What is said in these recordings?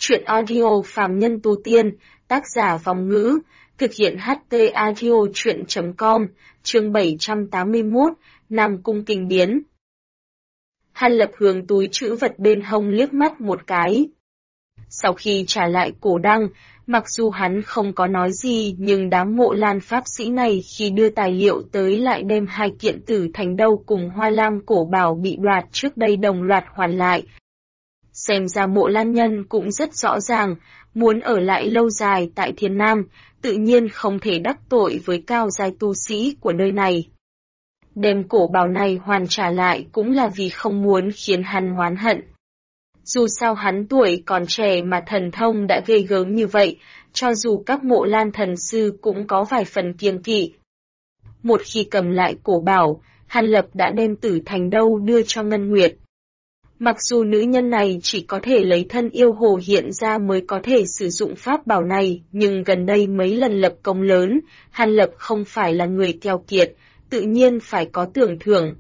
Chuyện audio phàm nhân tu tiên, tác giả Vòng Ngữ, thực hiện HT audio chuyện.com, chương 781, Nam Cung Kinh Biến. Hàn Lập hướng túi trữ vật bên hông liếc mắt một cái. Sau khi trả lại cổ đăng, mặc dù hắn không có nói gì nhưng đám Mộ Lan pháp sĩ này khi đưa tài liệu tới lại đem hai kiện Tử Thành Đâu cùng Hoa Lam cổ bảo bị đoạt trước đây đồng loạt hoàn lại. Xem ra Mộ Lan nhân cũng rất rõ ràng, muốn ở lại lâu dài tại Thiên Nam, tự nhiên không thể đắc tội với cao giai tu sĩ của nơi này. Đem cổ bảo này hoàn trả lại cũng là vì không muốn khiến hắn oán hận. Dù sao hắn tuổi còn trẻ mà thần thông đã ghê gớm như vậy, cho dù các Mộ Lan thần sư cũng có vài phần kiêng kỵ. Một khi cầm lại cổ bảo, Hàn Lập đã đem Tử Thành Đâu đưa cho Ngân Nguyệt. Mặc dù nữ nhân này chỉ có thể lấy thân yêu hồ hiện ra mới có thể sử dụng pháp bảo này, nhưng gần đây mấy lần lập công lớn, Hàn Lập không phải là người keo kiệt, tự nhiên phải có tưởng thưởng.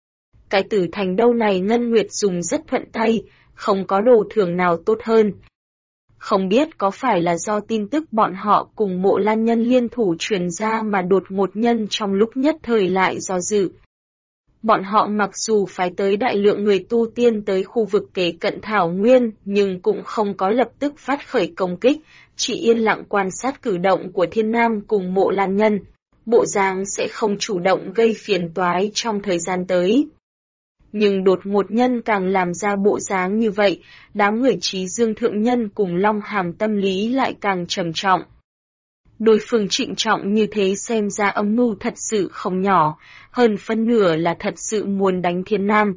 Cái Tử Thành Đâu này Ngân Nguyệt dùng rất thuận tay, không có đồ thưởng nào tốt hơn. Không biết có phải là do tin tức bọn họ cùng Mộ Lan nhân liên thủ truyền ra mà đột ngột nhân trong lúc nhất thời lại do dự. Bọn họ mặc dù phái tới đại lượng người tu tiên tới khu vực kế cận Thảo Nguyên, nhưng cũng không có lập tức phát khởi công kích, chỉ yên lặng quan sát cử động của Thiên Nam cùng Mộ Lan nhân, bộ dáng sẽ không chủ động gây phiền toái trong thời gian tới. Nhưng đột ngột nhân càng làm ra bộ dáng như vậy, đám người Trí Dương Thượng Nhân cùng Long Hàm tâm lý lại càng trầm trọng. Đối phương trịnh trọng như thế xem ra âm mưu thật sự không nhỏ, hơn phân nửa là thật sự muốn đánh Thiên Nam.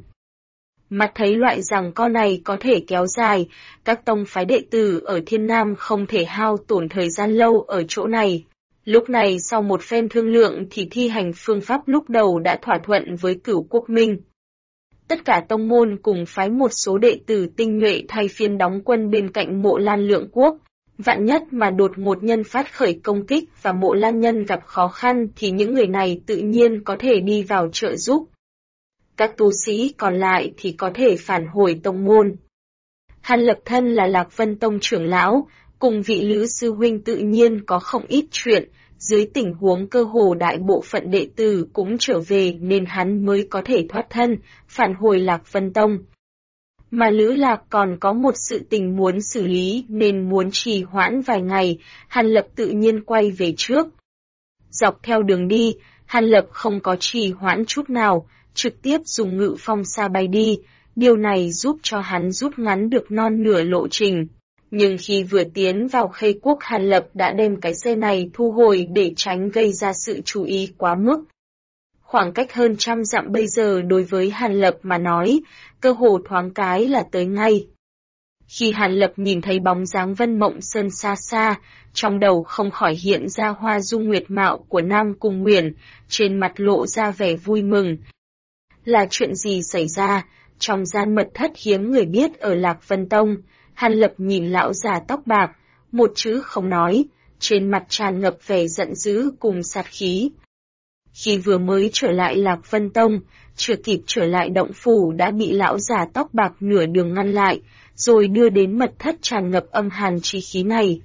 Mắt thấy loại rằng con này có thể kéo dài, các tông phái đệ tử ở Thiên Nam không thể hao tổn thời gian lâu ở chỗ này. Lúc này sau một phen thương lượng thì thi hành phương pháp lúc đầu đã thỏa thuận với Cửu Quốc Minh. Tất cả tông môn cùng phái một số đệ tử tinh nhuệ thay phiên đóng quân bên cạnh Mộ Lan Lượng Quốc. Vạn nhất mà đột ngột nhân phát khởi công kích và Mộ Lan nhân gặp khó khăn thì những người này tự nhiên có thể đi vào trợ giúp. Các tu sĩ còn lại thì có thể phản hồi tông môn. Hàn Lập thân là Lạc Vân Tông trưởng lão, cùng vị Lữ sư huynh tự nhiên có không ít chuyện, dưới tình huống cơ hồ đại bộ phận đệ tử cũng trở về nên hắn mới có thể thoát thân, phản hồi Lạc Vân Tông. Mà Lữ Lạc còn có một sự tình muốn xử lý nên muốn trì hoãn vài ngày, Hàn Lập tự nhiên quay về trước. Dọc theo đường đi, Hàn Lập không có trì hoãn chút nào, trực tiếp dùng ngự phong xa bay đi, điều này giúp cho hắn rút ngắn được non nửa lộ trình. Nhưng khi vừa tiến vào Khê Quốc Hàn Lập đã đem cái xe này thu hồi để tránh gây ra sự chú ý quá mức. Khoảng cách hơn 100 dặm bây giờ đối với Hàn Lập mà nói, cơ hồ thoáng cái là tới ngay. Khi Hàn Lập nhìn thấy bóng dáng Vân Mộng Sơn xa xa, trong đầu không khỏi hiện ra hoa dung nguyệt mạo của Nam Cung Nguyền, trên mặt lộ ra vẻ vui mừng. Là chuyện gì xảy ra? Trong gian mật thất hiếm người biết ở Lạc Vân Tông, Hàn Lập nhìn lão già tóc bạc, một chữ không nói, trên mặt tràn ngập vẻ giận dữ cùng sát khí. Khi vừa mới trở lại Lạc Vân Tông, chưa kịp trở lại động phủ đã bị lão già tóc bạc nửa đường ngăn lại, rồi đưa đến mật thất tràn ngập âm hàn chi khí này.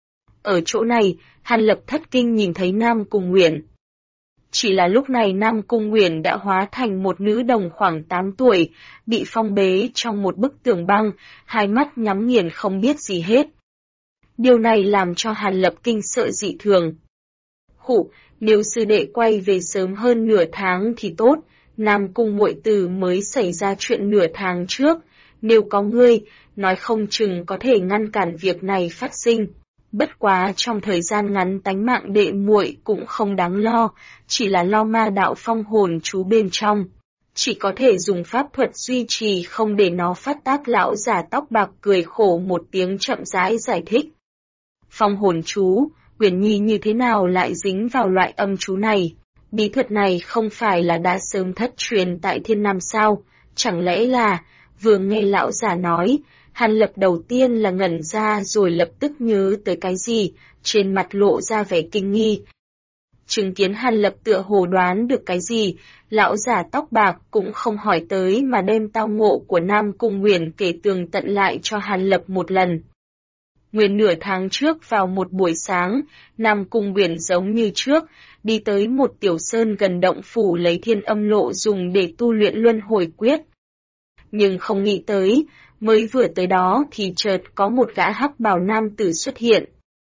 Ở chỗ này, Hàn Lập thất kinh nhìn thấy Nam Cung Nguyền. Chỉ là lúc này Nam Cung Nguyền đã hóa thành một nữ đồng khoảng 8 tuổi, bị phong bế trong một bức tường băng, hai mắt nhắm nghiền không biết gì hết. Điều này làm cho Hàn Lập kinh sợ dị thường. Khụ, nếu sư đệ quay về sớm hơn nửa tháng thì tốt, Nam Cung muội tử mới xảy ra chuyện nửa tháng trước, nếu có ngươi, nói không chừng có thể ngăn cản việc này phát sinh. Bất quá trong thời gian ngắn tánh mạng đệ muội cũng không đáng lo, chỉ là lo ma đạo phong hồn chú bên trong. Chỉ có thể dùng pháp thuật duy trì không để nó phát tác. Lão già tóc bạc cười khổ một tiếng chậm rãi giải thích. Phong hồn chú, Uyển Nhi như thế nào lại dính vào loại âm chú này? Bí thuật này không phải là đã sớm thất truyền tại Thiên Nam sao? Chẳng lẽ là, vừa nghe lão già nói, Hàn Lập đầu tiên là ngẩn ra rồi lập tức nhớ tới cái gì, trên mặt lộ ra vẻ kinh nghi. Chứng kiến Hàn Lập tựa hồ đoán được cái gì, lão già tóc bạc cũng không hỏi tới mà đem tao ngộ của Nam Cung Nguyền kể tường tận lại cho Hàn Lập một lần. Nguyên nửa tháng trước vào một buổi sáng, Nam Cung Uyển giống như trước, đi tới một tiểu sơn gần động phủ lấy Thiên Âm Lộ dùng để tu luyện luân hồi quyết. Nhưng không nghĩ tới, mới vừa tới đó thì chợt có một gã hắc bào nam tử xuất hiện.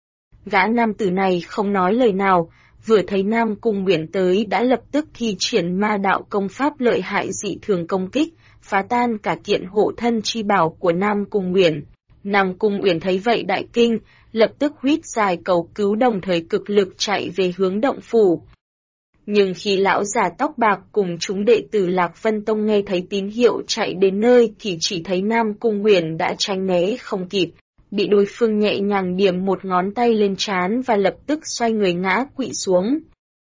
Gã nam tử này không nói lời nào, vừa thấy Nam Cung Uyển tới đã lập tức thi triển ma đạo công pháp lợi hại dị thường công kích, phá tan cả kiện hộ thân chi bảo của Nam Cung Uyển. Nam Cung Uyển thấy vậy đại kinh, lập tức huýt dài cầu cứu đồng thời cực lực chạy về hướng động phủ. Nhưng khi lão già tóc bạc cùng chúng đệ tử Lạc Vân Tông nghe thấy tín hiệu chạy đến nơi thì chỉ thấy Nam Cung Uyển đã tránh né không kịp, bị đối phương nhẹ nhàng điểm một ngón tay lên trán và lập tức xoay người ngã quỵ xuống.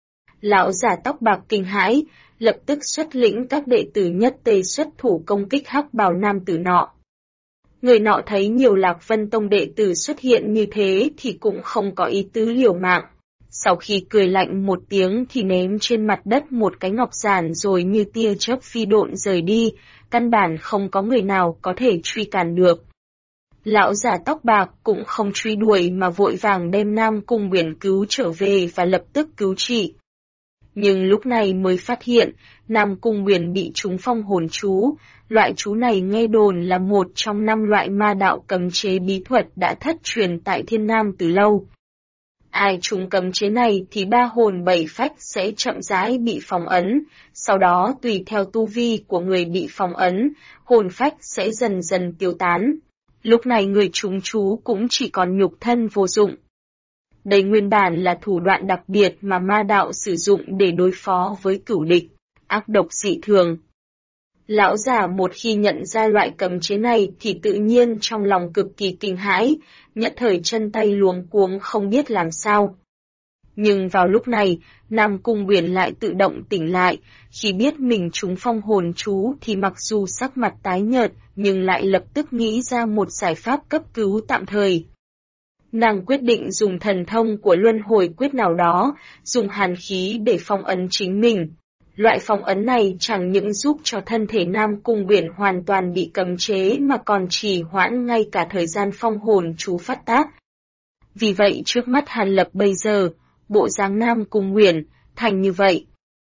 Lão già tóc bạc kinh hãi, lập tức xuất lĩnh các đệ tử nhất tề xuất thủ công kích hắc bào nam tử nọ. Người nọ thấy nhiều Lạc Vân Tông đệ tử xuất hiện như thế thì cũng không có ý tứ liều mạng. Sau khi cười lạnh một tiếng thì ném trên mặt đất một cái ngọc giản rồi như tia chớp phi độn rời đi, căn bản không có người nào có thể truy cản được. Lão già tóc bạc cũng không truy đuổi mà vội vàng đem Nam Cung Uyển cứu trở về và lập tức cứu trị. Nhưng lúc này mới phát hiện, Nam Cung Uyển bị trúng phong hồn chú, loại chú này nghe đồn là một trong 5 loại ma đạo cấm chế bí thuật đã thất truyền tại Thiên Nam từ lâu. Ai trúng cấm chế này thì 3 hồn 7 phách sẽ chậm rãi bị phong ấn, sau đó tùy theo tu vi của người bị phong ấn, hồn phách sẽ dần dần tiêu tán. Lúc này người trúng chú cũng chỉ còn nhục thân vô dụng. Đây nguyên bản là thủ đoạn đặc biệt mà ma đạo sử dụng để đối phó với cửu địch, ác độc dị thường. Lão già một khi nhận ra loại cấm chế này thì tự nhiên trong lòng cực kỳ kinh hãi, nhất thời chân tay luống cuống không biết làm sao. Nhưng vào lúc này, Nam Cung Uyển lại tự động tỉnh lại, khi biết mình trúng phong hồn chú thì mặc dù sắc mặt tái nhợt nhưng lại lập tức nghĩ ra một giải pháp cấp cứu tạm thời. Nàng quyết định dùng thần thông của luân hồi quyết nào đó, dùng hàn khí để phong ấn chính mình. Loại phong ấn này chẳng những giúp cho thân thể Nam Cung Uyển hoàn toàn bị cấm chế mà còn trì hoãn ngay cả thời gian phong hồn chú phát tác. Vì vậy trước mắt Hàn Lập bây giờ, bộ dáng Nam Cung Uyển thành như vậy.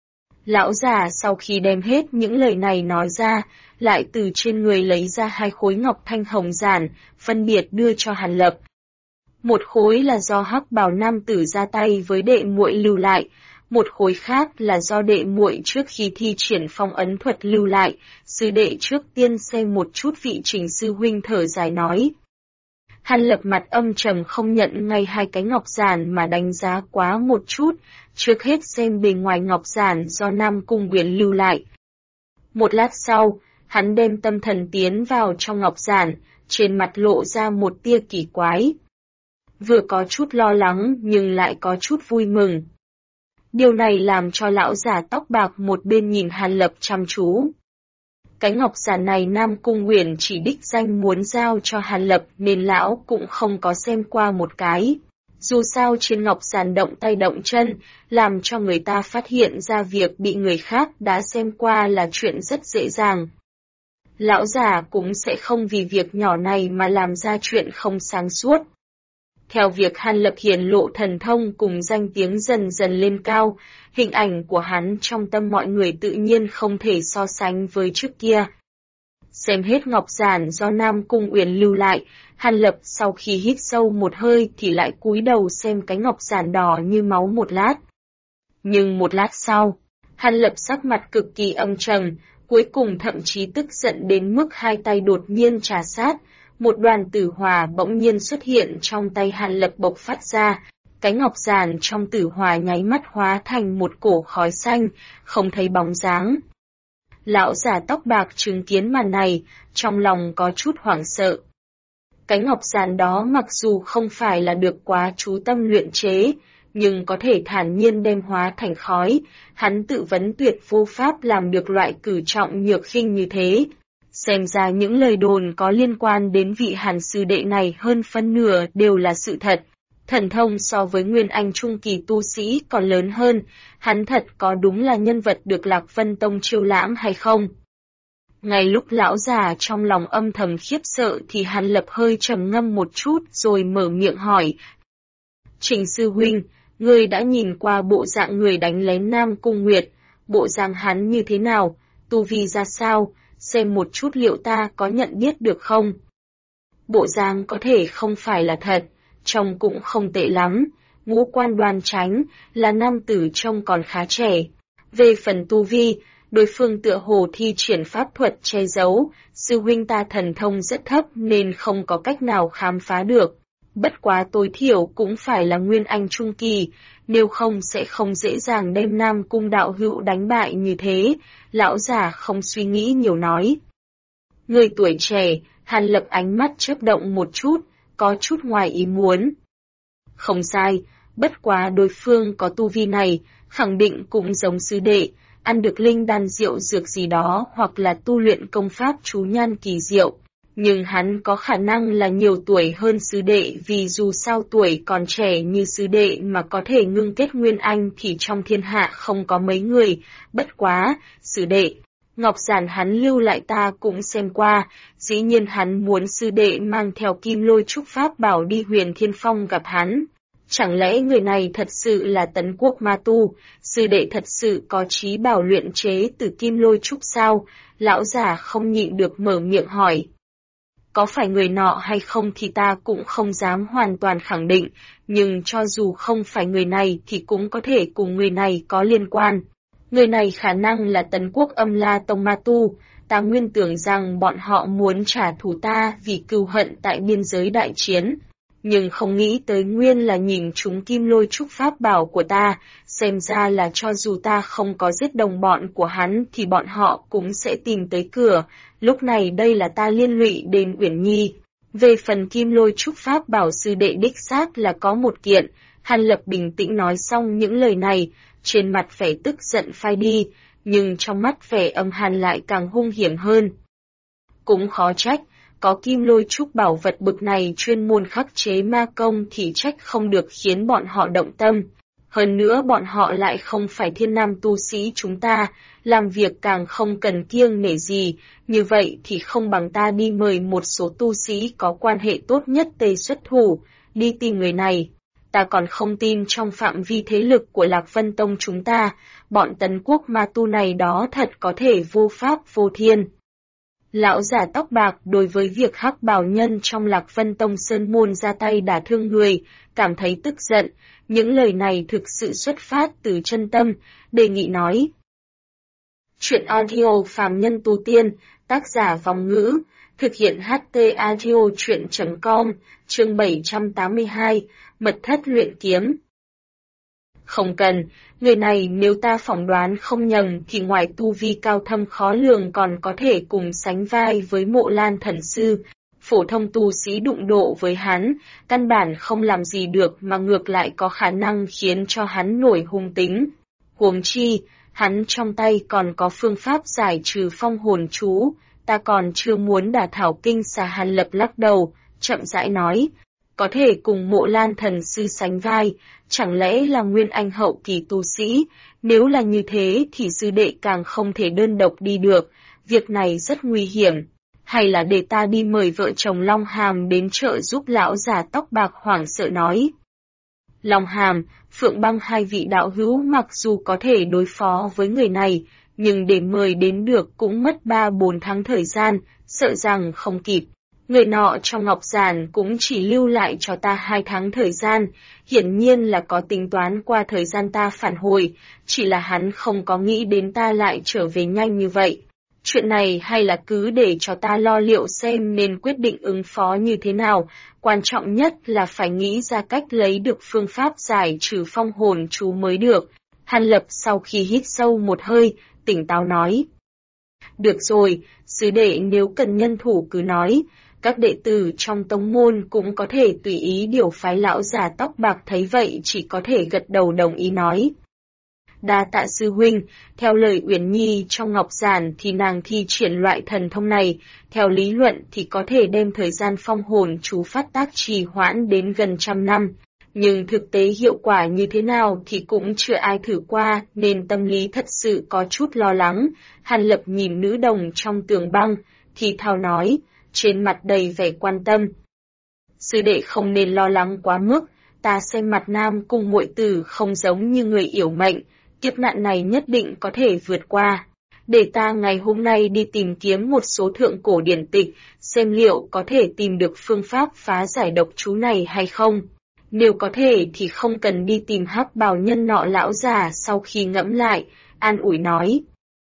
Lão già sau khi đem hết những lời này nói ra, lại từ trên người lấy ra 2 khối ngọc thanh hồng giản, phân biệt đưa cho Hàn Lập. Một khối là do hắc bào nam tử ra tay với đệ muội lưu lại, một khối khác là do đệ muội trước khi thi triển phong ấn thuật lưu lại, sư đệ trước tiên xem một chút vị Trình sư huynh thở dài nói. Hàn Lập mặt âm trầm không nhận ngay 2 cái ngọc giản mà đánh giá quá một chút, trước hết xem bề ngoài ngọc giản do Nam Cung Uyển lưu lại. Một lát sau, hắn đem tâm thần tiến vào trong ngọc giản, trên mặt lộ ra một tia kỳ quái. Vừa có chút lo lắng nhưng lại có chút vui mừng. Điều này làm cho lão già tóc bạc một bên nhìn Hàn Lập chăm chú. Cái ngọc giản này Nam Cung Uyển chỉ đích danh muốn giao cho Hàn Lập nên lão cũng không có xem qua một cái. Dù sao trên ngọc giản động tay động chân, làm cho người ta phát hiện ra việc bị người khác đã xem qua là chuyện rất dễ dàng. Lão già cũng sẽ không vì việc nhỏ này mà làm ra chuyện không sáng suốt. Theo việc Hàn Lập hiển lộ thần thông cùng danh tiếng dần dần lên cao, hình ảnh của hắn trong tâm mọi người tự nhiên không thể so sánh với trước kia. Xem hết ngọc giản do Nam Cung Uyển lưu lại, Hàn Lập sau khi hít sâu một hơi thì lại cúi đầu xem cái ngọc giản đỏ như máu một lát. Nhưng một lát sau, Hàn Lập sắc mặt cực kỳ âm trầm, cuối cùng thậm chí tức giận đến mức 2 tay đột nhiên trà sát. Một đoàn tử hỏa bỗng nhiên xuất hiện trong tay Hàn Lập bộc phát ra, cái ngọc giản trong tử hỏa nháy mắt hóa thành một cổ khói xanh, không thấy bóng dáng. Lão già tóc bạc chứng kiến màn này, trong lòng có chút hoảng sợ. Cái ngọc giản đó mặc dù không phải là được quá chú tâm luyện chế, nhưng có thể thản nhiên đem hóa thành khói, hắn tự vấn tuyệt vô pháp làm được loại cử trọng nhược khinh như thế. Xem ra những lời đồn có liên quan đến vị Hàn sư đệ này hơn phân nửa đều là sự thật. Thần thông so với Nguyên Anh trung kỳ tu sĩ còn lớn hơn, hắn thật có đúng là nhân vật được Lạc Vân Tông chiêu lãm hay không? Ngay lúc lão già trong lòng âm thầm khiếp sợ thì Hàn Lập hơi trầm ngâm một chút rồi mở miệng hỏi. Trình sư huynh, ngươi đã nhìn qua bộ dạng người đánh lén Nam Cung Nguyệt, bộ dạng hắn như thế nào, tu vi ra sao, xem một chút liệu ta có nhận biết được không? Bộ dạng có thể không phải là thật, trông cũng không tệ lắm, ngũ quan đoan chánh, là nam tử trông còn khá trẻ. Về phần tu vi, đối phương tựa hồ thi triển pháp thuật che giấu, sư huynh ta thần thông rất thấp nên không có cách nào khám phá được. Bất quá tối thiểu cũng phải là nguyên anh trung kỳ, nếu không sẽ không dễ dàng đem Nam Cung đạo hữu đánh bại như thế, lão già không suy nghĩ nhiều nói. Người tuổi trẻ, Hàn Lập ánh mắt chớp động một chút, có chút ngoài ý muốn. Không sai, bất quá đối phương có tu vi này, khẳng định cũng giống sư đệ, ăn được linh đan diệu dược gì đó hoặc là tu luyện công pháp chú nhan kỳ diệu. Nhưng hắn có khả năng là nhiều tuổi hơn sư đệ vì dù sao tuổi còn trẻ như sư đệ mà có thể ngưng kết nguyên anh thì trong thiên hạ không có mấy người, bất quá, sư đệ. Ngọc giản hắn lưu lại ta cũng xem qua, dĩ nhiên hắn muốn sư đệ mang theo kim lôi trúc pháp bảo đi Huyền Thiên Phong gặp hắn. Chẳng lẽ người này thật sự là Tấn Quốc ma tu, sư đệ thật sự có trí bảo luyện chế từ kim lôi trúc sao? Lão già không nhịn được mở miệng hỏi. Có phải người nọ hay không thì ta cũng không dám hoàn toàn khẳng định, nhưng cho dù không phải người này thì cũng có thể cùng người này có liên quan. Người này khả năng là Tấn Quốc Âm La Tông ma tu, ta nguyên tưởng rằng bọn họ muốn trả thù ta vì cừu hận tại biên giới đại chiến. Nhưng không nghĩ tới nguyên là nhìn chúng kim lôi trúc pháp bảo của ta, xem ra là cho dù ta không có giết đồng bọn của hắn thì bọn họ cũng sẽ tìm tới cửa, lúc này đây là ta liên lụy đến Uyển Nhi. Về phần kim lôi trúc pháp bảo sư đệ đích xác là có một kiện, Hàn Lập bình tĩnh nói xong những lời này, trên mặt vẻ tức giận phai đi, nhưng trong mắt vẻ âm hàn lại càng hung hiểm hơn. Cũng khó trách. Có kim lôi trúc bảo vật bực này chuyên môn khắc chế ma công thì trách không được khiến bọn họ động tâm. Hơn nữa bọn họ lại không phải thiên nam tu sĩ chúng ta, làm việc càng không cần kiêng nể gì, như vậy thì không bằng ta đi mời một số tu sĩ có quan hệ tốt nhất tề xuất thủ, đi tìm người này. Ta còn không tin trong phạm vi thế lực của Lạc Vân Tông chúng ta, bọn Tấn Quốc ma tu này đó thật có thể vô pháp vô thiên. Lão già tóc bạc đối với việc hắc bào nhân trong Lạc Vân Tông Sơn Môn ra tay đả thương người, cảm thấy tức giận, những lời này thực sự xuất phát từ chân tâm, đề nghị nói. Chuyện audio phàm nhân tu tiên, tác giả Vòng Ngữ, thực hiện HT audio chuyện.com, chương 782, mật thất luyện kiếm. Không cần, người này nếu ta phỏng đoán không nhầm thì ngoài tu vi cao thâm khó lường còn có thể cùng sánh vai với Mộ Lan Thần Sư. Phổ thông tu sĩ đụng độ với hắn, căn bản không làm gì được mà ngược lại có khả năng khiến cho hắn nổi hung tính. Huống chi, hắn trong tay còn có phương pháp giải trừ phong hồn chú, ta còn chưa muốn đả thảo kinh xà. Hàn Lập lắc đầu, chậm rãi nói. Có thể cùng Mộ Lan Thần Sư sánh vai, chẳng lẽ là nguyên anh hậu kỳ tu sĩ, nếu là như thế thì sư đệ càng không thể đơn độc đi được, việc này rất nguy hiểm. Hay là để ta đi mời vợ chồng Long Hàm đến trợ giúp. Lão già tóc bạc hoảng sợ nói. Long Hàm, Phượng Băng hai vị đạo hữu mặc dù có thể đối phó với người này, nhưng để mời đến được cũng mất 3-4 tháng thời gian, sợ rằng không kịp. Người nọ trong ngọc giản cũng chỉ lưu lại cho ta 2 tháng thời gian, hiển nhiên là có tính toán qua thời gian ta phản hồi, chỉ là hắn không có nghĩ đến ta lại trở về nhanh như vậy. Chuyện này hay là cứ để cho ta lo liệu xem nên quyết định ứng phó như thế nào, quan trọng nhất là phải nghĩ ra cách lấy được phương pháp giải trừ phong hồn chú mới được. Hàn Lập sau khi hít sâu một hơi, tỉnh táo nói. Được rồi, sư đệ nếu cần nhân thủ cứ nói. Các đệ tử trong tông môn cũng có thể tùy ý điều phái. Lão già tóc bạc thấy vậy chỉ có thể gật đầu đồng ý nói. Đa tạ sư huynh, theo lời Uyển Nhi trong ngọc giản thì nàng thi triển loại thần thông này, theo lý luận thì có thể đem thời gian phong hồn chú phát tác trì hoãn đến gần 100 năm. Nhưng thực tế hiệu quả như thế nào thì cũng chưa ai thử qua, nên tâm lý thật sự có chút lo lắng. Hàn Lập nhìn nữ đồng trong tường băng, thì thào nói, trên mặt đầy vẻ quan tâm. Sư đệ không nên lo lắng quá mức, ta xem mặt Nam Cung muội tử không giống như người yểu mệnh, kiếp nạn này nhất định có thể vượt qua. Để ta ngày hôm nay đi tìm kiếm một số thượng cổ điển tịch, xem liệu có thể tìm được phương pháp phá giải độc chú này hay không. Nếu có thể thì không cần đi tìm hắc bào nhân nọ. Lão già sau khi ngẫm lại, an ủi nói.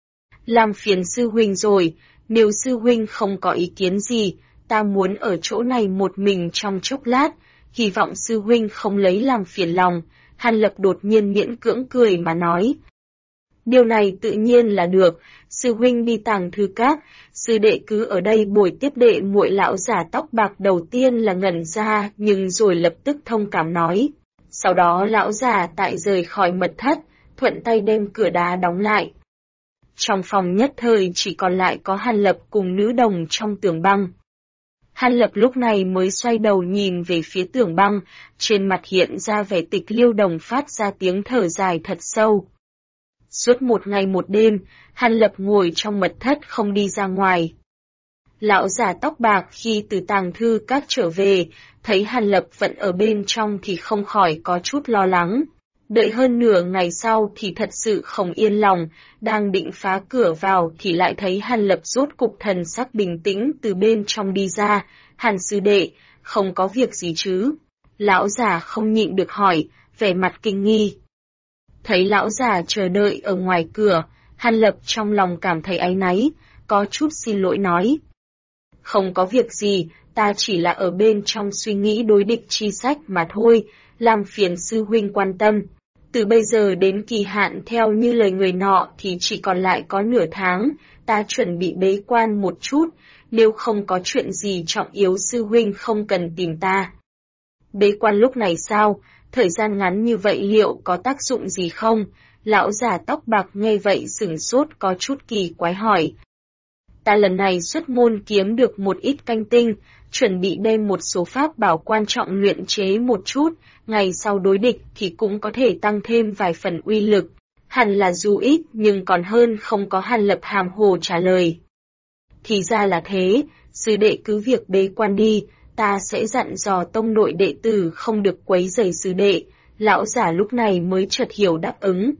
Làm phiền sư huynh rồi, nếu sư huynh không có ý kiến gì, ta muốn ở chỗ này một mình trong chốc lát, hy vọng sư huynh không lấy làm phiền lòng. Hàn Lập đột nhiên miễn cưỡng cười mà nói. Điều này tự nhiên là được, sư huynh đi Tàng Thư Các, sư đệ cứ ở đây bồi tiếp đệ muội. Lão giả tóc bạc đầu tiên là ngẩn ra nhưng rồi lập tức thông cảm nói. Sau đó lão giả tại rời khỏi mật thất, thuận tay đem cửa đá đóng lại. Trong phòng nhất thời chỉ còn lại có Hàn Lập cùng nữ đồng trong tường băng. Hàn Lập lúc này mới xoay đầu nhìn về phía tường băng, trên mặt hiện ra vẻ tịch liêu, đồng phát ra tiếng thở dài thật sâu. Suốt một ngày một đêm, Hàn Lập ngồi trong mật thất không đi ra ngoài. Lão già tóc bạc khi từ Tàng Thư Các trở về, thấy Hàn Lập vẫn ở bên trong thì không khỏi có chút lo lắng. Đợi hơn nửa ngày sau thì thật sự không yên lòng, đang định phá cửa vào thì lại thấy Hàn Lập rốt cục thần sắc bình tĩnh từ bên trong đi ra. Hàn sư đệ, không có việc gì chứ? Lão già không nhịn được hỏi, vẻ mặt kinh nghi. Thấy lão già chờ đợi ở ngoài cửa, Hàn Lập trong lòng cảm thấy áy náy, có chút xin lỗi nói. Không có việc gì, ta chỉ là ở bên trong suy nghĩ đối địch chi sách mà thôi, làm phiền sư huynh quan tâm. Từ bây giờ đến kỳ hạn theo như lời người nọ thì chỉ còn lại có nửa tháng, ta chuẩn bị bế quan một chút, nếu không có chuyện gì trọng yếu sư huynh không cần tìm ta. Bế quan lúc này sao? Thời gian ngắn như vậy liệu có tác dụng gì không? Lão già tóc bạc nghe vậy sửng sốt có chút kỳ quái hỏi. Ta lần này xuất môn kiếm được một ít canh tinh, chuẩn bị đem một số pháp bảo quan trọng luyện chế một chút, ngày sau đối địch thì cũng có thể tăng thêm vài phần uy lực. Hẳn là dù ít nhưng còn hơn không có. Hàn Lập hàm hồ trả lời. Thì ra là thế, sư đệ cứ việc bế quan đi, ta sẽ dặn dò tông nội đệ tử không được quấy rầy sư đệ. Lão giả lúc này mới chợt hiểu đáp ứng.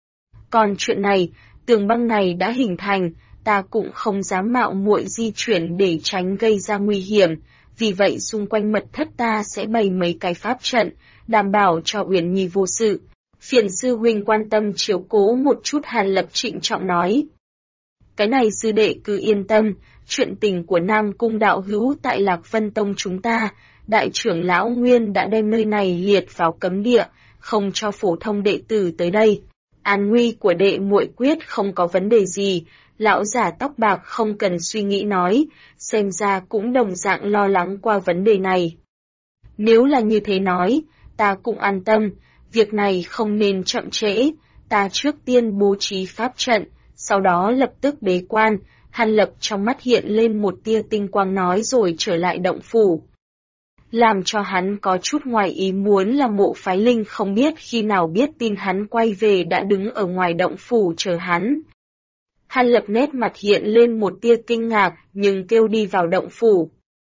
Còn chuyện này, tường băng này đã hình thành, ta cũng không dám mạo muội di chuyển để tránh gây ra nguy hiểm, vì vậy xung quanh mật thất ta sẽ bày mấy cái pháp trận, đảm bảo cho Uyển Nhi vô sự. Phiền sư huynh quan tâm chiếu cố một chút. Hàn Lập trịnh trọng nói. Cái này sư đệ cứ yên tâm, chuyện tình của Nam Cung đạo hữu tại Lạc Vân Tông chúng ta, đại trưởng lão Nguyên đã đem nơi này liệt vào cấm địa, không cho phổ thông đệ tử tới đây. An nguy của đệ muội quyết không có vấn đề gì. Lão giả tóc bạc không cần suy nghĩ nói, xem ra cũng đồng dạng lo lắng qua vấn đề này. Nếu là như thế nói, ta cũng an tâm, việc này không nên chậm trễ, ta trước tiên bố trí pháp trận, sau đó lập tức bế quan. Hàn Lập trong mắt hiện lên một tia tinh quang nói rồi trở lại động phủ. Làm cho hắn có chút ngoài ý muốn là Mộ Phái Linh không biết khi nào biết tin hắn quay về đã đứng ở ngoài động phủ chờ hắn. Hàn Lập nét mặt hiện lên một tia kinh ngạc nhưng kêu đi vào động phủ.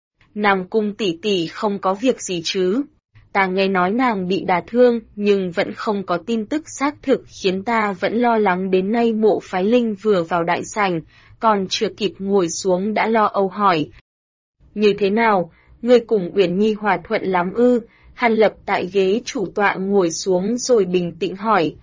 Nam Cung tỷ tỷ không có việc gì chứ? Ta nghe nói nàng bị đả thương nhưng vẫn không có tin tức xác thực khiến ta vẫn lo lắng đến nay. Mộ Phái Linh vừa vào đại sảnh, còn chưa kịp ngồi xuống đã lo âu hỏi. Như thế nào, ngươi cùng Uyển Nhi hòa thuận lắm ư? Hàn Lập tại ghế chủ tọa ngồi xuống rồi bình tĩnh hỏi.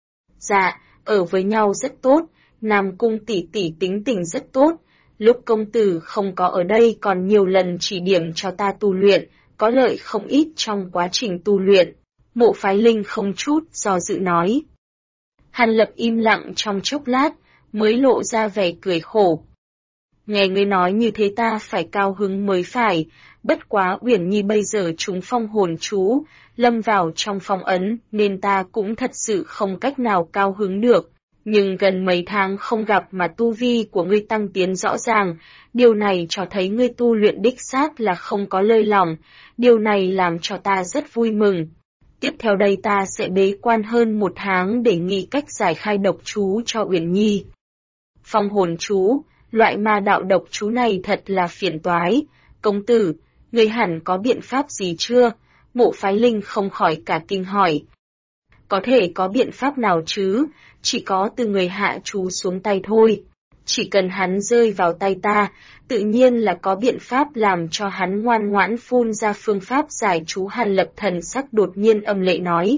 Dạ, ở với nhau rất tốt, Nam Cung tỷ tỷ tính tình rất tốt, lúc công tử không có ở đây còn nhiều lần chỉ điểm cho ta tu luyện, có lợi không ít trong quá trình tu luyện. Mộ Phái Linh không chút do dự nói. Hàn Lập im lặng trong chốc lát, mới lộ ra vẻ cười khổ. Nghe ngươi nói như thế ta phải cao hứng mới phải, bất quá Uyển Nhi bây giờ trúng phong hồn chú, lâm vào trong phong ấn nên ta cũng thật sự không cách nào cao hứng được. Nhưng gần mấy tháng không gặp mà tu vi của ngươi tăng tiến rõ ràng, điều này cho thấy ngươi tu luyện đích xác là không có lơi lỏng, điều này làm cho ta rất vui mừng. Tiếp theo đây ta sẽ bế quan hơn 1 tháng để nghĩ cách giải khai độc chú cho Uyển Nhi. Phong hồn chú, loại ma đạo độc chú này thật là phiền toái. Công tử, người hẳn có biện pháp gì chưa? Mộ Phái Linh không khỏi cả kinh hỏi. Có thể có biện pháp nào chứ, chỉ có từ người hạ chú xuống tay thôi. Chỉ cần hắn rơi vào tay ta, tự nhiên là có biện pháp làm cho hắn ngoan ngoãn phun ra phương pháp giải chú. Hàn Lập thần sắc đột nhiên âm lệ nói.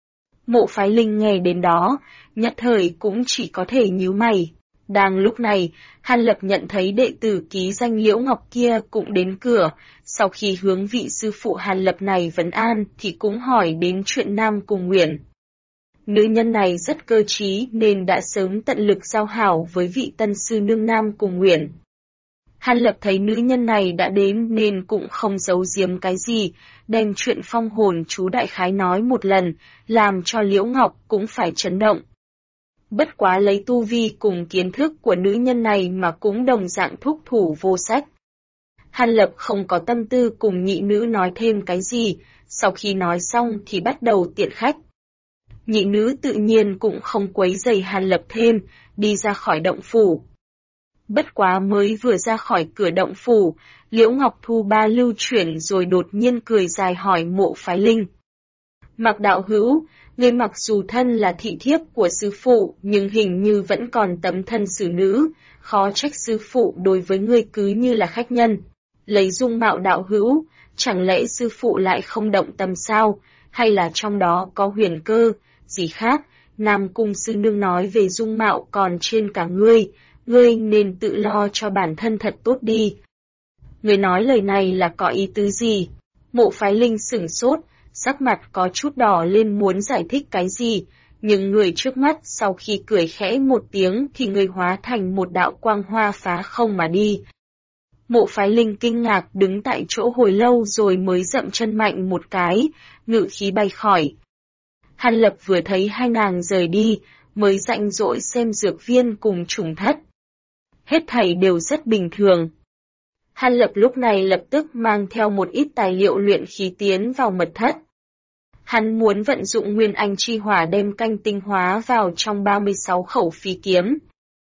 Mộ Phái Linh nghe đến đó, nhất thời cũng chỉ có thể nhíu mày. Đang lúc này, Hàn Lập nhận thấy đệ tử ký danh Liễu Ngọc kia cũng đến cửa, sau khi hướng vị sư phụ Hàn Lập này vấn an thì cũng hỏi đến chuyện Nam Cung Uyển. Nữ nhân này rất cơ trí nên đã sớm tận lực giao hảo với vị tân sư nương Nam Cung Uyển. Hàn Lập thấy nữ nhân này đã đến nên cũng không giấu giếm cái gì, đem chuyện phong hồn chú đại khái nói một lần, làm cho Liễu Ngọc cũng phải chấn động. Bất quá lấy tu vi cùng kiến thức của nữ nhân này mà cũng đồng dạng thúc thủ vô sách. Hàn Lập không có tâm tư cùng nhị nữ nói thêm cái gì, sau khi nói xong thì bắt đầu tiện khách. Nhị nữ tự nhiên cũng không quấy rầy Hàn Lập thêm, đi ra khỏi động phủ. Bất quá mới vừa ra khỏi cửa động phủ, Liễu Ngọc Thu ba lưu chuyển rồi đột nhiên cười dài hỏi Mộ Phái Linh. Mạc đạo hữu, ngươi mặc dù thân là thị thiếp của sư phụ nhưng hình như vẫn còn tấm thân xử nữ, khó trách sư phụ đối với ngươi cứ như là khách nhân. Lấy dung mạo đạo hữu, chẳng lẽ sư phụ lại không động tâm sao, hay là trong đó có huyền cơ, gì khác? Nam Cung sư nương nói về dung mạo còn trên cả ngươi nên tự lo cho bản thân thật tốt đi. Ngươi nói lời này là có ý tứ gì? Mộ Phái Linh sửng sốt, sắc mặt có chút đỏ lên muốn giải thích cái gì, nhưng người trước mắt sau khi cười khẽ một tiếng thì người hóa thành một đạo quang hoa phá không mà đi. Mộ Phái Linh kinh ngạc đứng tại chỗ hồi lâu rồi mới dậm chân mạnh một cái, ngự khí bay khỏi. Hàn Lập vừa thấy hai nàng rời đi, mới rảnh rỗi xem dược viên cùng trùng thất. Hết thảy đều rất bình thường. Hàn Lập lúc này lập tức mang theo một ít tài liệu luyện khí tiến vào mật thất. Hắn muốn vận dụng Nguyên Anh chi hỏa đem canh tinh hóa vào trong 36 khẩu phi kiếm.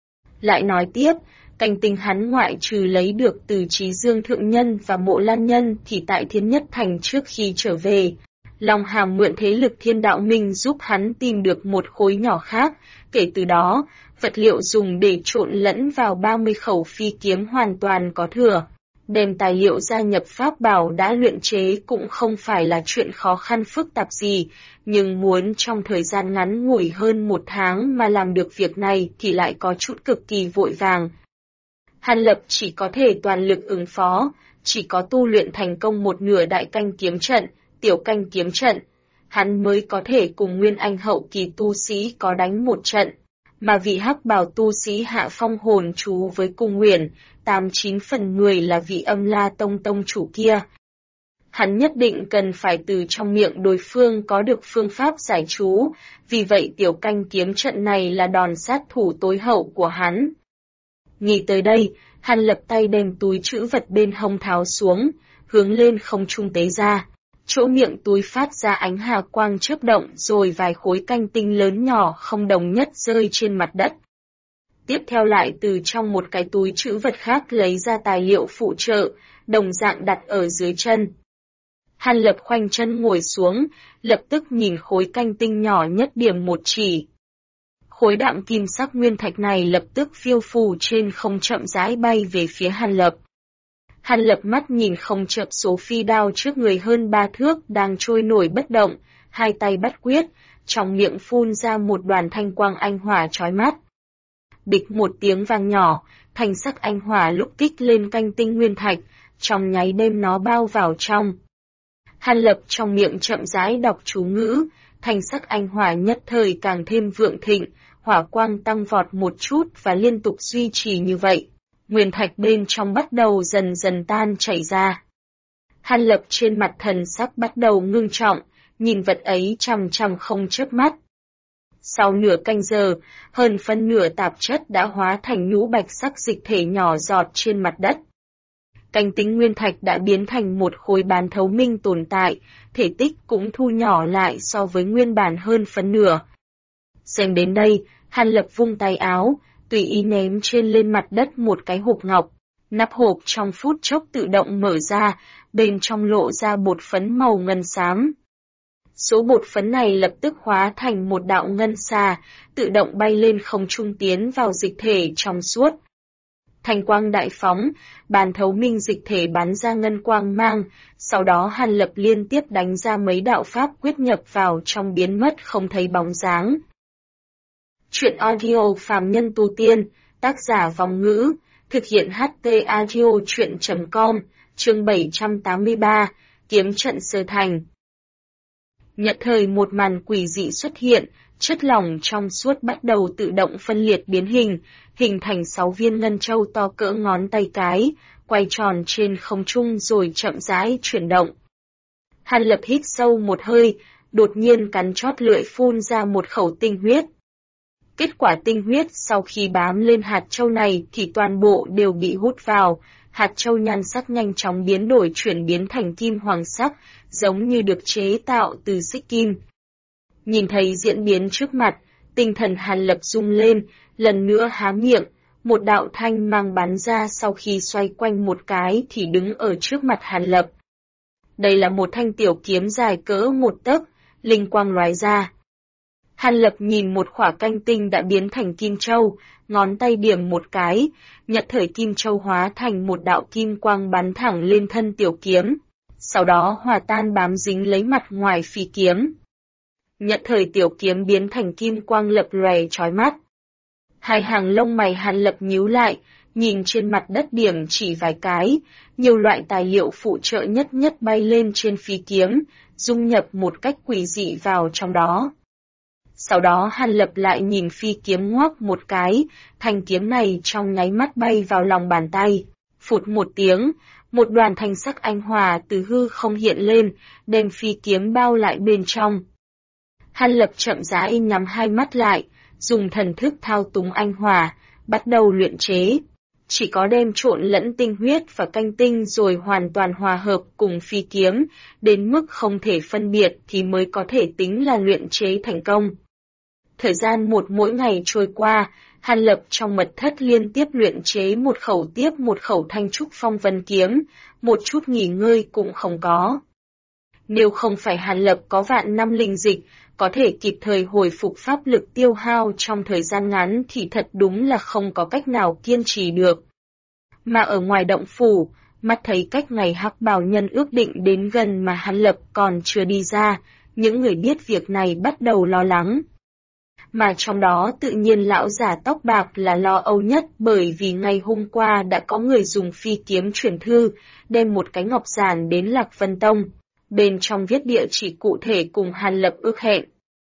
Lại nói tiếp, canh tinh hắn ngoại trừ lấy được từ Trí Dương Thượng Nhân và Mộ Lan Nhân thì tại Thiên Nhất Thành trước khi trở về, Long Hàm mượn thế lực Thiên Đạo Minh giúp hắn tìm được một khối nhỏ khác, kể từ đó, vật liệu dùng để trộn lẫn vào 30 khẩu phi kiếm hoàn toàn có thừa. Đem tài liệu gia nhập pháp bảo đã luyện chế cũng không phải là chuyện khó khăn phức tạp gì, nhưng muốn trong thời gian ngắn ngủi hơn 1 tháng mà làm được việc này thì lại có chút cực kỳ vội vàng. Hàn Lập chỉ có thể toàn lực ứng phó, chỉ có tu luyện thành công một nửa đại canh kiếm trận, tiểu canh kiếm trận, hắn mới có thể cùng Nguyên Anh hậu kỳ tu sĩ có đánh một trận. Mà vị hắc bào tu sĩ hạ phong hồn chú với Cung Uyển, 89 phần 10 là vị Âm La Tông tông chủ kia. Hắn nhất định cần phải từ trong miệng đối phương có được phương pháp giải chú, vì vậy tiểu canh kiếm trận này là đòn sát thủ tối hậu của hắn. Nghĩ tới đây, Hàn Lập tay đem túi trữ vật bên hông tháo xuống, hướng lên không trung tế ra. Chỗ miệng túi phát ra ánh hà quang chớp động rồi vài khối canh tinh lớn nhỏ không đồng nhất rơi trên mặt đất. Tiếp theo lại từ trong một cái túi trữ vật khác lấy ra tài liệu phụ trợ, đồng dạng đặt ở dưới chân. Hàn Lập khoanh chân ngồi xuống, lập tức nhìn khối canh tinh nhỏ nhất điểm một chỉ. Khối đạm kim sắc nguyên thạch này lập tức phiêu phù trên không chậm rãi bay về phía Hàn Lập. Hàn Lập mắt nhìn không chợp số phi đao trước người hơn 3 thước đang trôi nổi bất động, hai tay bắt quyết, trong miệng phun ra một đoàn thanh quang anh hỏa chói mắt. Địch một tiếng vang nhỏ, thanh sắc anh hỏa lúc kích lên canh tinh nguyên thạch, trong nháy đêm nó bao vào trong. Hàn Lập trong miệng chậm rãi đọc chú ngữ, thanh sắc anh hỏa nhất thời càng thêm vượng thịnh, hỏa quang tăng vọt một chút và liên tục duy trì như vậy. Nguyên thạch bên trong bắt đầu dần dần tan chảy ra. Hàn Lập trên mặt thần sắc bắt đầu ngưng trọng, nhìn vật ấy chằm chằm không chớp mắt. Sau nửa canh giờ, hơn phân nửa tạp chất đã hóa thành nhũ bạch sắc dịch thể nhỏ giọt trên mặt đất. Canh tinh nguyên thạch đã biến thành một khối bán thấu minh tồn tại, thể tích cũng thu nhỏ lại so với nguyên bản hơn phân nửa. Xem đến đây, Hàn Lập vung tay áo, tùy ý ném trên lên mặt đất một cái hộp ngọc. Nắp hộp trong phút chốc tự động mở ra, bên trong lộ ra bột phấn màu ngân xám. Số bột phấn này lập tức hóa thành một đạo ngân xà, tự động bay lên không trung tiến vào dịch thể trong suốt. Thanh quang đại phóng, bàn thấu minh dịch thể bắn ra ngân quang mang, sau đó Hàn Lập liên tiếp đánh ra mấy đạo pháp quyết nhập vào trong biến mất không thấy bóng dáng. Truyện audio phàm nhân tu tiên, tác giả Vong Ngữ, thực hiện HT audio truyện.com, chương 783, kiếm trận sơ thành. Nhận thời một màn quỷ dị xuất hiện, chất lỏng trong suốt bắt đầu tự động phân liệt biến hình thành 6 viên ngân châu to cỡ ngón tay cái, quay tròn trên không trung rồi chậm rãi chuyển động. Hàn Lập hít sâu một hơi, đột nhiên cắn chót lưỡi phun ra một khẩu tinh huyết. Kết quả tinh huyết sau khi bám lên hạt châu này thì toàn bộ đều bị hút vào, hạt châu nhan sắc nhanh chóng chuyển biến thành kim hoàng sắc, giống như được chế tạo từ xích kim. Nhìn thấy diễn biến trước mặt, tinh thần Hàn Lập rung lên, lần nữa há miệng, một đạo thanh mang bắn ra sau khi xoay quanh một cái thì đứng ở trước mặt Hàn Lập. Đây là một thanh tiểu kiếm dài cỡ 1 tấc, linh quang lóe ra. Hàn Lập nhìn một khỏa canh tinh đã biến thành kim châu, ngón tay điểm một cái, nhận thời kim châu hóa thành một đạo kim quang bắn thẳng lên thân tiểu kiếm, sau đó hòa tan bám dính lấy mặt ngoài phi kiếm. Nhận thời tiểu kiếm biến thành kim quang lập lòe chói mắt. Hai hàng lông mày Hàn Lập nhíu lại, nhìn trên mặt đất điểm chỉ vài cái, nhiều loại tài liệu phụ trợ nhất bay lên trên phi kiếm, dung nhập một cách quỷ dị vào trong đó. Sau đó Hàn Lập lại nhìn phi kiếm ngoắc một cái, thanh kiếm này trong nháy mắt bay vào lòng bàn tay. Phụt một tiếng, một đoàn thanh sắc anh hòa từ hư không hiện lên, đem phi kiếm bao lại bên trong. Hàn Lập chậm rãi nhắm hai mắt lại, dùng thần thức thao túng anh hòa, bắt đầu luyện chế. Chỉ có đem trộn lẫn tinh huyết và canh tinh rồi hoàn toàn hòa hợp cùng phi kiếm, đến mức không thể phân biệt thì mới có thể tính là luyện chế thành công. Thời gian mỗi ngày trôi qua, Hàn Lập trong mật thất liên tiếp luyện chế một khẩu thanh trúc phong vân kiếm, một chút nghỉ ngơi cũng không có. Nếu không phải Hàn Lập có vạn năm linh dịch, có thể kịp thời hồi phục pháp lực tiêu hao trong thời gian ngắn thì thật đúng là không có cách nào kiên trì được. Mà ở ngoài động phủ, mắt thấy cách ngày hắc bào nhân ước định đến gần mà Hàn Lập còn chưa đi ra, những người biết việc này bắt đầu lo lắng. Mà trong đó tự nhiên lão già tóc bạc là lo âu nhất, bởi vì ngày hôm qua đã có người dùng phi kiếm chuyển thư, đem một cái ngọc giản đến Lạc Vân Tông, bên trong viết địa chỉ cụ thể cùng Hàn Lập ước hẹn.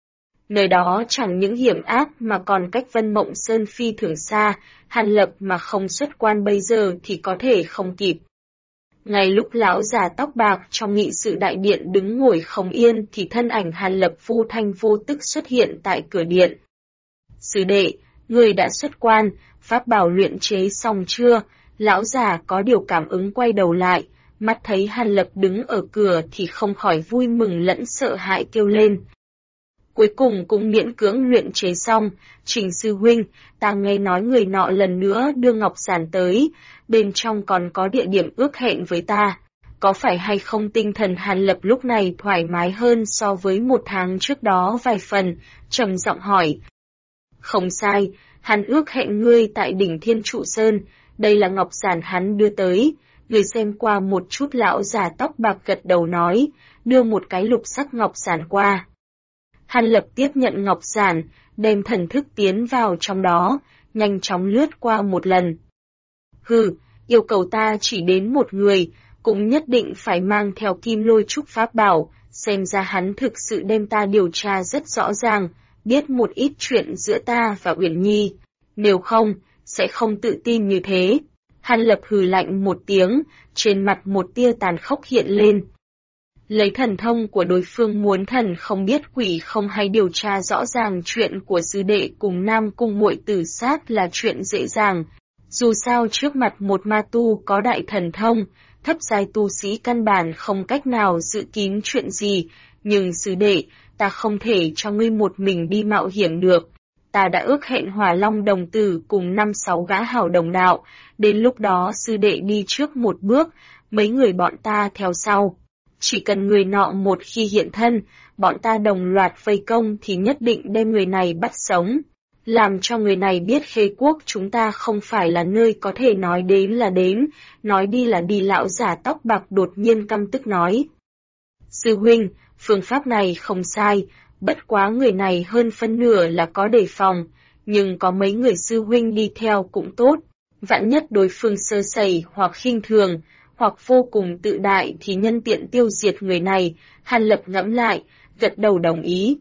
Nơi đó chẳng những hiểm ác mà còn cách Vân Mộng Sơn phi thường xa, Hàn Lập mà không xuất quan bây giờ thì có thể không kịp. Ngay lúc lão già tóc bạc trong nghị sự đại điện đứng ngồi không yên thì thân ảnh Hàn Lập vô thanh vô tức xuất hiện tại cửa điện. Sư đệ, người đã xuất quan, pháp bảo luyện chế xong chưa? Lão già có điều cảm ứng quay đầu lại, mắt thấy Hàn Lập đứng ở cửa thì không khỏi vui mừng lẫn sợ hãi kêu lên. Cuối cùng cũng miễn cưỡng luyện chế xong, Trình sư huynh, ta nghe nói người nọ lần nữa đưa ngọc giản tới, bên trong còn có địa điểm ước hẹn với ta. Có phải hay không? Tinh thần Hàn Lập lúc này thoải mái hơn so với 1 tháng trước đó vài phần, trầm giọng hỏi. Không sai, hắn ước hẹn ngươi tại đỉnh Thiên Trụ Sơn, đây là ngọc giản hắn đưa tới. Người xem qua một chút, lão già tóc bạc gật đầu nói, đưa một cái lục sắc ngọc giản qua. Hàn Lập tiếp nhận ngọc giản, đem thần thức tiến vào trong đó, nhanh chóng lướt qua một lần. Hừ, yêu cầu ta chỉ đến một người, cũng nhất định phải mang theo kim lôi trúc pháp bảo, xem ra hắn thực sự đem ta điều tra rất rõ ràng, biết một ít chuyện giữa ta và Uyển Nhi, nếu không, sẽ không tự tin như thế. Hàn Lập hừ lạnh một tiếng, trên mặt một tia tàn khốc hiện lên. Lấy thần thông của đối phương muốn thần không biết quỷ không hay điều tra rõ ràng chuyện của sư đệ cùng Nam Cung muội tử sát là chuyện dễ dàng. Dù sao trước mặt một ma tu có đại thần thông, thấp giai tu sĩ căn bản không cách nào dự kín chuyện gì, nhưng sư đệ, ta không thể cho ngươi một mình đi mạo hiểm được. Ta đã ước hẹn Hỏa Long đồng tử cùng 5-6 gã hảo đồng đạo, đến lúc đó sư đệ đi trước một bước, mấy người bọn ta theo sau. Chỉ cần người nọ một khi hiện thân, bọn ta đồng loạt vây công thì nhất định đem người này bắt sống. Làm cho người này biết Khê Quốc chúng ta không phải là nơi có thể nói đến là đến, nói đi là đi. Lão giả tóc bạc đột nhiên căm tức nói. Sư huynh, phương pháp này không sai, bất quá người này hơn phân nửa là có đề phòng, nhưng có mấy người sư huynh đi theo cũng tốt. Vạn nhất đối phương sơ sẩy hoặc khinh thường, hoặc vô cùng tự đại thì nhân tiện tiêu diệt người này. Hàn Lập ngẫm lại, gật đầu đồng ý.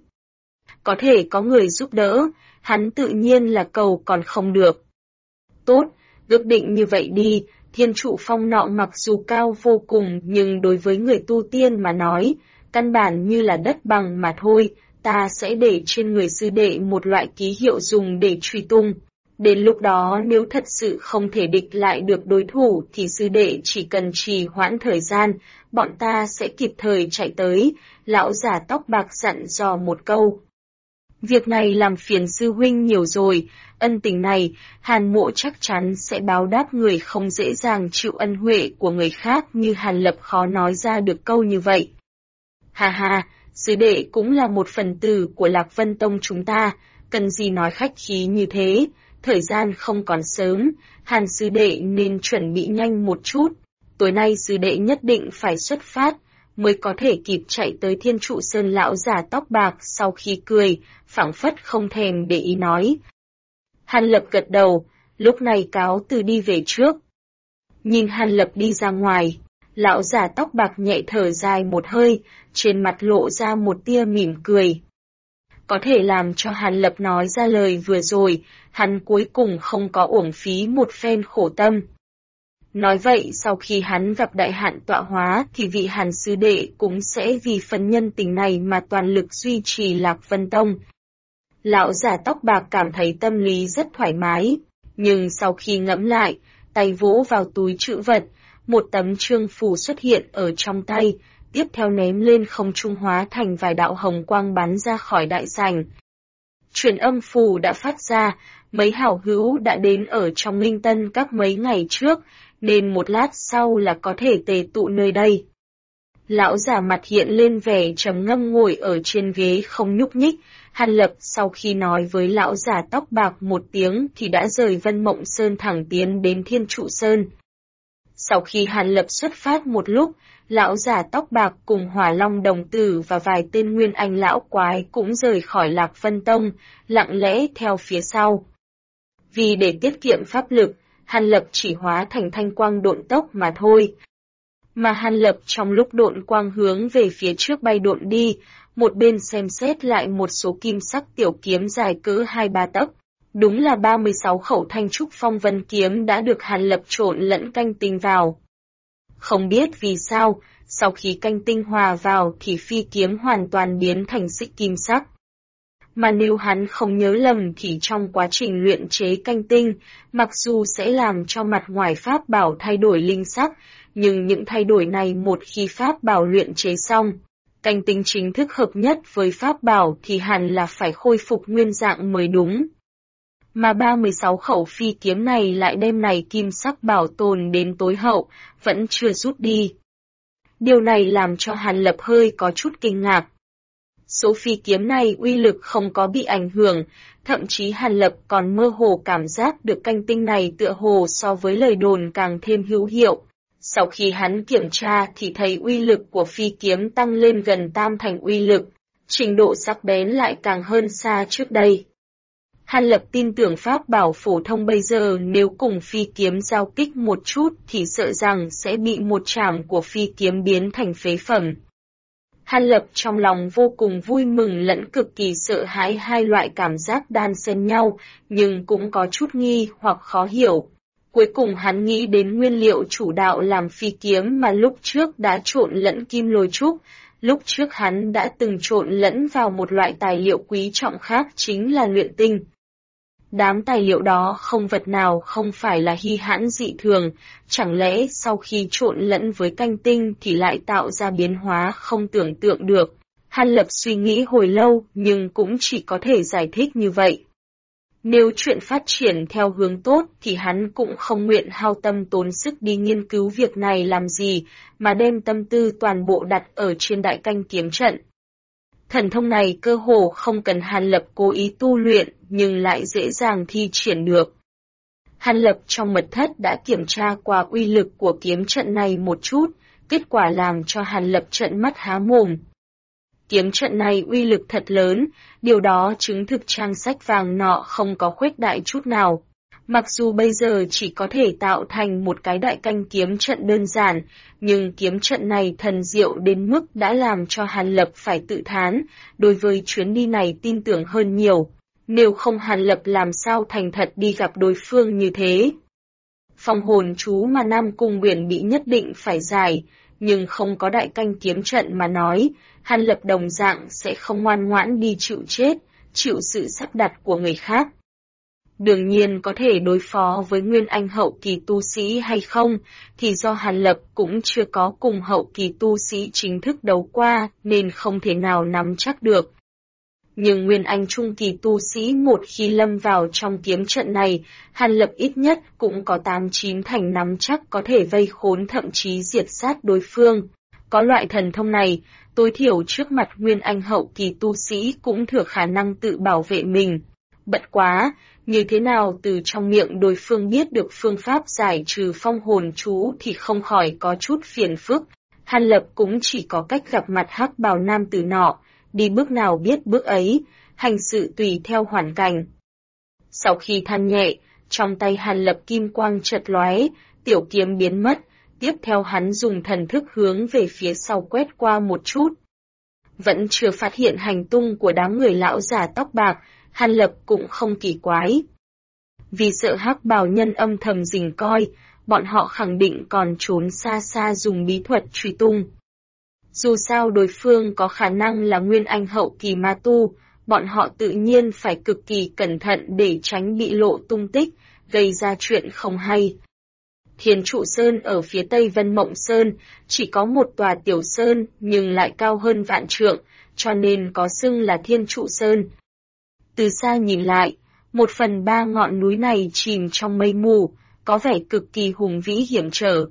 Có thể có người giúp đỡ, hắn tự nhiên là cầu còn không được. Tốt, ước định như vậy đi. Thiên trụ phong nọ mặc dù cao vô cùng nhưng đối với người tu tiên mà nói, căn bản như là đất bằng mà thôi. Ta sẽ để trên người sư đệ một loại ký hiệu dùng để truy tung. Đến lúc đó nếu thật sự không thể địch lại được đối thủ thì sư đệ chỉ cần trì hoãn thời gian, bọn ta sẽ kịp thời chạy tới. Lão giả tóc bạc dặn dò một câu. Việc này làm phiền sư huynh nhiều rồi, ân tình này, Hàn Mộ chắc chắn sẽ báo đáp. Người không dễ dàng chịu ân huệ của người khác như Hàn Lập khó nói ra được câu như vậy. Hà hà, sư đệ cũng là một phần tử của Lạc Vân Tông chúng ta, cần gì nói khách khí như thế, thời gian không còn sớm, Hàn sư đệ nên chuẩn bị nhanh một chút, tối nay sư đệ nhất định phải xuất phát, mới có thể kịp chạy tới Thiên Trụ Sơn. Lão giả tóc bạc sau khi cười, phảng phất không thèm để ý nói. Hàn Lập gật đầu, lúc này cáo từ đi về trước. Nhìn Hàn Lập đi ra ngoài, lão giả tóc bạc nhẹ thở dài một hơi, trên mặt lộ ra một tia mỉm cười. Có thể làm cho Hàn Lập nói ra lời vừa rồi, hắn cuối cùng không có uổng phí một phen khổ tâm. Nói vậy sau khi hắn gặp đại hạn tọa hóa thì vị Hàn sư đệ cũng sẽ vì phần nhân tình này mà toàn lực duy trì Lạc Vân Tông. Lão giả tóc bạc cảm thấy tâm lý rất thoải mái, nhưng sau khi ngẫm lại, tay vỗ vào túi trữ vật, một tấm chương phù xuất hiện ở trong tay, tiếp theo ném lên không trung hóa thành vài đạo hồng quang bắn ra khỏi đại sảnh. Truyền âm phù đã phát ra, mấy hảo hữu đã đến ở trong Linh Tân các mấy ngày trước, nên một lát sau là có thể tề tụ nơi đây. Lão giả mặt hiện lên vẻ trầm ngâm ngồi ở trên ghế không nhúc nhích. Hàn Lập sau khi nói với lão giả tóc bạc một tiếng thì đã rời Vân Mộng Sơn thẳng tiến đến Thiên Trụ Sơn. Sau khi Hàn Lập xuất phát một lúc, lão giả tóc bạc cùng Hỏa Long đồng tử và vài tên nguyên anh lão quái cũng rời khỏi Lạc Vân Tông, lặng lẽ theo phía sau. Vì để tiết kiệm pháp lực, Hàn Lập chỉ hóa thành thanh quang độn tốc mà thôi. Mà Hàn Lập trong lúc độn quang hướng về phía trước bay độn đi, một bên xem xét lại một số kim sắc tiểu kiếm dài cỡ 2-3 tấc. Đúng là 36 khẩu thanh trúc phong vân kiếm đã được Hàn Lập trộn lẫn canh tinh vào. Không biết vì sao, sau khi canh tinh hòa vào thì phi kiếm hoàn toàn biến thành xích kim sắc. Mà nếu hắn không nhớ lầm thì trong quá trình luyện chế canh tinh, mặc dù sẽ làm cho mặt ngoài pháp bảo thay đổi linh sắc, nhưng những thay đổi này một khi pháp bảo luyện chế xong, canh tinh chính thức hợp nhất với pháp bảo thì hẳn là phải khôi phục nguyên dạng mới đúng. Mà 36 khẩu phi kiếm này lại đem này kim sắc bảo tồn đến tối hậu, vẫn chưa rút đi. Điều này làm cho Hàn Lập hơi có chút kinh ngạc. Số phi kiếm này uy lực không có bị ảnh hưởng, thậm chí Hàn Lập còn mơ hồ cảm giác được canh tinh này tựa hồ so với lời đồn càng thêm hữu hiệu. Sau khi hắn kiểm tra thì thấy uy lực của phi kiếm tăng lên gần tam thành uy lực, trình độ sắc bén lại càng hơn xa trước đây. Hàn Lập tin tưởng pháp bảo phổ thông bây giờ nếu cùng phi kiếm giao kích một chút thì sợ rằng sẽ bị một chảm của phi kiếm biến thành phế phẩm. Hàn Lập trong lòng vô cùng vui mừng lẫn cực kỳ sợ hãi, hai loại cảm giác đan xen nhau, nhưng cũng có chút nghi hoặc khó hiểu. Cuối cùng hắn nghĩ đến nguyên liệu chủ đạo làm phi kiếm mà lúc trước đã trộn lẫn kim lôi trúc, lúc trước hắn đã từng trộn lẫn vào một loại tài liệu quý trọng khác chính là luyện tinh. Đám tài liệu đó không vật nào không phải là hy hãn dị thường, chẳng lẽ sau khi trộn lẫn với canh tinh thì lại tạo ra biến hóa không tưởng tượng được. Hàn Lập suy nghĩ hồi lâu nhưng cũng chỉ có thể giải thích như vậy. Nếu chuyện phát triển theo hướng tốt thì hắn cũng không nguyện hao tâm tốn sức đi nghiên cứu việc này làm gì, mà đem tâm tư toàn bộ đặt ở trên đại canh kiếm trận. Thần thông này cơ hồ không cần Hàn Lập cố ý tu luyện nhưng lại dễ dàng thi triển được. Hàn Lập trong mật thất đã kiểm tra qua uy lực của kiếm trận này một chút, kết quả làm cho Hàn Lập trợn mắt há mồm. Kiếm trận này uy lực thật lớn, điều đó chứng thực trang sách vàng nọ không có khuếch đại chút nào. Mặc dù bây giờ chỉ có thể tạo thành một cái đại canh kiếm trận đơn giản, nhưng kiếm trận này thần diệu đến mức đã làm cho Hàn Lập phải tự thán, đối với chuyến đi này tin tưởng hơn nhiều. Nếu không Hàn Lập làm sao thành thật đi gặp đối phương như thế. Phong hồn chú mà Nam Cung Uyển bị nhất định phải giải, nhưng không có đại canh kiếm trận mà nói, Hàn Lập đồng dạng sẽ không ngoan ngoãn đi chịu chết, chịu sự sắp đặt của người khác. Đương nhiên có thể đối phó với Nguyên Anh hậu kỳ tu sĩ hay không, thì do Hàn Lập cũng chưa có cùng hậu kỳ tu sĩ chính thức đấu qua nên không thể nào nắm chắc được. Nhưng Nguyên Anh trung kỳ tu sĩ một khi lâm vào trong kiếm trận này, Hàn Lập ít nhất cũng có 8-9 thành nắm chắc có thể vây khốn thậm chí diệt sát đối phương. Có loại thần thông này, tối thiểu trước mặt Nguyên Anh hậu kỳ tu sĩ cũng thừa khả năng tự bảo vệ mình. Bất quá, như thế nào từ trong miệng đối phương biết được phương pháp giải trừ phong hồn chú thì không khỏi có chút phiền phức. Hàn Lập cũng chỉ có cách gặp mặt hắc bào nam tử nọ, đi bước nào biết bước ấy, hành sự tùy theo hoàn cảnh. Sau khi than nhẹ, trong tay Hàn Lập kim quang chợt lóe, tiểu kiếm biến mất, tiếp theo hắn dùng thần thức hướng về phía sau quét qua một chút. Vẫn chưa phát hiện hành tung của đám người lão già tóc bạc, Hàn Lập cũng không kỳ quái. Vì sợ hắc bào nhân âm thầm rình coi, bọn họ khẳng định còn trốn xa xa dùng bí thuật truy tung. Dù sao đối phương có khả năng là Nguyên Anh hậu kỳ ma tu, bọn họ tự nhiên phải cực kỳ cẩn thận để tránh bị lộ tung tích, gây ra chuyện không hay. Thiên Trụ Sơn ở phía tây Vân Mộng Sơn, chỉ có một tòa tiểu sơn nhưng lại cao hơn vạn trượng, cho nên có xưng là Thiên Trụ Sơn. Từ xa nhìn lại, 1/3 ngọn núi này chìm trong mây mù, có vẻ cực kỳ hùng vĩ hiểm trở.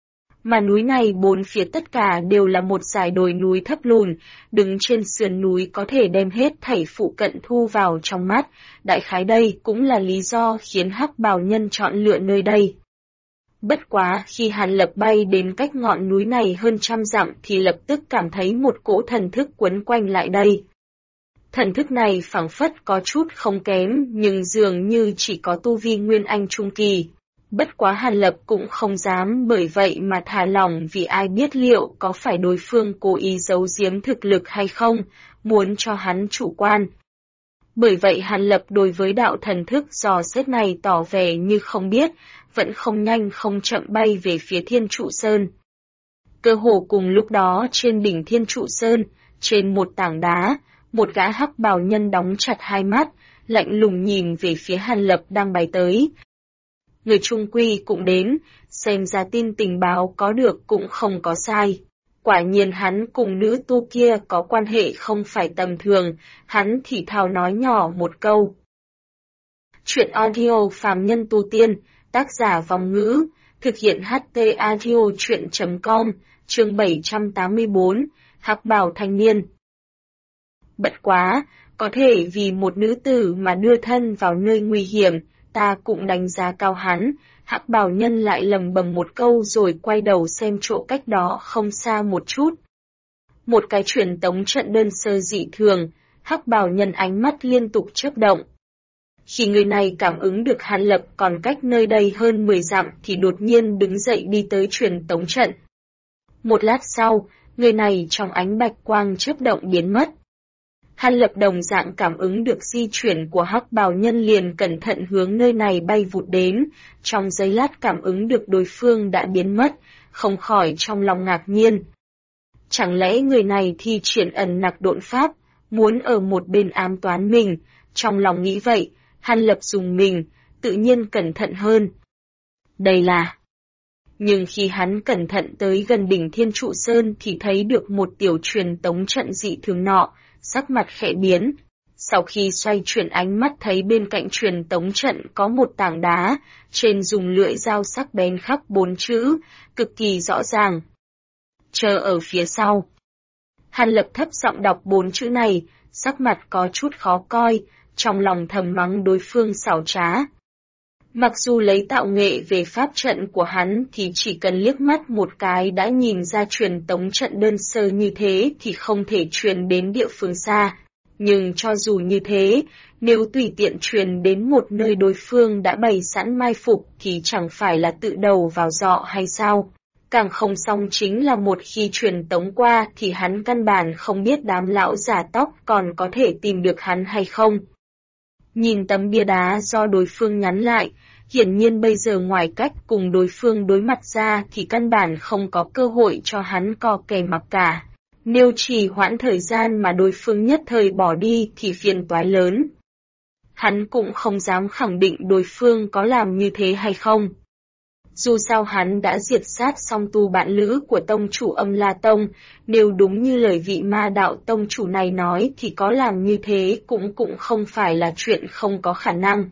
Mà núi này bốn phía tất cả đều là một dải đồi núi thấp lùn, đứng trên sườn núi có thể đem hết thảy phụ cận thu vào trong mắt, đại khái đây cũng là lý do khiến hắc bào nhân chọn lựa nơi đây. Bất quá khi Hàn Lập bay đến cách ngọn núi này hơn 100 dặm thì lập tức cảm thấy một cỗ thần thức quấn quanh lại đây. Thần thức này phảng phất có chút không kém nhưng dường như chỉ có tu vi Nguyên Anh trung kỳ. Bất quá Hàn Lập cũng không dám bởi vậy mà thả lỏng vì ai biết liệu có phải đối phương cố ý giấu giếm thực lực hay không, muốn cho hắn chủ quan. Bởi vậy Hàn Lập đối với đạo thần thức dò xét này tỏ vẻ như không biết, vẫn không nhanh không chậm bay về phía Thiên Trụ Sơn. Cơ hồ cùng lúc đó trên đỉnh Thiên Trụ Sơn, trên một tảng đá, một gã hắc bào nhân đóng chặt hai mắt, lạnh lùng nhìn về phía Hàn Lập đang bay tới. Người trung quy cũng đến, xem ra tin tình báo có được cũng không có sai. Quả nhiên hắn cùng nữ tu kia có quan hệ không phải tầm thường, hắn thì thào nói nhỏ một câu. Chuyện audio phàm nhân tu tiên, tác giả Vòng Ngữ, thực hiện HT audio chuyện.com, chương 784, hắc bào thanh niên. Bất quá, có thể vì một nữ tử mà đưa thân vào nơi nguy hiểm, ta cũng đánh giá cao hắn. Hắc bào nhân lại lầm bầm một câu rồi quay đầu xem chỗ cách đó không xa một chút. Một cái truyền tống trận đơn sơ dị thường, hắc bào nhân ánh mắt liên tục chớp động. Khi người này cảm ứng được Hàn Lập còn cách nơi đây hơn 10 dặm thì đột nhiên đứng dậy đi tới truyền tống trận. Một lát sau, người này trong ánh bạch quang chớp động biến mất. Hàn Lập đồng dạng cảm ứng được di chuyển của hắc bào nhân liền cẩn thận hướng nơi này bay vụt đến, trong giây lát cảm ứng được đối phương đã biến mất, không khỏi trong lòng ngạc nhiên. Chẳng lẽ người này thi triển ẩn nặc độn pháp, muốn ở một bên ám toán mình, trong lòng nghĩ vậy, Hàn Lập dùng mình, tự nhiên cẩn thận hơn. Đây là... Nhưng khi hắn cẩn thận tới gần đỉnh Thiên Trụ Sơn thì thấy được một tiểu truyền tống trận dị thường nọ, sắc mặt khẽ biến. Sau khi xoay chuyển ánh mắt thấy bên cạnh truyền tống trận có một tảng đá, trên dùng lưỡi dao sắc bén khắc 4 chữ, cực kỳ rõ ràng. Chờ ở phía sau. Hàn Lập thấp giọng đọc 4 chữ này, sắc mặt có chút khó coi, trong lòng thầm mắng đối phương xảo trá. Mặc dù lấy tạo nghệ về pháp trận của hắn thì chỉ cần liếc mắt một cái đã nhìn ra truyền tống trận đơn sơ như thế thì không thể truyền đến địa phương xa. Nhưng cho dù như thế, nếu tùy tiện truyền đến một nơi đối phương đã bày sẵn mai phục thì chẳng phải là tự đầu vào giọ hay sao? Càng không xong chính là một khi truyền tống qua thì hắn căn bản không biết đám lão giả tóc còn có thể tìm được hắn hay không. Nhìn tấm bia đá do đối phương nhắn lại, hiển nhiên bây giờ ngoài cách cùng đối phương đối mặt ra thì căn bản không có cơ hội cho hắn co kè mặc cả. Nếu trì hoãn thời gian mà đối phương nhất thời bỏ đi thì phiền toái lớn. Hắn cũng không dám khẳng định đối phương có làm như thế hay không. Dù sao hắn đã diệt sát song tu bạn lữ của tông chủ Âm La Tông, nếu đúng như lời vị ma đạo tông chủ này nói thì có làm như thế cũng không phải là chuyện không có khả năng.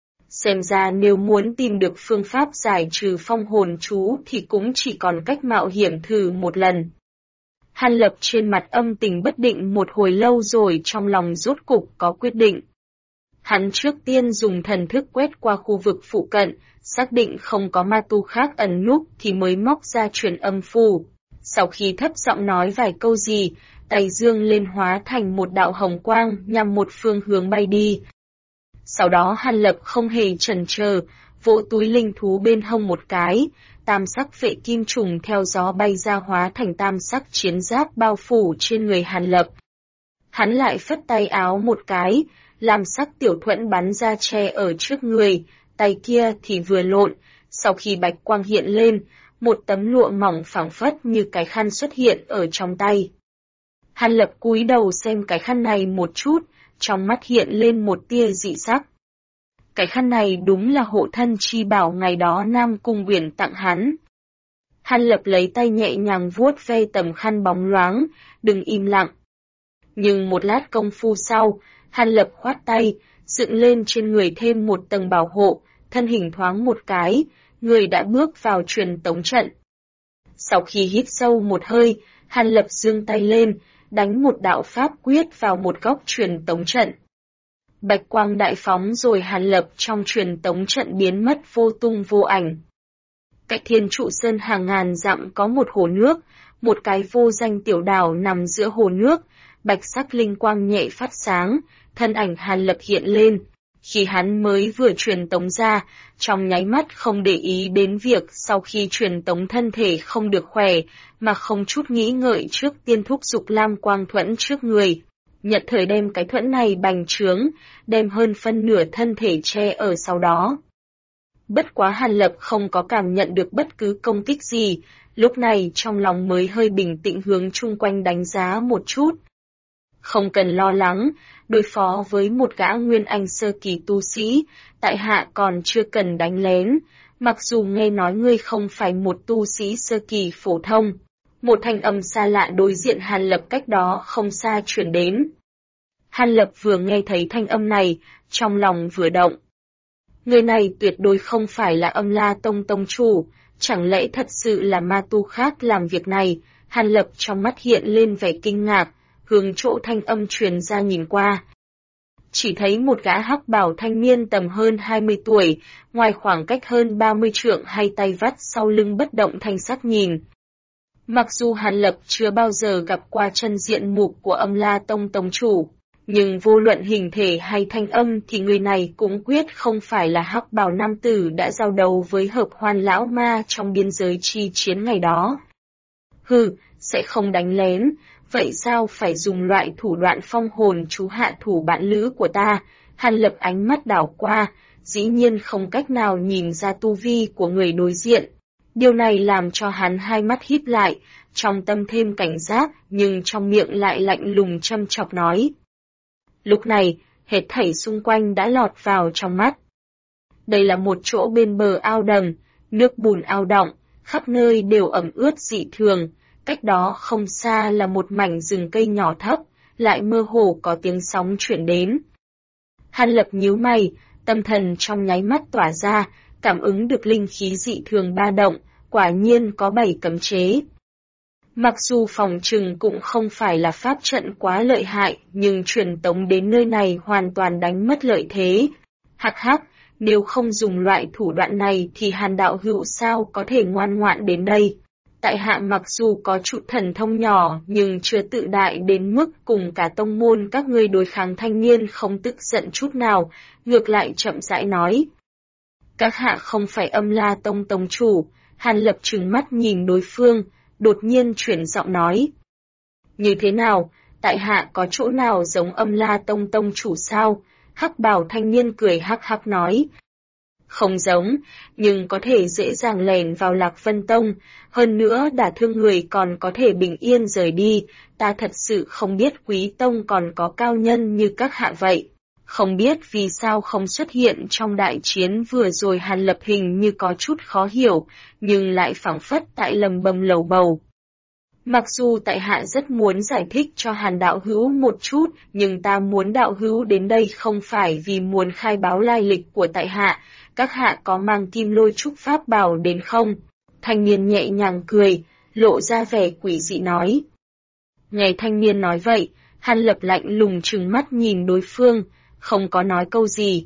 Xem ra nếu muốn tìm được phương pháp giải trừ phong hồn chú thì cũng chỉ còn cách mạo hiểm thử một lần. Hàn Lập trên mặt âm tình bất định một hồi lâu rồi trong lòng rốt cục có quyết định. Hắn trước tiên dùng thần thức quét qua khu vực phụ cận, xác định không có ma tu khác ẩn núp thì mới móc ra truyền âm phù. Sau khi thấp giọng nói vài câu gì, tay dương lên hóa thành một đạo hồng quang nhằm một phương hướng bay đi. Sau đó Hàn Lập không hề chần chờ, vỗ túi linh thú bên hông một cái, tam sắc vệ kim trùng theo gió bay ra hóa thành tam sắc chiến giáp bao phủ trên người Hàn Lập. Hắn lại phất tay áo một cái, làm sắc tiểu thuẫn bắn ra che ở trước người, tay kia thì vừa lộn, sau khi bạch quang hiện lên, một tấm lụa mỏng phẳng phất như cái khăn xuất hiện ở trong tay. Hàn Lập cúi đầu xem cái khăn này một chút, trong mắt hiện lên một tia dị sắc. Cái khăn này đúng là hộ thân chi bảo ngày đó Nam Cung Uyển tặng hắn. Hàn Lập lấy tay nhẹ nhàng vuốt ve tấm khăn bóng loáng, đừng im lặng. Nhưng một lát công phu sau, Hàn Lập khoát tay, dựng lên trên người thêm một tầng bảo hộ, thân hình thoáng một cái, người đã bước vào truyền tống trận. Sau khi hít sâu một hơi, Hàn Lập giương tay lên, đánh một đạo pháp quyết vào một góc truyền tống trận. Bạch quang đại phóng rồi Hàn Lập trong truyền tống trận biến mất vô tung vô ảnh. Cách Thiên Trụ Sơn hàng ngàn dặm có một hồ nước, một cái vô danh tiểu đảo nằm giữa hồ nước, bạch sắc linh quang nhẹ phát sáng, thân ảnh Hàn Lập hiện lên. Khi hắn mới vừa truyền tống ra, trong nháy mắt không để ý đến việc sau khi truyền tống thân thể không được khỏe, mà không chút nghĩ ngợi trước tiên thúc giục lam quang thuẫn trước người. Nhận thời đem cái thuẫn này bành trướng, đem hơn phân nửa thân thể che ở sau đó. Bất quá Hàn Lập không có cảm nhận được bất cứ công kích gì, lúc này trong lòng mới hơi bình tĩnh hướng chung quanh đánh giá một chút. Không cần lo lắng, đối phó với một gã nguyên anh sơ kỳ tu sĩ, tại hạ còn chưa cần đánh lén, mặc dù nghe nói ngươi không phải một tu sĩ sơ kỳ phổ thông. Một thanh âm xa lạ đối diện Hàn Lập cách đó không xa truyền đến. Hàn Lập vừa nghe thấy thanh âm này, trong lòng vừa động. Người này tuyệt đối không phải là Âm La Tông tông chủ, chẳng lẽ thật sự là ma tu khác làm việc này? Hàn Lập trong mắt hiện lên vẻ kinh ngạc, hướng chỗ thanh âm truyền ra nhìn qua. Chỉ thấy một gã hắc bào thanh niên tầm hơn 20 tuổi, ngoài khoảng cách hơn 30 trượng hay tay vắt sau lưng bất động thanh sắc nhìn. Mặc dù Hàn Lập chưa bao giờ gặp qua chân diện mục của Âm La Tông tông chủ, nhưng vô luận hình thể hay thanh âm thì người này cũng quyết không phải là hắc bào nam tử đã giao đấu với Hợp Hoan lão ma trong biên giới chi chiến ngày đó. Hừ, sẽ không đánh lén, vậy sao phải dùng loại thủ đoạn phong hồn chú hạ thủ bạn lữ của ta? Hàn Lập ánh mắt đảo qua, dĩ nhiên không cách nào nhìn ra tu vi của người đối diện. Điều này làm cho hắn hai mắt híp lại, trong tâm thêm cảnh giác, nhưng trong miệng lại lạnh lùng châm chọc nói. Lúc này, hết thảy xung quanh đã lọt vào trong mắt. Đây là một chỗ bên bờ ao đầm, nước bùn ao đọng, khắp nơi đều ẩm ướt dị thường, cách đó không xa là một mảnh rừng cây nhỏ thấp, lại mơ hồ có tiếng sóng chuyển đến. Hàn Lập nhíu mày, tâm thần trong nháy mắt tỏa ra, cảm ứng được linh khí dị thường ba động, quả nhiên có 7 cấm chế. Mặc dù phòng trừng cũng không phải là pháp trận quá lợi hại, nhưng truyền tống đến nơi này hoàn toàn đánh mất lợi thế. Hắc hắc, nếu không dùng loại thủ đoạn này thì Hàn đạo hữu sao có thể ngoan ngoãn đến đây. Tại hạ mặc dù có chút thần thông nhỏ nhưng chưa tự đại đến mức cùng cả tông môn các ngươi đối kháng thanh niên không tức giận chút nào, ngược lại chậm rãi nói. Các hạ không phải Âm La Tông tông chủ, Hàn Lập trừng mắt nhìn đối phương, đột nhiên chuyển giọng nói. Như thế nào, tại hạ có chỗ nào giống Âm La Tông tông chủ sao? Hắc bào thanh niên cười hắc hắc nói. Không giống, nhưng có thể dễ dàng lèn vào Lạc Vân Tông, hơn nữa đả thương người còn có thể bình yên rời đi, ta thật sự không biết Quý Tông còn có cao nhân như các hạ vậy. Không biết vì sao không xuất hiện trong đại chiến vừa rồi. Hàn Lập hình như có chút khó hiểu, nhưng lại phảng phất tại lầm bầm lầu bầu. Mặc dù tại hạ rất muốn giải thích cho Hàn đạo hữu một chút, nhưng ta muốn đạo hữu đến đây không phải vì muốn khai báo lai lịch của tại hạ, các hạ có mang kim lôi trúc pháp bảo đến không? Thanh niên nhẹ nhàng cười, lộ ra vẻ quỷ dị nói. Nghe thanh niên nói vậy, Hàn Lập lạnh lùng trừng mắt nhìn đối phương, không có nói câu gì.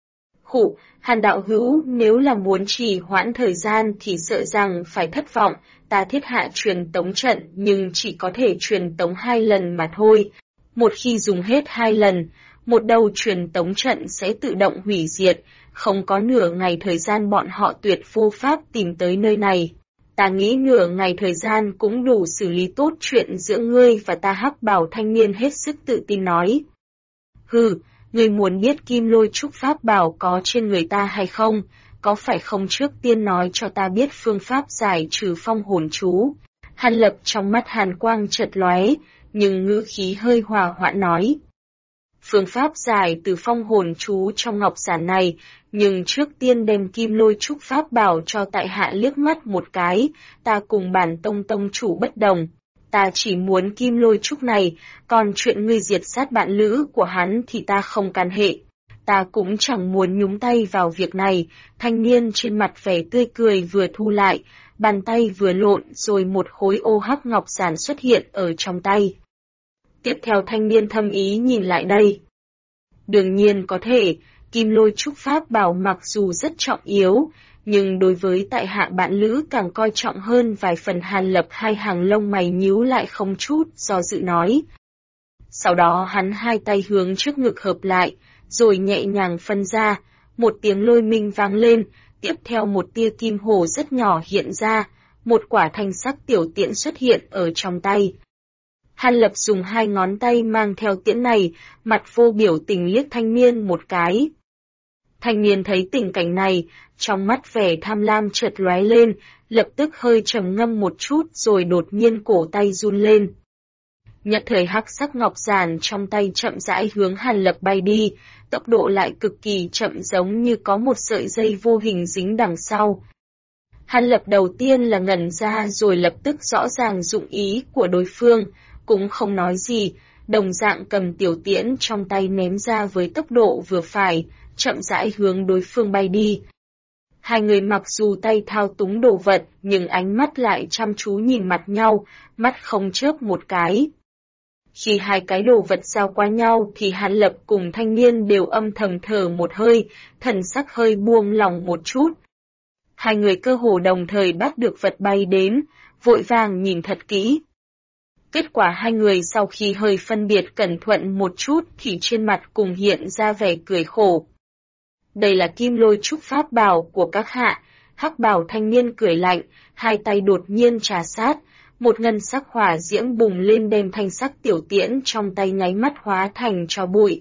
Khụ, Hàn đạo hữu, nếu là muốn trì hoãn thời gian thì sợ rằng phải thất vọng, ta thiết hạ truyền tống trận nhưng chỉ có thể truyền tống 2 lần mà thôi. Một khi dùng hết 2 lần, một đầu truyền tống trận sẽ tự động hủy diệt, không có nửa ngày thời gian bọn họ tuyệt vô pháp tìm tới nơi này. Ta nghĩ nửa ngày thời gian cũng đủ xử lý tốt chuyện giữa ngươi và ta. Hắc bào thanh niên hết sức tự tin nói. Hừ, ngươi muốn biết kim lôi trúc pháp bảo có trên người ta hay không? Có phải không trước tiên nói cho ta biết phương pháp giải trừ phong hồn chú? Hàn Lập trong mắt hàn quang chợt lóe, nhưng ngữ khí hơi hòa hoãn nói. Phương pháp giải từ phong hồn chú trong ngọc giản này, nhưng trước tiên đem kim lôi trúc pháp bảo cho tại hạ liếc mắt một cái, ta cùng bản tông chủ bất đồng. Ta chỉ muốn kim lôi trúc này, còn chuyện ngươi diệt sát bạn lữ của hắn thì ta không can hệ. Ta cũng chẳng muốn nhúng tay vào việc này. Thanh niên trên mặt vẻ tươi cười vừa thu lại, bàn tay vừa lộn rồi một khối ô hắc ngọc giản xuất hiện ở trong tay. Tiếp theo thanh niên thâm ý nhìn lại đây. Đương nhiên có thể, kim lôi trúc pháp bảo mặc dù rất trọng yếu, nhưng đối với tại hạ bạn lữ càng coi trọng hơn vài phần. Hàn Lập hai hàng lông mày nhíu lại không chút do dự nói. Sau đó hắn hai tay hướng trước ngực hợp lại, rồi nhẹ nhàng phân ra, một tiếng lôi minh vang lên, tiếp theo một tia kim hồ rất nhỏ hiện ra, một quả thanh sắc tiểu tiễn xuất hiện ở trong tay. Hàn Lập dùng 2 ngón tay mang theo tiễn này, mặt vô biểu tình liếc thanh niên một cái. Thanh niên thấy tình cảnh này, trong mắt vẻ tham lam chợt lóe lên, lập tức hơi trầm ngâm một chút rồi đột nhiên cổ tay run lên. Nhất thời hắc sắc ngọc giản trong tay chậm rãi hướng Hàn Lập bay đi, tốc độ lại cực kỳ chậm giống như có một sợi dây vô hình dính đằng sau. Hàn Lập đầu tiên là ngẩn ra rồi lập tức rõ ràng dụng ý của đối phương, cũng không nói gì, đồng dạng cầm tiểu tiễn trong tay ném ra với tốc độ vừa phải, chậm rãi hướng đối phương bay đi. Hai người mặc dù tay thao túng đồ vật, nhưng ánh mắt lại chăm chú nhìn mặt nhau, mắt không chớp một cái. Khi hai cái đồ vật giao qua nhau thì Hàn Lập cùng thanh niên đều âm thầm thở một hơi, thần sắc hơi buông lỏng một chút. Hai người cơ hồ đồng thời bắt được vật bay đến, vội vàng nhìn thật kỹ. Kết quả hai người sau khi hơi phân biệt cẩn thận một chút thì trên mặt cùng hiện ra vẻ cười khổ. Đây là kim lôi trúc pháp bảo của các hạ. Hắc bào thanh niên cười lạnh, hai tay đột nhiên trà sát, một ngân sắc hỏa diễm bùng lên đem thanh sắc tiểu tiễn trong tay nháy mắt hóa thành tro bụi.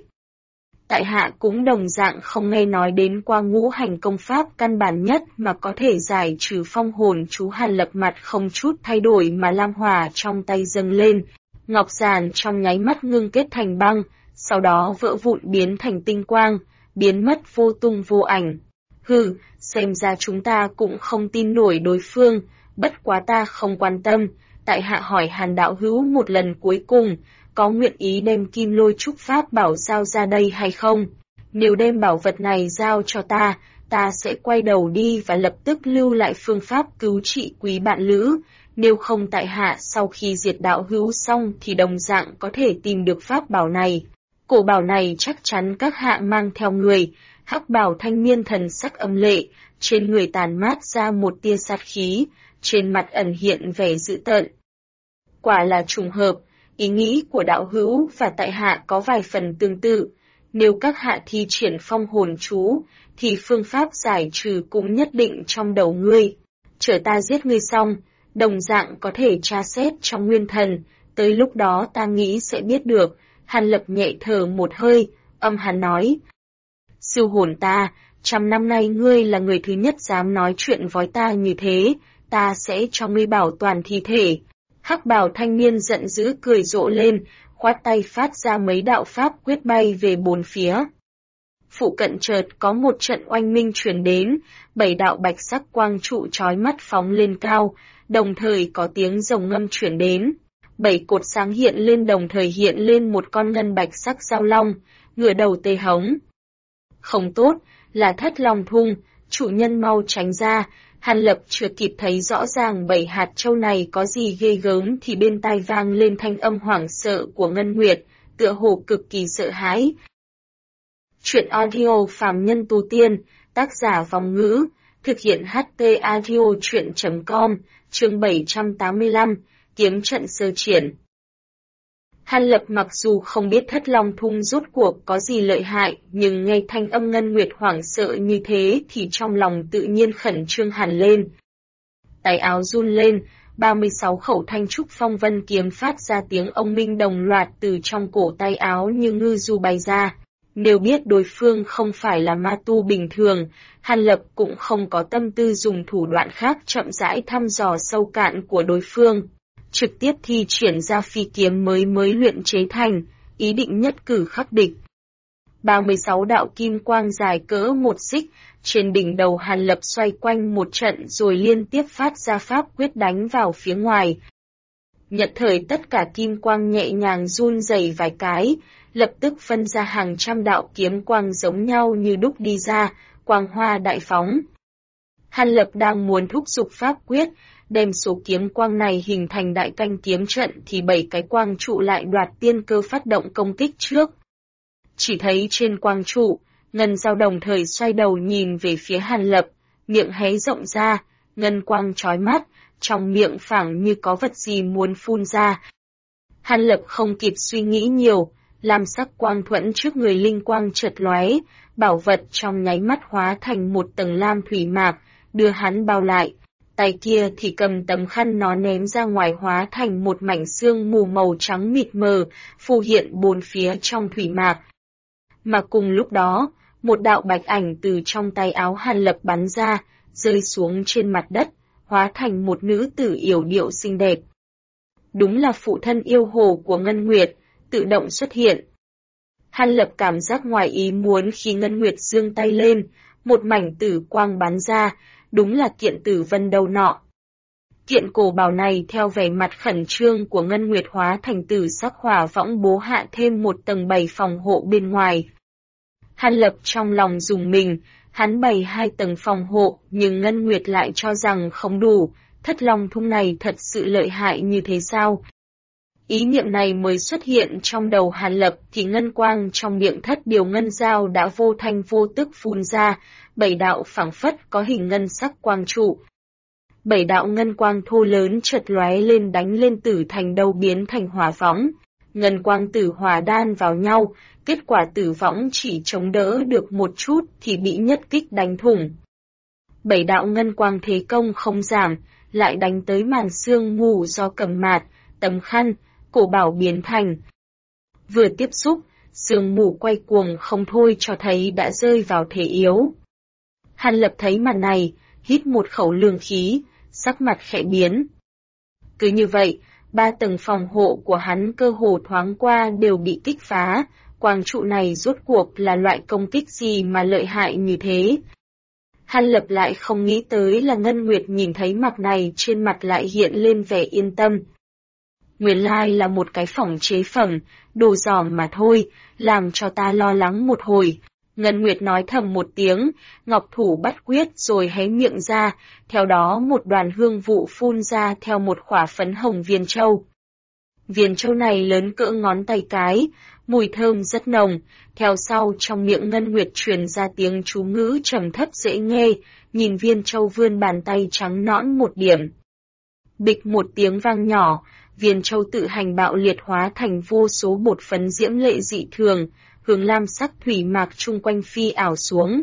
Tại hạ cũng đồng dạng không nghe nói đến qua ngũ hành công pháp căn bản nhất mà có thể giải trừ phong hồn chú. Hàn Lập mặt không chút thay đổi mà lam hỏa trong tay dâng lên, ngọc giản trong nháy mắt ngưng kết thành băng, sau đó vỡ vụn biến thành tinh quang, biến mất vô tung vô ảnh. Hừ, xem ra chúng ta cũng không tin nổi đối phương, bất quá ta không quan tâm, tại hạ hỏi Hàn đạo hữu một lần cuối cùng, có nguyện ý đem kim lôi trúc pháp bảo giao ra đây hay không? Nếu đem bảo vật này giao cho ta sẽ quay đầu đi và lập tức lưu lại phương pháp cứu trị quý bạn lữ, nếu không tại hạ sau khi diệt đạo hữu xong thì đồng dạng có thể tìm được pháp bảo này. Cổ bảo này chắc chắn các hạ mang theo người. Hắc bào thanh niên thần sắc âm lệ, trên người tàn mát ra một tia sát khí, trên mặt ẩn hiện vẻ dữ tợn. Quả là trùng hợp, ý nghĩ của đạo hữu và tại hạ có vài phần tương tự. Nếu các hạ thi triển phong hồn chú, thì phương pháp giải trừ cũng nhất định trong đầu ngươi. Chờ ta giết ngươi xong, đồng dạng có thể tra xét trong nguyên thần, tới lúc đó ta nghĩ sẽ biết được. Hàn Lập nhẹ thở một hơi, âm hàn nói. Siêu hồn ta, 100 năm nay ngươi là người thứ nhất dám nói chuyện với ta như thế, ta sẽ cho ngươi bảo toàn thi thể. Hắc bào thanh niên giận dữ cười rộ lên, khoát tay phát ra mấy đạo pháp quyết bay về bốn phía. Phụ cận chợt có một trận oanh minh truyền đến, 7 đạo bạch sắc quang trụ chói mắt phóng lên cao, đồng thời có tiếng rồng ngâm truyền đến. 7 cột sáng hiện lên đồng thời hiện lên một con ngân bạch sắc giao long, ngửa đầu tê hống. Không tốt, là Thất Long Thung, chủ nhân mau tránh ra. Hàn Lập chưa kịp thấy rõ ràng 7 hạt châu này có gì ghê gớm thì bên tai vang lên thanh âm hoảng sợ của Ngân Nguyệt, tựa hồ cực kỳ sợ hãi. Chuyện audio phàm nhân tu tiên, tác giả Vong Ngữ, thực hiện HT audio chuyện.com, chương 785, kiếm trận sơ triển. Hàn Lập mặc dù không biết Thất Long Thung rốt cuộc có gì lợi hại, nhưng nghe thanh âm Ngân Nguyệt hoảng sợ như thế thì trong lòng tự nhiên khẩn trương hẳn lên. Tay áo run lên, 36 khẩu thanh trúc phong vân kiếm phát ra tiếng ông minh đồng loạt từ trong cổ tay áo như ngư du bay ra. Nếu biết đối phương không phải là ma tu bình thường, Hàn Lập cũng không có tâm tư dùng thủ đoạn khác chậm rãi thăm dò sâu cạn của đối phương. Trực tiếp thi triển ra phi kiếm mới luyện chế thành, ý định nhất cử khắc địch. 36 đạo kim quang dài cỡ một xích, trên đỉnh đầu Hàn Lập xoay quanh một trận rồi liên tiếp phát ra pháp quyết đánh vào phía ngoài. Nhận thời tất cả kim quang nhẹ nhàng run rẩy vài cái, lập tức phân ra hàng trăm đạo kiếm quang giống nhau như đúc đi ra, quang hoa đại phóng. Hàn Lập đang muốn thúc giục pháp quyết, đem số kiếm quang này hình thành đại canh kiếm trận thì 7 cái quang trụ lại đoạt tiên cơ phát động công kích trước. Chỉ thấy trên quang trụ, ngân dao đồng thời xoay đầu nhìn về phía Hàn Lập, miệng hé rộng ra, ngân quang chói mắt, trong miệng phảng như có vật gì muốn phun ra. Hàn Lập không kịp suy nghĩ nhiều, lam sắc quang thuẫn trước người linh quang chợt lóe, bảo vật trong nháy mắt hóa thành một tầng lam thủy mạc, đưa hắn bao lại. Tay kia thì cầm tấm khăn nó ném ra ngoài hóa thành một mảnh sương mù màu trắng mịt mờ, phù hiện bốn phía trong thủy mạc. Mà cùng lúc đó, một đạo bạch ảnh từ trong tay áo Hàn Lập bắn ra, rơi xuống trên mặt đất, hóa thành một nữ tử yểu điệu xinh đẹp. Đúng là phụ thân yêu hồ của Ngân Nguyệt, tự động xuất hiện. Hàn Lập cảm giác ngoài ý muốn khi Ngân Nguyệt giương tay lên, một mảnh tử quang bắn ra, đúng là kiện tử vân đầu nọ. Kiện cổ bào này theo vẻ mặt khẩn trương của Ngân Nguyệt hóa thành tử sắc hỏa võng bố hạ thêm một tầng bày phòng hộ bên ngoài. Hàn Lập trong lòng dùng mình, hắn bày 2 tầng phòng hộ nhưng Ngân Nguyệt lại cho rằng không đủ, Thất Long Thung này thật sự lợi hại như thế sao? Ý niệm này mới xuất hiện trong đầu Hàn Lập thì ngân quang trong miệng Thất Điều Ngân Dao đã vô thanh vô tức phun ra, 7 đạo phảng phất có hình ngân sắc quang trụ. 7 đạo ngân quang thô lớn chợt lóe lên đánh lên tử thành đầu biến thành hỏa võng. Ngân quang tử hỏa đan vào nhau, kết quả tử võng chỉ chống đỡ được một chút thì bị nhất kích đánh thủng. 7 đạo ngân quang thế công không giảm, lại đánh tới màn sương mù do cầm mạt, tấm khăn, cổ bảo biến thành. Vừa tiếp xúc, sương mù quay cuồng không thôi cho thấy đã rơi vào thế yếu. Hàn Lập thấy màn này, hít một khẩu lương khí, sắc mặt khẽ biến. Cứ như vậy, 3 tầng phòng hộ của hắn cơ hồ thoáng qua đều bị kích phá, quang trụ này rốt cuộc là loại công kích gì mà lợi hại như thế. Hàn Lập lại không nghĩ tới là Ngân Nguyệt nhìn thấy mặt này trên mặt lại hiện lên vẻ yên tâm. Nguyên lai là một cái phỏng chế phẩm, đồ giỏm mà thôi, làm cho ta lo lắng một hồi. Ngân Nguyệt nói thầm một tiếng, ngọc thủ bắt quyết rồi hé miệng ra, theo đó một đoàn hương vụ phun ra theo một khỏa phấn hồng viên châu. Viên châu này lớn cỡ ngón tay cái, mùi thơm rất nồng, theo sau trong miệng Ngân Nguyệt truyền ra tiếng chú ngữ trầm thấp dễ nghe, nhìn viên châu vươn bàn tay trắng nõn một điểm. Bịch một tiếng vang nhỏ, viên châu tự hành bạo liệt hóa thành vô số bột phấn diễm lệ dị thường, hướng lam sắc thủy mạc chung quanh phi ảo xuống.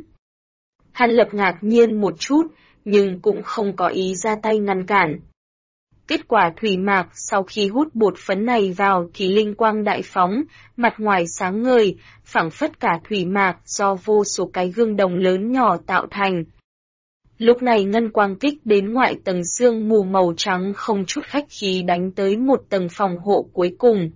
Hàn Lập ngạc nhiên một chút, nhưng cũng không có ý ra tay ngăn cản. Kết quả thủy mạc sau khi hút bột phấn này vào thì linh quang đại phóng, mặt ngoài sáng ngời, phảng phất cả thủy mạc do vô số cái gương đồng lớn nhỏ tạo thành. Lúc này ngân quang kích đến ngoại tầng sương mù màu trắng không chút khách khí đánh tới một tầng phòng hộ cuối cùng.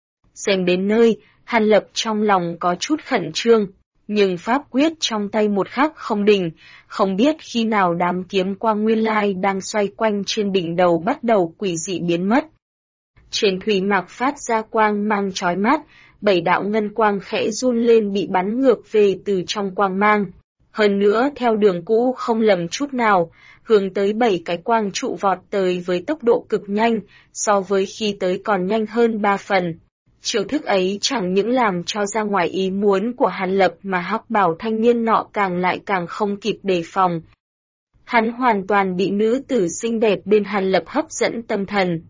Xem đến nơi, Hàn Lập trong lòng có chút khẩn trương, nhưng pháp quyết trong tay một khắc không đình, không biết khi nào đám kiếm quang nguyên lai đang xoay quanh trên đỉnh đầu bắt đầu quỷ dị biến mất. Trên thủy mạc phát ra quang mang chói mắt, 7 đạo ngân quang khẽ run lên bị bắn ngược về từ trong quang mang. Hơn nữa theo đường cũ không lầm chút nào, hướng tới 7 cái quang trụ vọt tới với tốc độ cực nhanh, so với khi tới còn nhanh hơn 3 phần. Chiêu thức ấy chẳng những làm cho ra ngoài ý muốn của Hàn Lập mà hắc bảo thanh niên nọ càng không kịp đề phòng. Hắn hoàn toàn bị nữ tử xinh đẹp bên Hàn Lập hấp dẫn tâm thần.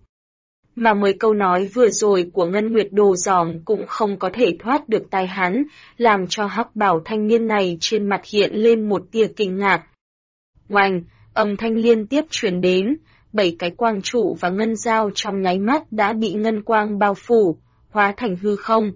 Mà mấy câu nói vừa rồi của Ngân Nguyệt đồ giỏm cũng không có thể thoát được tai hắn, làm cho hắc bảo thanh niên này trên mặt hiện lên một tia kinh ngạc. Oanh, âm thanh liên tiếp truyền đến, 7 cái quang trụ và ngân dao trong nháy mắt đã bị ngân quang bao phủ, hóa thành hư không.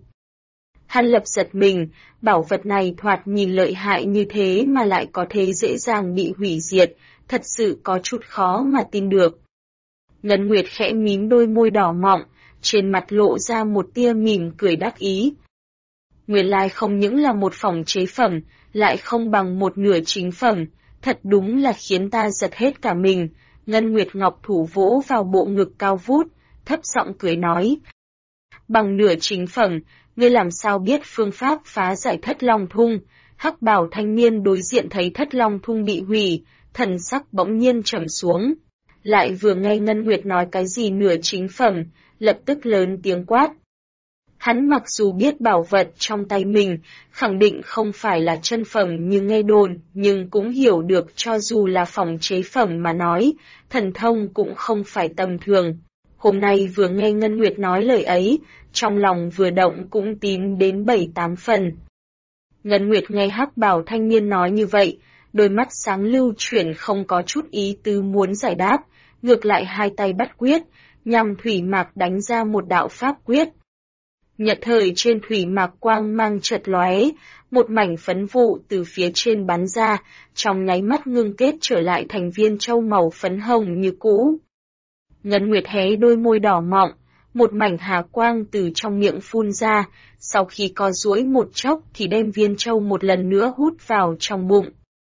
Hàn Lập giật mình, bảo vật này thoạt nhìn lợi hại như thế mà lại có thể dễ dàng bị hủy diệt, thật sự có chút khó mà tin được. Ngân Nguyệt khẽ mím đôi môi đỏ mọng, trên mặt lộ ra một tia mỉm cười đắc ý. Nguyên lai không những là một phỏng chế phẩm, lại không bằng một nửa chính phẩm, thật đúng là khiến ta giật hết cả mình. Ngân Nguyệt ngọc thủ vỗ vào bộ ngực cao vút, thấp giọng cười nói. Bằng nửa chính phẩm, ngươi làm sao biết phương pháp phá giải Thất Long Thung? Hắc bảo thanh niên đối diện thấy Thất Long Thung bị hủy, thần sắc bỗng nhiên trầm xuống. Lại vừa nghe Ngân Nguyệt nói cái gì nửa chính phẩm, lập tức lớn tiếng quát. Hắn mặc dù biết bảo vật trong tay mình, khẳng định không phải là chân phẩm như nghe đồn, nhưng cũng hiểu được cho dù là phỏng chế phẩm mà nói, thần thông cũng không phải tầm thường. Hôm nay vừa nghe Ngân Nguyệt nói lời ấy, trong lòng vừa động cũng tin đến 7-8 phần. Ngân Nguyệt nghe hắc bảo thanh niên nói như vậy, đôi mắt sáng lưu chuyển không có chút ý tứ muốn giải đáp, ngược lại hai tay bắt quyết, nhằm thủy mạc đánh ra một đạo pháp quyết. Nhật thời trên thủy mạc quang mang chợt lóe, một mảnh phấn vụ từ phía trên bắn ra, trong nháy mắt ngưng kết trở lại thành viên châu màu phấn hồng như cũ. Ngân Nguyệt hé đôi môi đỏ mọng, một mảnh hà quang từ trong miệng phun ra, sau khi co duỗi một chốc thì đem viên châu một lần nữa hút vào trong bụng.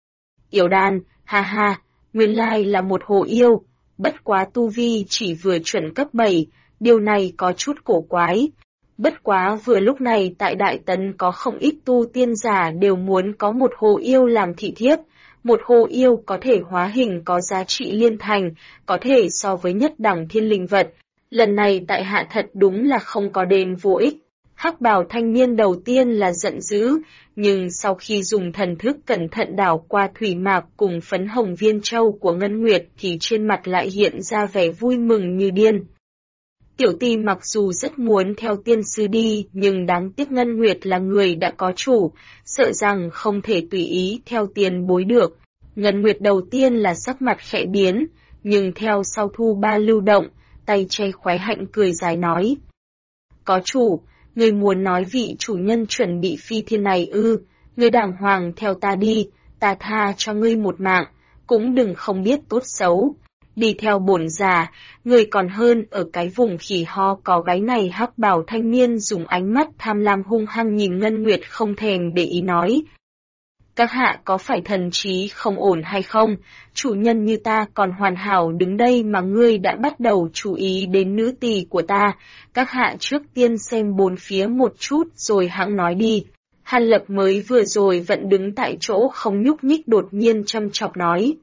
Yểu đan, ha ha, nguyên lai là một hồ yêu, bất quá tu vi chỉ vừa chuẩn cấp 7, điều này có chút cổ quái. Bất quá vừa lúc này tại Đại Tấn có không ít tu tiên giả đều muốn có một hồ yêu làm thị thiếp. Một hồ yêu có thể hóa hình có giá trị liên thành, có thể so với nhất đẳng thiên linh vật. Lần này tại hạ thật đúng là không có đền vô ích. Hắc bào thanh niên đầu tiên là giận dữ, nhưng sau khi dùng thần thức cẩn thận đảo qua thủy mạc cùng phấn hồng viên châu của Ngân Nguyệt thì trên mặt lại hiện ra vẻ vui mừng như điên. Tiểu ti mặc dù rất muốn theo tiên sư đi, nhưng đáng tiếc Ngân Nguyệt là người đã có chủ, sợ rằng không thể tùy ý theo tiền bối được. Ngân Nguyệt đầu tiên là sắc mặt khẽ biến, nhưng theo sau thu ba lưu động, tay che khóe hạnh cười dài nói. Có chủ, ngươi muốn nói vị chủ nhân chuẩn bị phi thiên này ư, ngươi đàng hoàng theo ta đi, ta tha cho ngươi một mạng, cũng đừng không biết tốt xấu. Đi theo bổn già, người còn hơn ở cái vùng khỉ ho có gáy này. Hắc bào thanh niên dùng ánh mắt tham lam hung hăng nhìn Ngân Nguyệt không thèm để ý nói. Các hạ có phải thần trí không ổn hay không? Chủ nhân như ta còn hoàn hảo đứng đây mà ngươi đã bắt đầu chú ý đến nữ tỳ của ta. Các hạ trước tiên xem bốn phía một chút rồi hẵng nói đi. Hàn Lập mới vừa rồi vẫn đứng tại chỗ không nhúc nhích đột nhiên châm chọc nói.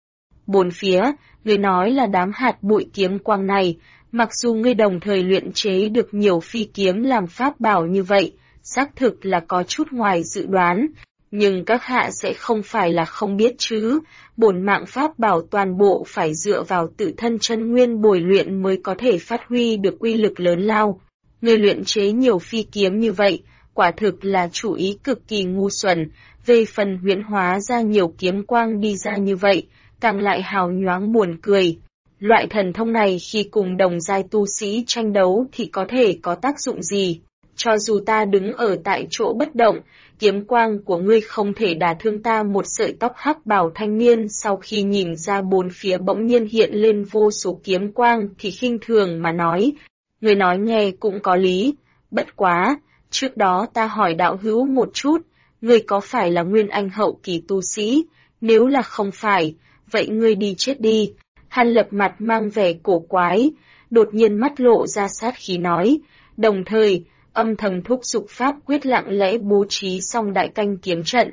Bốn phía, ngươi nói là đám hạt bụi kiếm quang này, mặc dù ngươi đồng thời luyện chế được nhiều phi kiếm làm pháp bảo như vậy, xác thực là có chút ngoài dự đoán. Nhưng các hạ sẽ không phải là không biết chứ, bổn mạng pháp bảo toàn bộ phải dựa vào tự thân chân nguyên bồi luyện mới có thể phát huy được uy lực lớn lao. Người luyện chế nhiều phi kiếm như vậy, quả thực là chủ ý cực kỳ ngu xuẩn, về phần huyễn hóa ra nhiều kiếm quang đi ra như vậy, càng lại hào nhoáng buồn cười. Loại thần thông này khi cùng đồng giai tu sĩ tranh đấu thì có thể có tác dụng gì? Cho dù ta đứng ở tại chỗ bất động, kiếm quang của ngươi không thể đả thương ta một sợi tóc. Hắc bào thanh niên sau khi nhìn ra bốn phía bỗng nhiên hiện lên vô số kiếm quang thì khinh thường mà nói. Ngươi nói nghe cũng có lý, bất quá, trước đó ta hỏi đạo hữu một chút, ngươi có phải là nguyên anh hậu kỳ tu sĩ? Nếu là không phải, vậy ngươi đi chết đi. Hàn Lập mặt mang vẻ cổ quái, đột nhiên mắt lộ ra sát khí nói, đồng thời, âm thầm thúc giục pháp quyết lặng lẽ bố trí xong đại canh kiếm trận.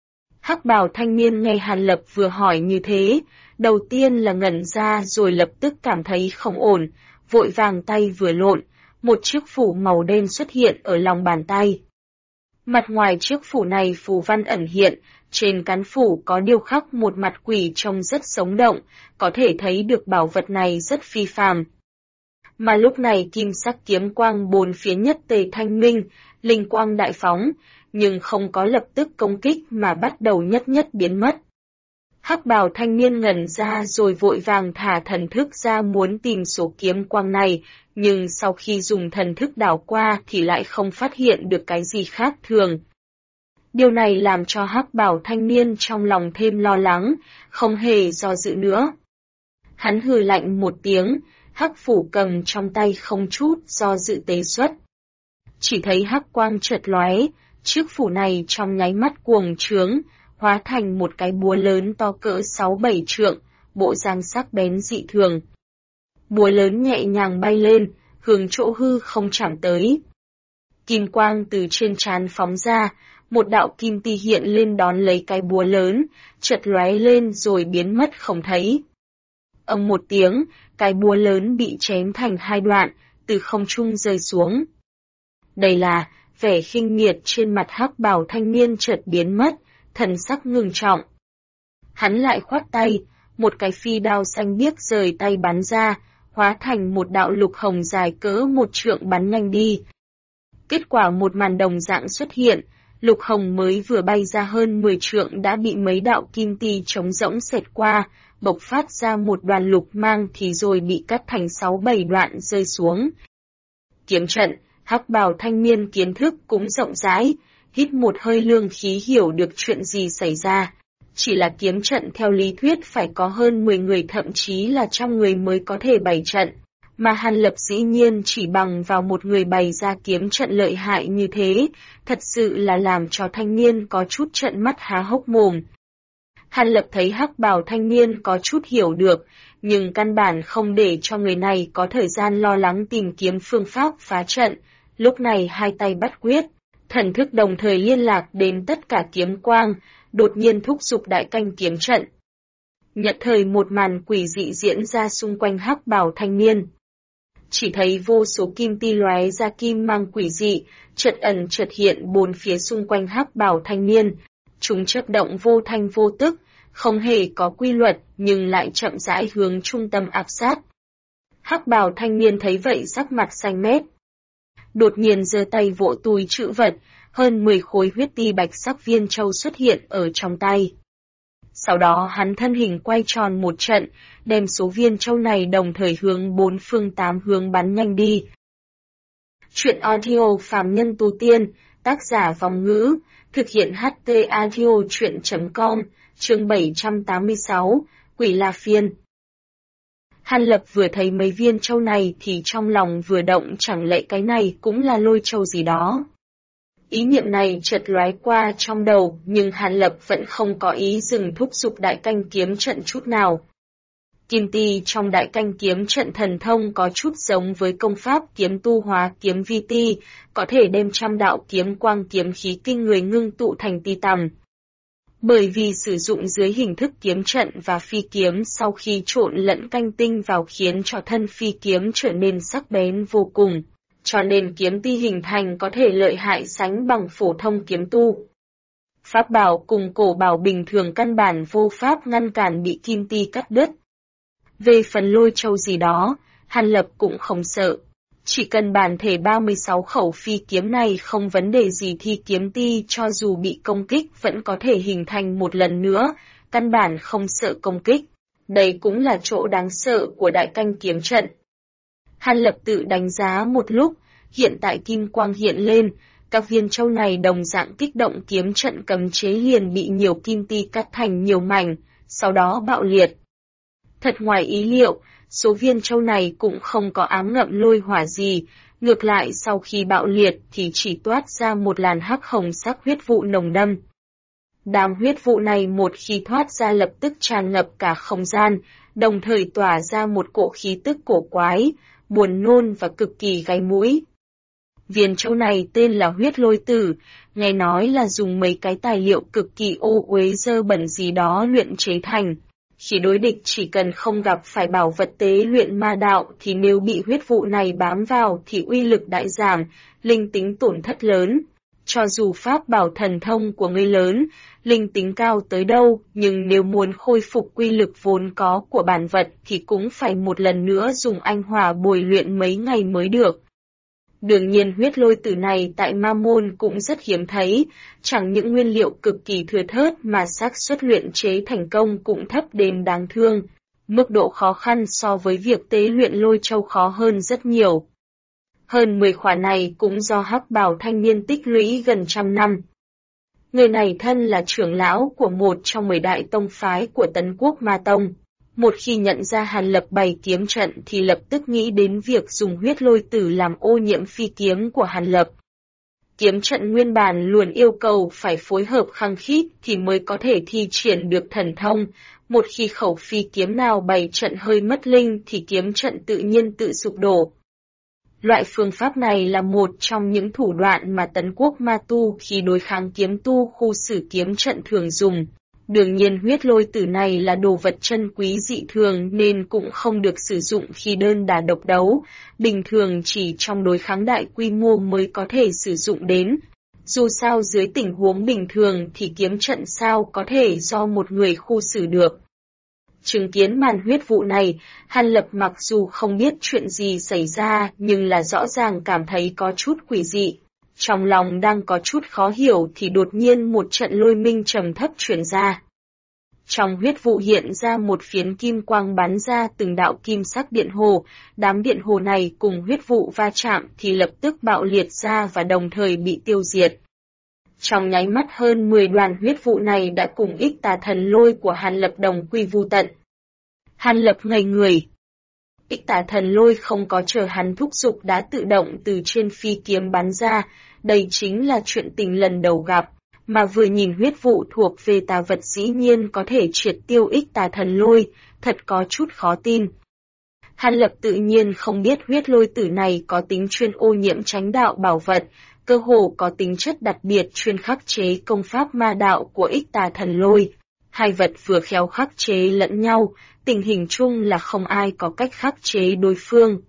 Hắc bào thanh niên nghe Hàn Lập vừa hỏi như thế, đầu tiên là ngẩn ra rồi lập tức cảm thấy không ổn, vội vàng tay vừa lộn, một chiếc phủ màu đen xuất hiện ở lòng bàn tay. Mặt ngoài chiếc phủ này phù văn ẩn hiện, trên cán phủ có điêu khắc một mặt quỷ trông rất sống động, có thể thấy được bảo vật này rất phi phàm. Mà lúc này kim sắc kiếm quang bốn phía nhất tề thanh minh, linh quang đại phóng, nhưng không có lập tức công kích mà bắt đầu nhất nhất biến mất. Hắc bào thanh niên ngẩn ra rồi vội vàng thả thần thức ra muốn tìm số kiếm quang này, nhưng sau khi dùng thần thức đảo qua thì lại không phát hiện được cái gì khác thường. Điều này làm cho hắc bào thanh niên trong lòng thêm lo lắng, không hề do dự nữa. Hắn hừ lạnh một tiếng, hắc phủ cầm trong tay không chút do dự tế xuất. Chỉ thấy hắc quang chợt lóe, chiếc phủ này trong nháy mắt cuồng trướng, hóa thành một cái búa lớn to cỡ 6-7 trượng, bộ dáng sắc bén dị thường. Búa lớn nhẹ nhàng bay lên, hướng chỗ hư không chạm tới. Kim quang từ trên trán phóng ra, một đạo kim ti hiện lên đón lấy cái búa lớn, chợt lóe lên rồi biến mất không thấy. Ầm một tiếng, cái búa lớn bị chém thành hai đoạn, từ không trung rơi xuống. Đây là, vẻ khinh miệt trên mặt hắc bào thanh niên chợt biến mất, thần sắc ngưng trọng. Hắn lại khoát tay, một cái phi đao xanh biếc rời tay bắn ra, hóa thành một đạo lục hồng dài cỡ 1 trượng bắn nhanh đi. Kết quả một màn đồng dạng xuất hiện, lục hồng mới vừa bay ra hơn 10 trượng đã bị mấy đạo kim ti trống rỗng xẹt qua, bộc phát ra một đoàn lục mang thì rồi bị cắt thành 6-7 đoạn rơi xuống. Kiếm trận, hắc bào thanh niên kiến thức cũng rộng rãi, hít một hơi lương khí hiểu được chuyện gì xảy ra. Chỉ là kiếm trận theo lý thuyết phải có hơn 10 người thậm chí là trăm người mới có thể bày trận, mà Hàn Lập dĩ nhiên chỉ bằng vào một người bày ra kiếm trận lợi hại như thế, thật sự là làm cho thanh niên có chút trợn mắt há hốc mồm. Hàn Lập thấy hắc bào thanh niên có chút hiểu được, nhưng căn bản không để cho người này có thời gian lo lắng tìm kiếm phương pháp phá trận, lúc này hai tay bắt quyết, thần thức đồng thời liên lạc đến tất cả kiếm quang, đột nhiên thúc giục đại canh kiếm trận. Nhận thời một màn quỷ dị diễn ra xung quanh hắc bào thanh niên. Chỉ thấy vô số kim ti lóe ra kim mang quỷ dị, chợt ẩn chợt hiện bốn phía xung quanh hắc bào thanh niên. Chúng chớp động vô thanh vô tức, không hề có quy luật nhưng lại chậm rãi hướng trung tâm áp sát. Hắc bào thanh niên thấy vậy sắc mặt xanh mét. Đột nhiên giơ tay vỗ túi trữ vật, hơn 10 khối huyết ti bạch sắc viên châu xuất hiện ở trong tay. Sau đó hắn thân hình quay tròn một trận, đem số viên châu này đồng thời hướng 4 phương 8 hướng bắn nhanh đi. Chuyện audio phàm nhân tu tiên, tác giả Vong Ngữ, thực hiện HT audio chuyện.com, chương 786, Quỷ La Phiên. Hàn Lập vừa thấy mấy viên châu này thì trong lòng vừa động, chẳng lẽ cái này cũng là lôi châu gì đó. Ý niệm này chợt lóe qua trong đầu, nhưng Hàn Lập vẫn không có ý dừng thúc giục đại canh kiếm trận chút nào. Kim ti trong đại canh kiếm trận thần thông có chút giống với công pháp kiếm tu hóa kiếm vi ti, có thể đem trăm đạo kiếm quang kiếm khí kinh người ngưng tụ thành ti tằm. Bởi vì sử dụng dưới hình thức kiếm trận và phi kiếm sau khi trộn lẫn canh tinh vào khiến cho thân phi kiếm trở nên sắc bén vô cùng, cho nên kiếm ti hình thành có thể lợi hại sánh bằng phổ thông kiếm tu. Pháp bảo cùng cổ bảo bình thường căn bản vô pháp ngăn cản bị kim ti cắt đứt. Về phần lôi châu gì đó, Hàn Lập cũng không sợ. Chỉ cần bản thể 36 khẩu phi kiếm này không vấn đề gì thì kiếm ti cho dù bị công kích vẫn có thể hình thành một lần nữa, căn bản không sợ công kích. Đây cũng là chỗ đáng sợ của đại canh kiếm trận. Hàn Lập tự đánh giá một lúc, hiện tại kim quang hiện lên, các viên châu này đồng dạng kích động kiếm trận cấm chế liền bị nhiều kim ti cắt thành nhiều mảnh, sau đó bạo liệt. Thật ngoài ý liệu, số viên châu này cũng không có ám ngậm lôi hỏa gì, ngược lại sau khi bạo liệt thì chỉ toát ra một làn hắc hồng sắc huyết vụ nồng đậm. Đám huyết vụ này một khi thoát ra lập tức tràn ngập cả không gian, đồng thời tỏa ra một cỗ khí tức cổ quái, buồn nôn và cực kỳ gáy mũi. Viên châu này tên là huyết lôi tử, nghe nói là dùng mấy cái tài liệu cực kỳ ô uế dơ bẩn gì đó luyện chế thành. Khi đối địch chỉ cần không gặp phải bảo vật tế luyện ma đạo thì nếu bị huyết vụ này bám vào thì uy lực đại giảm, linh tính tổn thất lớn. Cho dù pháp bảo thần thông của người lớn, linh tính cao tới đâu, nhưng nếu muốn khôi phục quy lực vốn có của bản vật thì cũng phải một lần nữa dùng anh hỏa bồi luyện mấy ngày mới được. Đương nhiên huyết lôi tử này tại Ma Môn cũng rất hiếm thấy, chẳng những nguyên liệu cực kỳ thưa thớt mà xác suất luyện chế thành công cũng thấp đến đáng thương. Mức độ khó khăn so với việc tế luyện lôi châu khó hơn rất nhiều. Hơn 10 khỏa này cũng do hắc bào thanh niên tích lũy gần trăm năm. Người này thân là trưởng lão của một trong 10 đại tông phái của Tấn Quốc Ma Tông. Một khi nhận ra Hàn Lập bày kiếm trận thì lập tức nghĩ đến việc dùng huyết lôi tử làm ô nhiễm phi kiếm của Hàn Lập. Kiếm trận nguyên bản luôn yêu cầu phải phối hợp khăng khít thì mới có thể thi triển được thần thông, một khi khẩu phi kiếm nào bày trận hơi mất linh thì kiếm trận tự nhiên tự sụp đổ. Loại phương pháp này là một trong những thủ đoạn mà Tấn Quốc Ma Tu khi đối kháng kiếm tu khu xử kiếm trận thường dùng. Đương nhiên huyết lôi tử này là đồ vật chân quý dị thường nên cũng không được sử dụng khi đơn đả độc đấu, bình thường chỉ trong đối kháng đại quy mô mới có thể sử dụng đến. Dù sao dưới tình huống bình thường thì kiếm trận sao có thể do một người khu xử được. Chứng kiến màn huyết vụ này, Hàn Lập mặc dù không biết chuyện gì xảy ra nhưng là rõ ràng cảm thấy có chút quỷ dị. Trong lòng đang có chút khó hiểu thì đột nhiên một trận lôi minh trầm thấp truyền ra. Trong huyết vụ hiện ra một phiến kim quang bắn ra từng đạo kim sắc điện hồ, đám điện hồ này cùng huyết vụ va chạm thì lập tức bạo liệt ra và đồng thời bị tiêu diệt. Trong nháy mắt hơn 10 đoàn huyết vụ này đã cùng ích tà thần lôi của Hàn Lập đồng quy vu tận. Hàn Lập ngây người. Ích tà thần lôi không có chờ hắn thúc giục đã tự động từ trên phi kiếm bắn ra, đây chính là chuyện tình lần đầu gặp, mà vừa nhìn huyết vụ thuộc về tà vật dĩ nhiên có thể triệt tiêu ích tà thần lôi, thật có chút khó tin. Hàn Lập tự nhiên không biết huyết lôi tử này có tính chuyên ô nhiễm chánh đạo bảo vật, cơ hồ có tính chất đặc biệt chuyên khắc chế công pháp ma đạo của ích tà thần lôi. Hai vật vừa khéo khắc chế lẫn nhau, tình hình chung là không ai có cách khắc chế đối phương.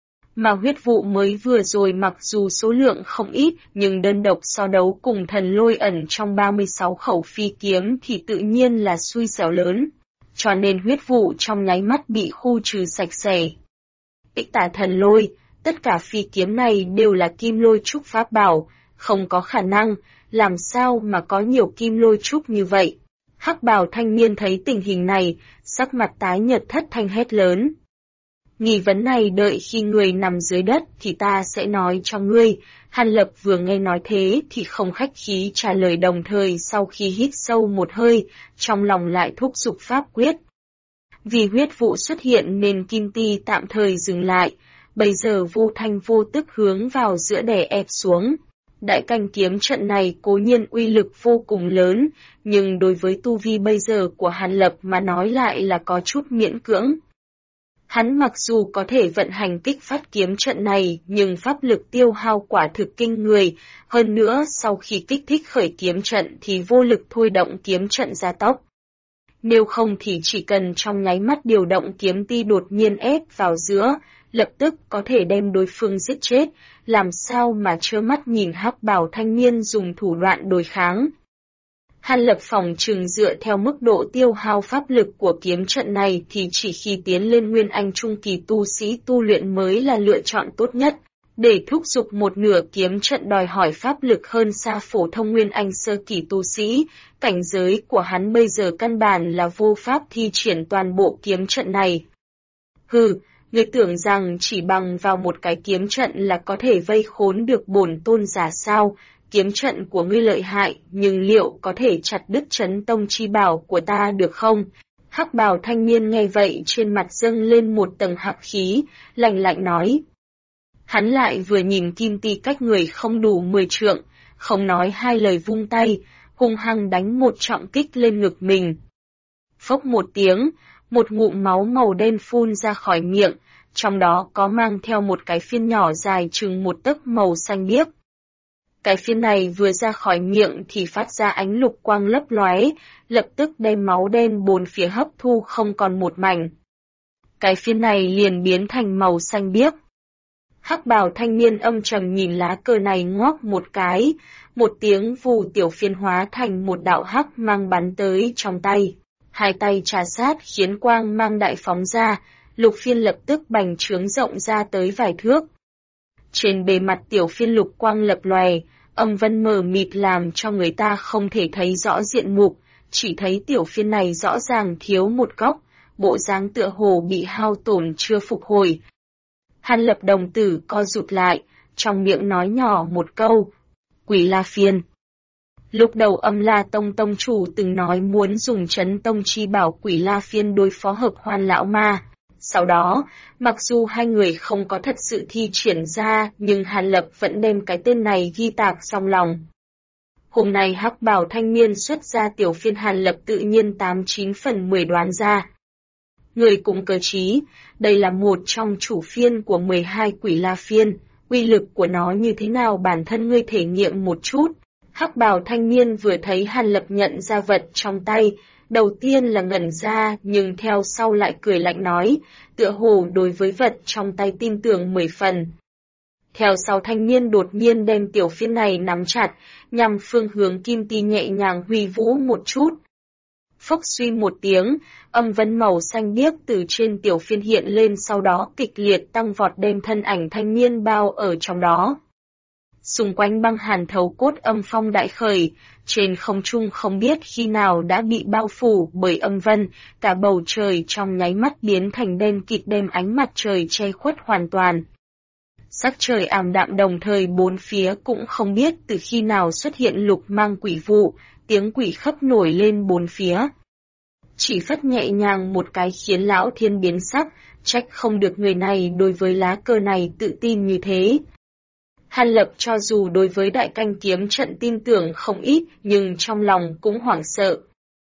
Mà huyết vụ mới vừa rồi mặc dù số lượng không ít nhưng đơn độc so đấu cùng thần lôi ẩn trong 36 khẩu phi kiếm thì tự nhiên là xui xẻo lớn, cho nên huyết vụ trong nháy mắt bị khu trừ sạch sẽ. Ích tà thần lôi, tất cả phi kiếm này đều là kim lôi trúc pháp bảo, không có khả năng, làm sao mà có nhiều kim lôi trúc như vậy. Hắc bào thanh niên thấy tình hình này, sắc mặt tái nhợt thất thanh hét lớn. Nghi vấn này đợi khi người nằm dưới đất thì ta sẽ nói cho ngươi. Hàn Lập vừa nghe nói thế thì không khách khí trả lời, đồng thời sau khi hít sâu một hơi, trong lòng lại thúc giục pháp quyết. Vì huyết vụ xuất hiện nên kim ti tạm thời dừng lại, bây giờ vô thanh vô tức hướng vào giữa đè ép xuống. Đại canh kiếm trận này cố nhiên uy lực vô cùng lớn, nhưng đối với tu vi bây giờ của Hàn Lập mà nói lại là có chút miễn cưỡng. Hắn mặc dù có thể vận hành kích phát kiếm trận này, nhưng pháp lực tiêu hao quả thực kinh người, hơn nữa sau khi kích thích khởi kiếm trận thì vô lực thôi động kiếm trận gia tốc. Nếu không thì chỉ cần trong nháy mắt điều động kiếm ti đột nhiên ép vào giữa, lập tức có thể đem đối phương giết chết, làm sao mà trơ mắt nhìn hắc bào thanh niên dùng thủ đoạn đối kháng. Hàn Lập phòng trừng dựa theo mức độ tiêu hao pháp lực của kiếm trận này thì chỉ khi tiến lên Nguyên Anh Trung kỳ tu sĩ tu luyện mới là lựa chọn tốt nhất. Để thúc giục một nửa kiếm trận đòi hỏi pháp lực hơn xa phổ thông Nguyên Anh sơ kỳ tu sĩ, cảnh giới của hắn bây giờ căn bản là vô pháp thi triển toàn bộ kiếm trận này. Hừ, ngươi tưởng rằng chỉ bằng vào một cái kiếm trận là có thể vây khốn được bổn tôn giả sao? Kiếm trận của ngươi lợi hại, nhưng liệu có thể chặt đứt chấn tông chi bảo của ta được không? Hắc bào thanh niên nghe vậy trên mặt dâng lên một tầng hắc khí, lạnh lạnh nói. Hắn lại vừa nhìn kim ti cách người không đủ 10 trượng, không nói hai lời vung tay, hung hăng đánh một trọng kích lên ngực mình. Phốc một tiếng, một ngụm máu màu đen phun ra khỏi miệng, trong đó có mang theo một cái phiên nhỏ dài chừng một tấc màu xanh biếc. Cái phiên này vừa ra khỏi miệng thì phát ra ánh lục quang lấp lóe, lập tức đem máu đen bốn phía hấp thu không còn một mảnh. Cái phiên này liền biến thành màu xanh biếc. Hắc bào thanh niên âm trầm nhìn lá cờ này ngoác một cái, một tiếng vù tiểu phiên hóa thành một đạo hắc mang bắn tới trong tay. Hai tay trà sát khiến quang mang đại phóng ra, lục phiên lập tức bành trướng rộng ra tới vài thước. Trên bề mặt tiểu phiên lục quang lập lòe, âm vân mờ mịt làm cho người ta không thể thấy rõ diện mục, chỉ thấy tiểu phiên này rõ ràng thiếu một góc, bộ dáng tựa hồ bị hao tổn chưa phục hồi. Hàn Lập đồng tử co rụt lại, trong miệng nói nhỏ một câu, Quỷ La Phiên. Lúc đầu Âm La Tông tông chủ từng nói muốn dùng chấn tông chi bảo Quỷ La Phiên đối phó Hợp Hoan lão ma. Sau đó, mặc dù hai người không có thật sự thi triển ra, nhưng Hàn Lập vẫn đem cái tên này ghi tạc trong lòng. Hôm nay hắc bào thanh niên xuất ra tiểu phiên Hàn Lập tự nhiên 89 phần 10 đoán ra. Người cũng cơ trí, đây là một trong chủ phiên của 12 Quỷ La Phiên, uy lực của nó như thế nào bản thân ngươi thể nghiệm một chút. Hắc bào thanh niên vừa thấy Hàn Lập nhận ra vật trong tay, đầu tiên là ngẩn ra nhưng theo sau lại cười lạnh nói, tựa hồ đối với vật trong tay tin tưởng 10 phần. Theo sau thanh niên đột nhiên đem tiểu phiên này nắm chặt, nhằm phương hướng kim ti nhẹ nhàng huy vũ một chút. Phốc suy một tiếng, âm vân màu xanh biếc từ trên tiểu phiên hiện lên sau đó kịch liệt tăng vọt đem thân ảnh thanh niên bao ở trong đó. Xung quanh băng hàn thấu cốt âm phong đại khởi, trên không trung không biết khi nào đã bị bao phủ bởi âm vân, cả bầu trời trong nháy mắt biến thành đen kịt đem ánh mặt trời che khuất hoàn toàn. Sắc trời ảm đạm đồng thời bốn phía cũng không biết từ khi nào xuất hiện lục mang quỷ vụ, tiếng quỷ khắp nổi lên bốn phía. Chỉ phất nhẹ nhàng một cái khiến lão thiên biến sắc, trách không được người này đối với lá cờ này tự tin như thế. Hàn Lập cho dù đối với đại canh kiếm trận tin tưởng không ít nhưng trong lòng cũng hoảng sợ.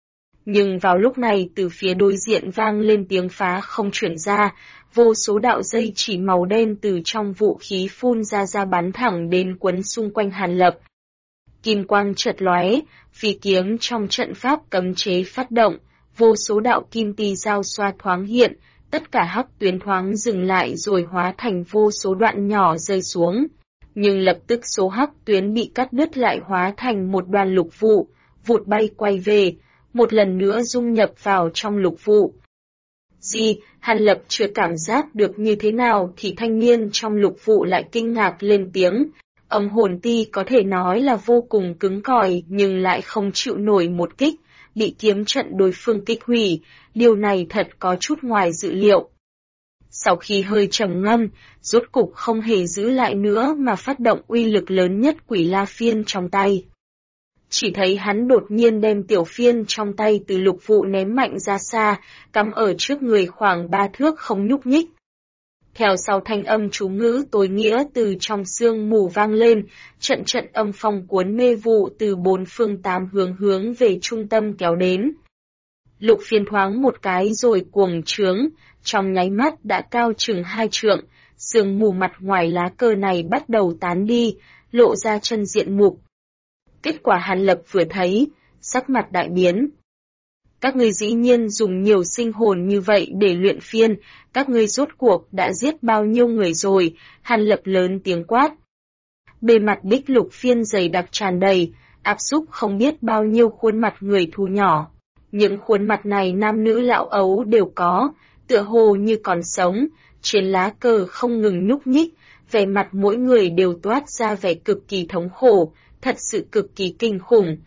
Nhưng vào lúc này từ phía đối diện vang lên tiếng phá không chuyển ra, vô số đạo dây chỉ màu đen từ trong vũ khí phun ra bắn thẳng đến quấn xung quanh Hàn Lập. Kim quang chợt lóe, phi kiếm trong trận pháp cấm chế phát động, vô số đạo kim ti giao xoa thoáng hiện, tất cả hắc tuyến thoáng dừng lại rồi hóa thành vô số đoạn nhỏ rơi xuống. Nhưng lập tức số hắc tuyến bị cắt đứt lại hóa thành một đoàn lục vụ, vụt bay quay về, một lần nữa dung nhập vào trong lục vụ. Hàn Lập chưa cảm giác được như thế nào thì thanh niên trong lục vụ lại kinh ngạc lên tiếng. Âm hồn ti có thể nói là vô cùng cứng cỏi nhưng lại không chịu nổi một kích, bị kiếm trận đối phương kích hủy, điều này thật có chút ngoài dự liệu. Sau khi hơi trầm ngâm, rốt cục không hề giữ lại nữa mà phát động uy lực lớn nhất Quỷ La Phiên trong tay. Chỉ thấy hắn đột nhiên đem tiểu phiên trong tay từ Lục Vụ ném mạnh ra xa, cắm ở trước người khoảng 3 thước không nhúc nhích. Theo sau thanh âm chú ngữ tối nghĩa từ trong sương mù vang lên, trận trận âm phong cuốn mê vụ từ 4 phương 8 hướng về trung tâm kéo đến. Lục Phiên thoáng một cái rồi cuồng trướng, trong nháy mắt đã cao chừng 2 trượng, sương mù mặt ngoài lá cờ này bắt đầu tán đi, lộ ra chân diện mục. Kết quả Hàn Lập vừa thấy, sắc mặt đại biến. Các ngươi dĩ nhiên dùng nhiều sinh hồn như vậy để luyện phiên, các ngươi rốt cuộc đã giết bao nhiêu người rồi, Hàn Lập lớn tiếng quát. Bề mặt bích lục phiên dày đặc tràn đầy, áp xúc không biết bao nhiêu khuôn mặt người thú nhỏ. Những khuôn mặt này nam nữ lão ấu đều có, tựa hồ như còn sống, trên lá cờ không ngừng nhúc nhích, vẻ mặt mỗi người đều toát ra vẻ cực kỳ thống khổ, thật sự cực kỳ kinh khủng.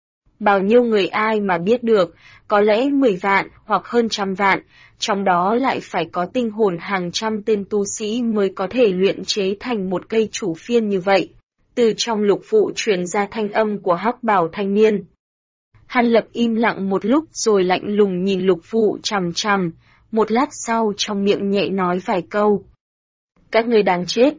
Bao nhiêu người ai mà biết được, có lẽ 10 vạn hoặc hơn 100 vạn, trong đó lại phải có tinh hồn hàng trăm tên tu sĩ mới có thể luyện chế thành một cây chủ phiên như vậy. Từ trong Lục Vụ truyền ra thanh âm của hắc bào thanh niên. Hàn Lập im lặng một lúc rồi lạnh lùng nhìn Lục Vụ chằm chằm, một lát sau trong miệng nhẹ nói vài câu. Các ngươi đáng chết.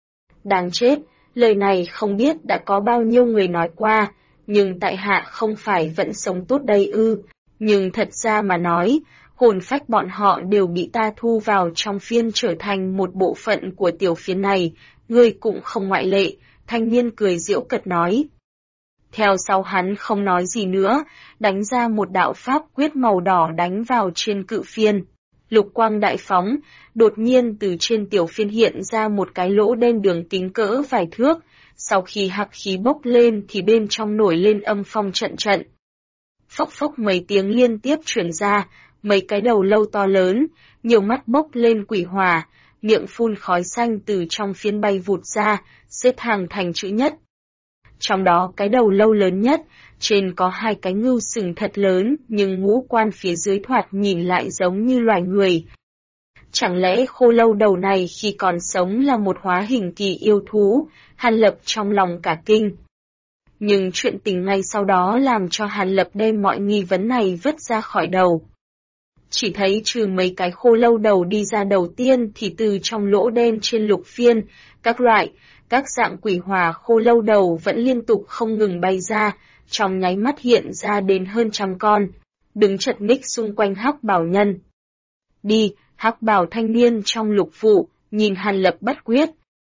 Đáng chết, lời này không biết đã có bao nhiêu người nói qua, nhưng tại hạ không phải vẫn sống tốt đây ư, nhưng thật ra mà nói, hồn phách bọn họ đều bị ta thu vào trong phiên trở thành một bộ phận của tiểu phiên này, ngươi cũng không ngoại lệ, thanh niên cười giễu cợt nói. Theo sau hắn không nói gì nữa, đánh ra một đạo pháp quyết màu đỏ đánh vào trên cự phiên. Lục quang đại phóng, đột nhiên từ trên tiểu phiên hiện ra một cái lỗ đen đường kính cỡ vài thước, sau khi hắc khí bốc lên thì bên trong nổi lên âm phong trận trận. Phốc phốc mấy tiếng liên tiếp truyền ra, mấy cái đầu lâu to lớn, nhiều mắt bốc lên quỷ hỏa, miệng phun khói xanh từ trong phiên bay vụt ra, xếp hàng thành chữ nhất. Trong đó cái đầu lâu lớn nhất, trên có 2 cái ngưu sừng thật lớn, nhưng ngũ quan phía dưới thoạt nhìn lại giống như loài người. Chẳng lẽ khô lâu đầu này khi còn sống là một hóa hình kỳ yêu thú, Hàn Lập trong lòng cả kinh. Nhưng chuyện tình ngay sau đó làm cho Hàn Lập đem mọi nghi vấn này vứt ra khỏi đầu. Chỉ thấy trừ mấy cái khô lâu đầu đi ra đầu tiên thì từ trong lỗ đen trên lục phiên, các dạng quỷ hỏa khô lâu đầu vẫn liên tục không ngừng bay ra, trong nháy mắt hiện ra đến hơn 100 con, đứng chật ních xung quanh hắc bào nhân. Đi, hắc bào thanh niên trong Lục Vụ, nhìn Hàn Lập bất quyết.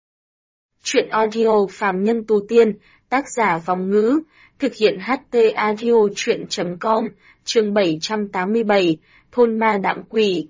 Chuyện audio phàm nhân tu tiên, tác giả Vòng Ngữ, thực hiện HT audio chuyện.com, chương 787, thôn ma đạm quỷ.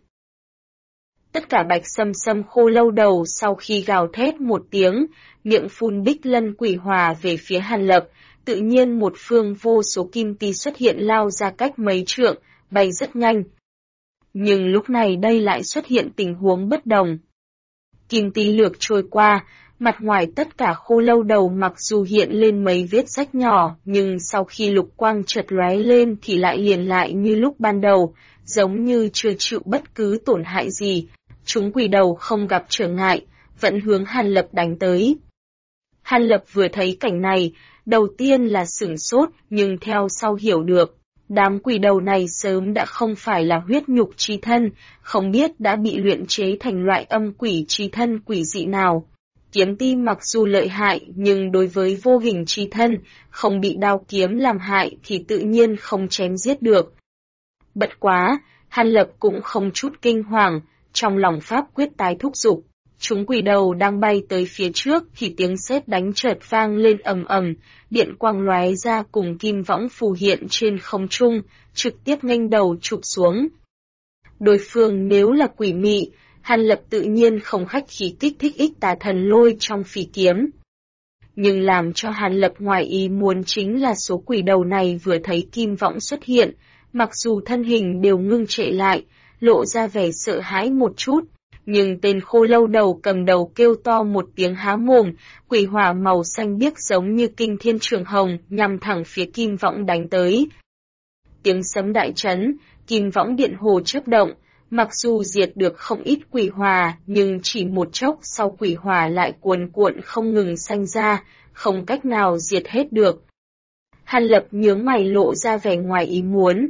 Tất cả bạch sâm khô lâu đầu sau khi gào thét một tiếng, miệng phun bích lân quỷ hòa về phía Hàn Lập, tự nhiên một phương vô số kim ti xuất hiện lao ra cách mấy trượng, bay rất nhanh. Nhưng lúc này đây lại xuất hiện tình huống bất đồng. Kim ti lược trôi qua, mặt ngoài tất cả khô lâu đầu mặc dù hiện lên mấy vết rách nhỏ, nhưng sau khi lục quang chợt lóe lên thì lại liền lại như lúc ban đầu, giống như chưa chịu bất cứ tổn hại gì. Chúng quỷ đầu không gặp trở ngại, vẫn hướng Hàn Lập đánh tới. Hàn Lập vừa thấy cảnh này, đầu tiên là sửng sốt, nhưng theo sau hiểu được. Đám quỷ đầu này sớm đã không phải là huyết nhục chi thân, không biết đã bị luyện chế thành loại âm quỷ chi thân quỷ dị nào. Kiếm ti mặc dù lợi hại, nhưng đối với vô hình chi thân, không bị đao kiếm làm hại thì tự nhiên không chém giết được. Bất quá, Hàn Lập cũng không chút kinh hoàng, trong lòng pháp quyết tái thúc giục. Chúng quỷ đầu đang bay tới phía trước thì tiếng sét đánh chợt vang lên ầm ầm, điện quang lóe ra cùng kim võng phù hiện trên không trung, trực tiếp nghênh đầu chụp xuống. Đối phương nếu là quỷ mị, Hàn Lập tự nhiên không khách khí kích thích ích tà thần lôi trong phỉ kiếm. Nhưng làm cho Hàn Lập ngoài ý muốn chính là số quỷ đầu này vừa thấy kim võng xuất hiện, mặc dù thân hình đều ngưng trệ lại, lộ ra vẻ sợ hãi một chút. Nhưng tên khô lâu đầu cầm đầu kêu to một tiếng há mồm, quỷ hỏa màu xanh biếc giống như kinh thiên trường hồng nhằm thẳng phía kim võng đánh tới. Tiếng sấm đại chấn, kim võng điện hồ chớp động, mặc dù diệt được không ít quỷ hỏa, nhưng chỉ một chốc sau quỷ hỏa lại cuồn cuộn không ngừng sanh ra, không cách nào diệt hết được. Hàn Lập nhướng mày lộ ra vẻ ngoài ý muốn.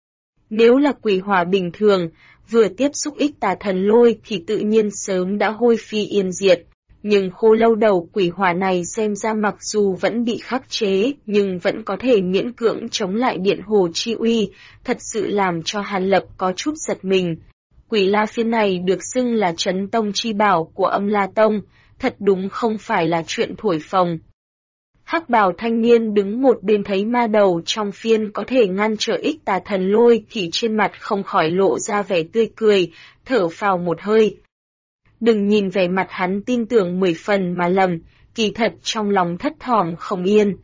Nếu là quỷ hỏa bình thường, vừa tiếp xúc ích tà thần lôi thì tự nhiên sớm đã hôi phi yên diệt. Nhưng khô lâu đầu quỷ hỏa này xem ra mặc dù vẫn bị khắc chế, nhưng vẫn có thể miễn cưỡng chống lại điện hồ chi uy, thật sự làm cho Hàn Lập có chút giật mình. Quỷ la phiên này được xưng là trấn tông chi bảo của Âm La Tông, thật đúng không phải là chuyện thổi phồng. Hắc bào thanh niên đứng một bên thấy ma đầu trong phiên có thể ngăn trở ích tà thần lôi thì trên mặt không khỏi lộ ra vẻ tươi cười, thở phào một hơi. Đừng nhìn vẻ mặt hắn tin tưởng 10 phần mà lầm, kỳ thật trong lòng thất thỏm không yên.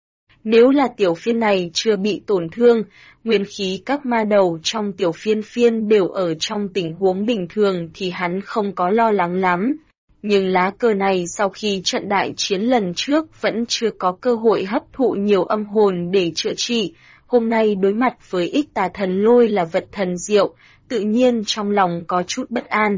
Nếu là tiểu phiên này chưa bị tổn thương, nguyên khí các ma đầu trong tiểu phiên đều ở trong tình huống bình thường thì hắn không có lo lắng lắm. Nhưng lá cờ này sau khi trận đại chiến lần trước vẫn chưa có cơ hội hấp thụ nhiều âm hồn để chữa trị, hôm nay đối mặt với ích tà thần lôi là vật thần diệu, tự nhiên trong lòng có chút bất an.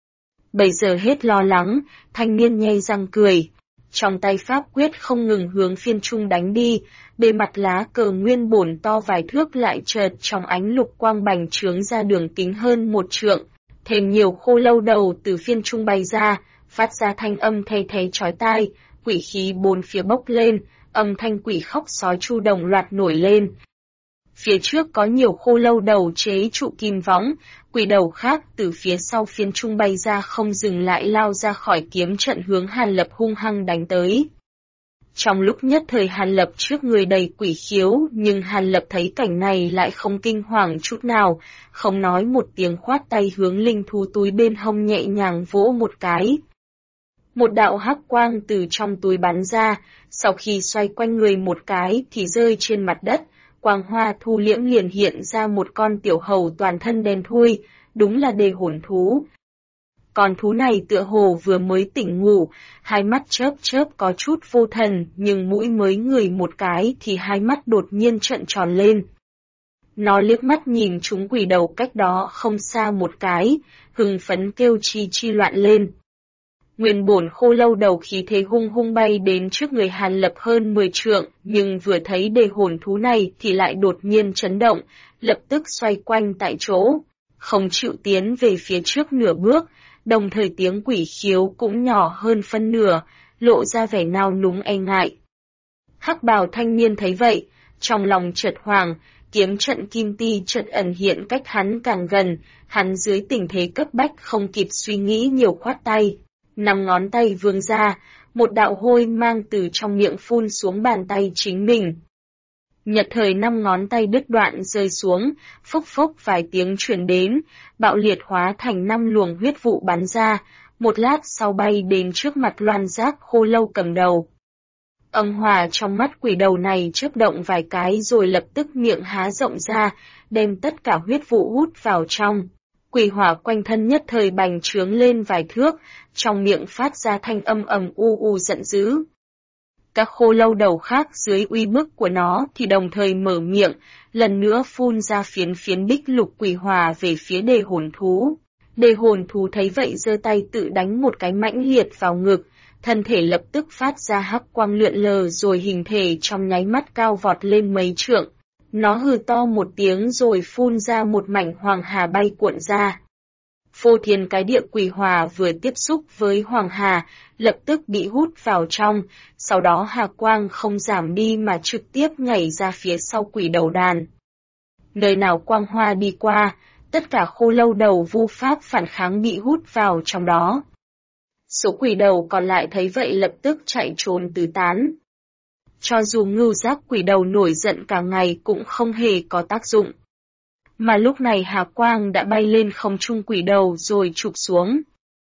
Bây giờ hết lo lắng, thanh niên nhay răng cười. Trong tay pháp quyết không ngừng hướng phiên trung đánh đi, bề mặt lá cờ nguyên bổn to vài thước lại chợt trong ánh lục quang bành trướng ra đường kính hơn 1 trượng. Thêm nhiều khô lâu đầu từ phiên trung bay ra, phát ra thanh âm thay thế chói tai, quỷ khí bốn phía bốc lên, âm thanh quỷ khóc sói chu đồng loạt nổi lên. Phía trước có nhiều khô lâu đầu chế trụ kim võng, quỷ đầu khác từ phía sau phiên trung bay ra không dừng lại lao ra khỏi kiếm trận hướng Hàn Lập hung hăng đánh tới. Trong lúc nhất thời Hàn Lập trước người đầy quỷ khiếu, nhưng Hàn Lập thấy cảnh này lại không kinh hoàng chút nào, không nói một tiếng khoát tay hướng linh thú túi bên hông nhẹ nhàng vỗ một cái. Một đạo hắc quang từ trong túi bắn ra, sau khi xoay quanh người một cái thì rơi trên mặt đất, quang hoa thu liễm liền hiện ra một con tiểu hầu toàn thân đen thui, đúng là đề hồn thú. Con thú này tựa hồ vừa mới tỉnh ngủ, hai mắt chớp chớp có chút vô thần, nhưng mũi mới ngửi một cái thì hai mắt đột nhiên trợn tròn lên. Nó liếc mắt nhìn chúng quỷ đầu cách đó không xa một cái, hưng phấn kêu chi chi loạn lên. Nguyên bổn khô lâu đầu khí thế hung hung bay đến trước người Hàn Lập hơn 10 trượng, nhưng vừa thấy đề hồn thú này thì lại đột nhiên chấn động, lập tức xoay quanh tại chỗ, không chịu tiến về phía trước nửa bước, đồng thời tiếng quỷ khiếu cũng nhỏ hơn phân nửa, lộ ra vẻ nao núng e ngại. Hắc bào thanh niên thấy vậy, trong lòng chợt hoảng, kiếm trận kim ti chợt ẩn hiện cách hắn càng gần, hắn dưới tình thế cấp bách không kịp suy nghĩ nhiều khoát tay. 5 ngón tay vươn ra, một đạo hôi mang từ trong miệng phun xuống bàn tay chính mình. Nhật thời 5 ngón tay đứt đoạn rơi xuống, phốc phốc vài tiếng truyền đến, bạo liệt hóa thành 5 luồng huyết vụ bắn ra, một lát sau bay đến trước mặt Loan Giác khô lâu cầm đầu. Âm hỏa trong mắt quỷ đầu này chớp động vài cái rồi lập tức miệng há rộng ra, đem tất cả huyết vụ hút vào trong. Quỷ hỏa quanh thân nhất thời bành trướng lên vài thước, trong miệng phát ra thanh âm ầm u u giận dữ. Các khô lâu đầu khác dưới uy bức của nó thì đồng thời mở miệng, lần nữa phun ra phiến phiến bích lục quỷ hỏa về phía đề hồn thú. Đề hồn thú thấy vậy giơ tay tự đánh một cái mãnh liệt vào ngực, thân thể lập tức phát ra hắc quang lượn lờ rồi hình thể trong nháy mắt cao vọt lên mấy trượng. Nó hừ to một tiếng rồi phun ra một mảnh hoàng hà bay cuộn ra. Phô thiên cái địa quỷ hỏa vừa tiếp xúc với hoàng hà, lập tức bị hút vào trong, sau đó hà quang không giảm đi mà trực tiếp nhảy ra phía sau quỷ đầu đàn. Nơi nào quang hoa đi qua, tất cả khô lâu đầu vu pháp phản kháng bị hút vào trong đó. Số quỷ đầu còn lại thấy vậy lập tức chạy trốn tứ tán. Cho dù ngưu giác quỷ đầu nổi giận cả ngày cũng không hề có tác dụng. Mà lúc này hà quang đã bay lên không trung quỷ đầu rồi chụp xuống.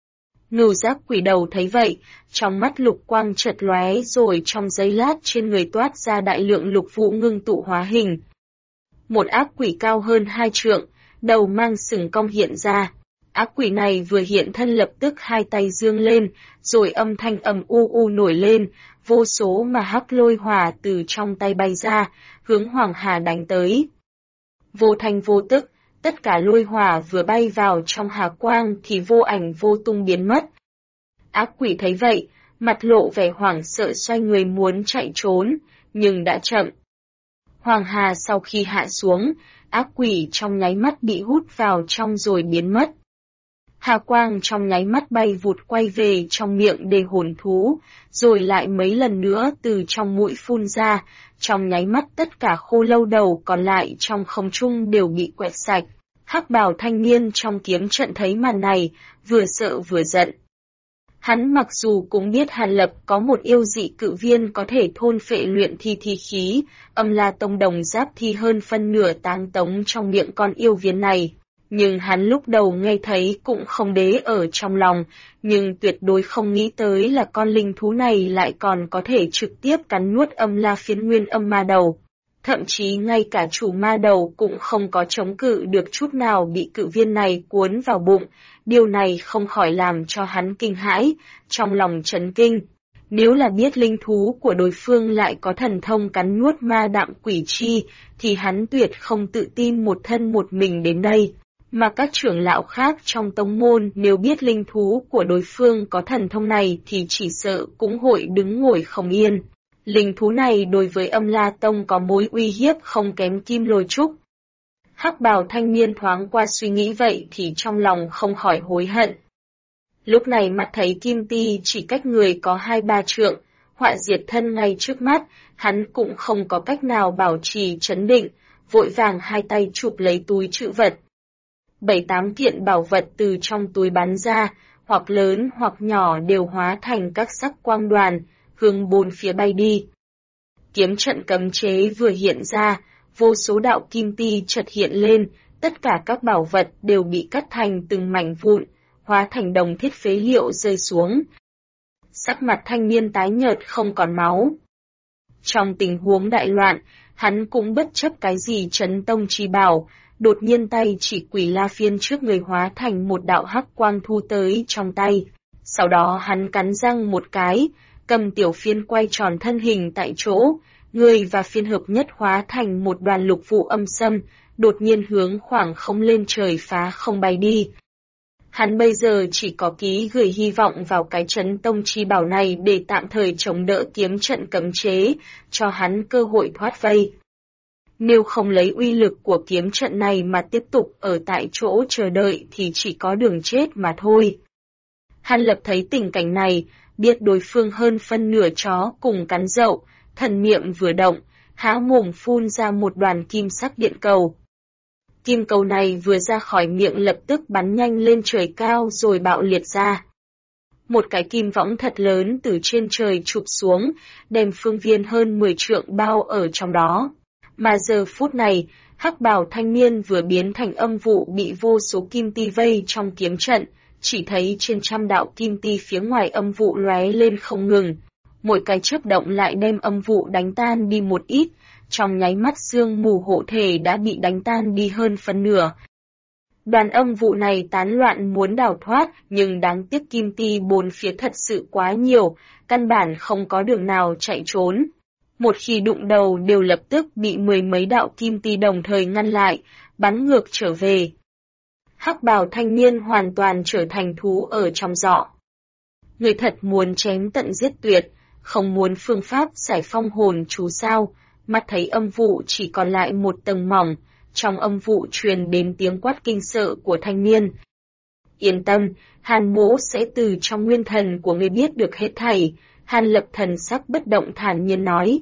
Ngưu giác quỷ đầu thấy vậy, trong mắt lục quang chợt lóe rồi trong giây lát trên người toát ra đại lượng lục vụ ngưng tụ hóa hình. Một ác quỷ cao hơn 2 trượng, đầu mang sừng cong hiện ra. Ác quỷ này vừa hiện thân lập tức hai tay dương lên, rồi âm thanh ầm u u nổi lên, vô số mà hắc lôi hỏa từ trong tay bay ra, hướng Hoàng Hà đánh tới. Vô thanh vô tức, tất cả lôi hỏa vừa bay vào trong hà quang thì vô ảnh vô tung biến mất. Ác quỷ thấy vậy, mặt lộ vẻ hoảng sợ xoay người muốn chạy trốn, nhưng đã chậm. Hoàng hà sau khi hạ xuống, ác quỷ trong nháy mắt bị hút vào trong rồi biến mất. Hà quang trong nháy mắt bay vụt quay về trong miệng đề hồn thú, rồi lại mấy lần nữa từ trong mũi phun ra, trong nháy mắt tất cả khô lâu đầu còn lại trong không trung đều bị quẹt sạch. Hắc bào thanh niên trong kiếm trận thấy màn này, vừa sợ vừa giận. Hắn mặc dù cũng biết Hàn Lập có một yêu dị cự viên có thể thôn phệ luyện thi khí, Âm La Tông đồng giáp thi hơn phân nửa táng tống trong miệng con yêu viên này. Nhưng hắn lúc đầu nghe thấy cũng không đế ở trong lòng, nhưng tuyệt đối không nghĩ tới là con linh thú này lại còn có thể trực tiếp cắn nuốt Âm La phiến nguyên âm ma đầu. Thậm chí ngay cả chủ ma đầu cũng không có chống cự được chút nào bị cự viên này cuốn vào bụng, điều này không khỏi làm cho hắn kinh hãi, trong lòng chấn kinh. Nếu là biết linh thú của đối phương lại có thần thông cắn nuốt ma đạm quỷ chi, thì hắn tuyệt không tự tin một thân một mình đến đây. Mà các trưởng lão khác trong tông môn nếu biết linh thú của đối phương có thần thông này thì chỉ sợ cũng hội đứng ngồi không yên. Linh thú này đối với Âm La Tông có mối uy hiếp không kém Kim Lôi Trúc. Hắc bào thanh niên thoáng qua suy nghĩ vậy thì trong lòng không khỏi hối hận. Lúc này mặt thấy Kim Ti chỉ cách người có 2-3 trượng, họa diệt thân ngay trước mắt, hắn cũng không có cách nào bảo trì trấn định, vội vàng hai tay chụp lấy túi trữ vật. 7-8 kiện bảo vật từ trong túi bắn ra, hoặc lớn hoặc nhỏ đều hóa thành các sắc quang đoàn, hướng bốn phía bay đi. Kiếm trận cấm chế vừa hiện ra, vô số đạo kim ti chợt hiện lên, tất cả các bảo vật đều bị cắt thành từng mảnh vụn, hóa thành đồng thiết phế liệu rơi xuống. Sắc mặt thanh niên tái nhợt không còn máu. Trong tình huống đại loạn, hắn cũng bất chấp cái gì chấn tông chi bảo, đột nhiên tay chỉ quỷ la phiên trước người hóa thành một đạo hắc quang thu tới trong tay. Sau đó hắn cắn răng một cái, cầm tiểu phiên quay tròn thân hình tại chỗ, người và phiên hợp nhất hóa thành một đoàn lục vụ âm xâm, đột nhiên hướng khoảng không lên trời phá không bay đi. Hắn bây giờ chỉ có ký gửi hy vọng vào cái chấn tông chi bảo này để tạm thời chống đỡ kiếm trận cấm chế, cho hắn cơ hội thoát vây. Nếu không lấy uy lực của kiếm trận này mà tiếp tục ở tại chỗ chờ đợi thì chỉ có đường chết mà thôi. Hàn Lập thấy tình cảnh này, biết đối phương hơn phân nửa chó cùng cắn dậu, thần niệm vừa động, há mồm phun ra một đoàn kim sắc điện cầu. Kim cầu này vừa ra khỏi miệng lập tức bắn nhanh lên trời cao rồi bạo liệt ra. Một cái kim võng thật lớn từ trên trời chụp xuống, đem phương viên hơn 10 trượng bao ở trong đó. Mà giờ phút này, hắc bào thanh niên vừa biến thành âm vụ bị vô số kim ti vây trong kiếm trận, chỉ thấy trên trăm đạo kim ti phía ngoài âm vụ lóe lên không ngừng. Mỗi cái chớp động lại đem âm vụ đánh tan đi một ít, trong nháy mắt sương mù hộ thể đã bị đánh tan đi hơn phân nửa. Đoàn âm vụ này tán loạn muốn đào thoát, nhưng đáng tiếc kim ti bốn phía thật sự quá nhiều, căn bản không có đường nào chạy trốn. Một khi đụng đầu đều lập tức bị 10 mấy đạo kim ti đồng thời ngăn lại, bắn ngược trở về. Hắc bào thanh niên hoàn toàn trở thành thú ở trong giỏ. Người thật muốn chém tận giết tuyệt, không muốn phương pháp giải phong hồn chú sao, mắt thấy âm vụ chỉ còn lại một tầng mỏng, trong âm vụ truyền đến tiếng quát kinh sợ của thanh niên. Yên tâm, Hàn mỗ sẽ từ trong nguyên thần của người biết được hết thảy, Hàn Lập thần sắc bất động thản nhiên nói.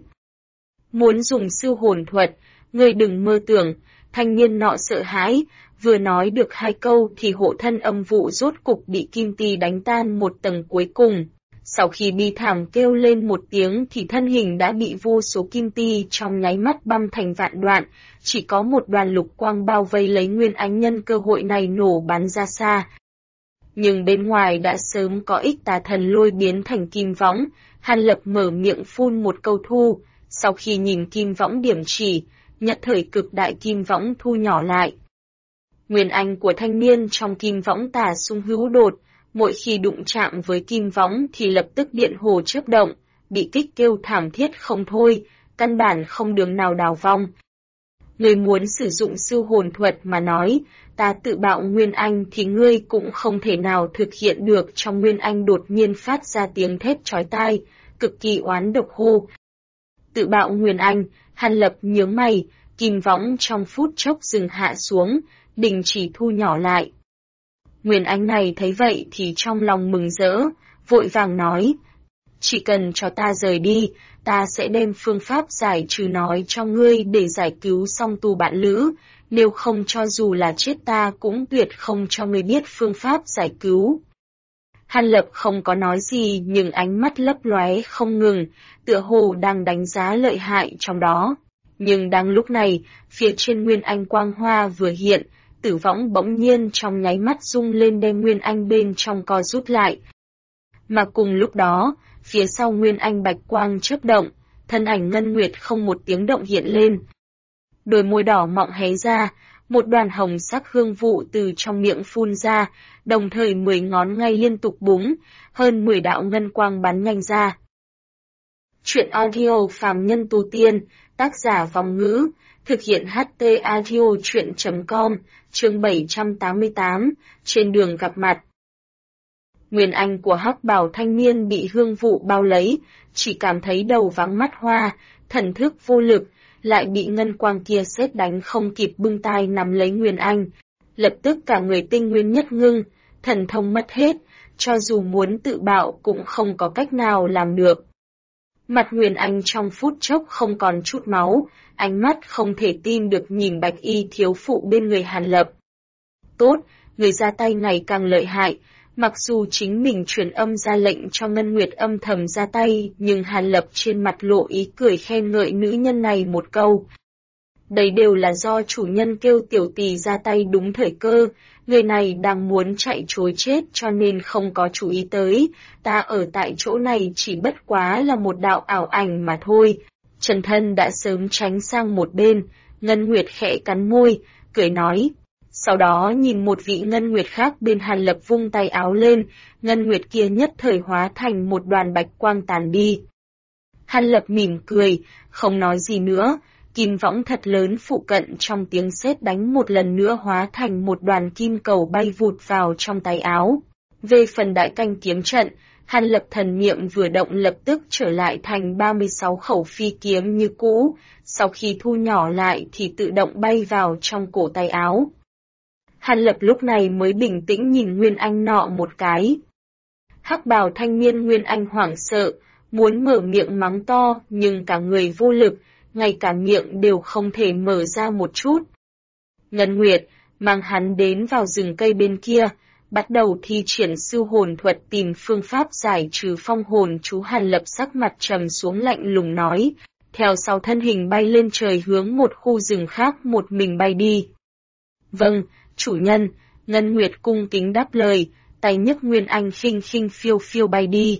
Muốn dùng siêu hồn thuật, người đừng mơ tưởng, thanh niên nọ sợ hãi, vừa nói được 2 câu thì hộ thân âm vụ rốt cục bị kim ti đánh tan một tầng cuối cùng. Sau khi bi thảm kêu lên một tiếng thì thân hình đã bị vô số kim ti trong nháy mắt băm thành vạn đoạn, chỉ có một đoàn lục quang bao vây lấy Nguyên Ánh nhân cơ hội này nổ bắn ra xa. Nhưng bên ngoài đã sớm có ích tà thần lôi biến thành kim võng, Hàn Lập mở miệng phun một câu thu, sau khi nhìn kim võng điểm chỉ, nhất thời cực đại kim võng thu nhỏ lại. Nguyên Anh của thanh niên trong kim võng tà xung hữu đột, mỗi khi đụng chạm với kim võng thì lập tức điện hồ chớp động, bị kích kêu thảm thiết không thôi, căn bản không đường nào đào vong. Người muốn sử dụng siêu hồn thuật mà nói, ta tự bạo Nguyên Anh thì ngươi cũng không thể nào thực hiện được. Trong Nguyên Anh đột nhiên phát ra tiếng thét chói tai, cực kỳ oán độc hô. Tự bạo Nguyên Anh, Hàn Lập nhướng mày, kim võng trong phút chốc dừng hạ xuống, đình chỉ thu nhỏ lại. Nguyên Anh này thấy vậy thì trong lòng mừng rỡ, vội vàng nói, chỉ cần cho ta rời đi, ta sẽ đem phương pháp giải trừ nói cho ngươi để giải cứu song tu bạn lữ, nếu không cho dù là chết ta cũng tuyệt không cho ngươi biết phương pháp giải cứu. Hàn Lập không có nói gì nhưng ánh mắt lấp lóe không ngừng, tựa hồ đang đánh giá lợi hại trong đó. Nhưng đang lúc này, phía trên Nguyên Anh quang hoa vừa hiện, tử võng bỗng nhiên trong nháy mắt rung lên đem Nguyên Anh bên trong co rút lại. Mà cùng lúc đó, phía sau Nguyên Anh bạch quang chớp động, thân ảnh Ngân Nguyệt không một tiếng động hiện lên. Đôi môi đỏ mọng hé ra, một đoàn hồng sắc hương vụ từ trong miệng phun ra, đồng thời 10 ngón ngay liên tục búng, hơn 10 đạo ngân quang bắn nhanh ra. Truyện audio phàm nhân tu tiên, tác giả Vòng Ngữ, thực hiện HT audio truyện.com, chương 788, trên đường gặp mặt. Nguyên Anh của hắc bào thanh niên bị hương vụ bao lấy, chỉ cảm thấy đầu vắng mắt hoa, thần thức vô lực, lại bị ngân quang kia sét đánh không kịp bưng tay nắm lấy Nguyên Anh. Lập tức cả người tinh nguyên nhất ngưng, thần thông mất hết, cho dù muốn tự bạo cũng không có cách nào làm được. Mặt Nguyên Anh trong phút chốc không còn chút máu, ánh mắt không thể tin được nhìn bạch y thiếu phụ bên người Hàn Lập. Tốt, người ra tay ngày càng lợi hại, mặc dù chính mình truyền âm ra lệnh cho Ngân Nguyệt âm thầm ra tay, nhưng Hàn Lập trên mặt lộ ý cười khen ngợi nữ nhân này một câu. Đây đều là do chủ nhân kêu tiểu tỳ ra tay đúng thời cơ, người này đang muốn chạy trối chết cho nên không có chú ý tới, ta ở tại chỗ này chỉ bất quá là một đạo ảo ảnh mà thôi. Trần Thân đã sớm tránh sang một bên, Ngân Nguyệt khẽ cắn môi, cười nói. Sau đó nhìn một vị Ngân Nguyệt khác bên Hàn Lập vung tay áo lên, Ngân Nguyệt kia nhất thời hóa thành một đoàn bạch quang tàn đi. Hàn Lập mỉm cười, không nói gì nữa, kim võng thật lớn phụ cận trong tiếng sét đánh một lần nữa hóa thành một đoàn kim cầu bay vụt vào trong tay áo. Về phần đại canh kiếm trận, Hàn Lập thần niệm vừa động lập tức trở lại thành 36 khẩu phi kiếm như cũ, sau khi thu nhỏ lại thì tự động bay vào trong cổ tay áo. Hàn Lập lúc này mới bình tĩnh nhìn Nguyên Anh nọ một cái. Hắc bào thanh niên Nguyên Anh hoảng sợ, muốn mở miệng mắng to nhưng cả người vô lực, ngay cả miệng đều không thể mở ra một chút. Ngân Nguyệt, mang hắn đến vào rừng cây bên kia, bắt đầu thi triển sư hồn thuật tìm phương pháp giải trừ phong hồn chú. Hàn Lập sắc mặt trầm xuống lạnh lùng nói, theo sau thân hình bay lên trời hướng một khu rừng khác một mình bay đi. Vâng, chủ nhân, Ngân Nguyệt cung kính đáp lời, tay nhấc Nguyên Anh khinh khinh phiêu phiêu bay đi.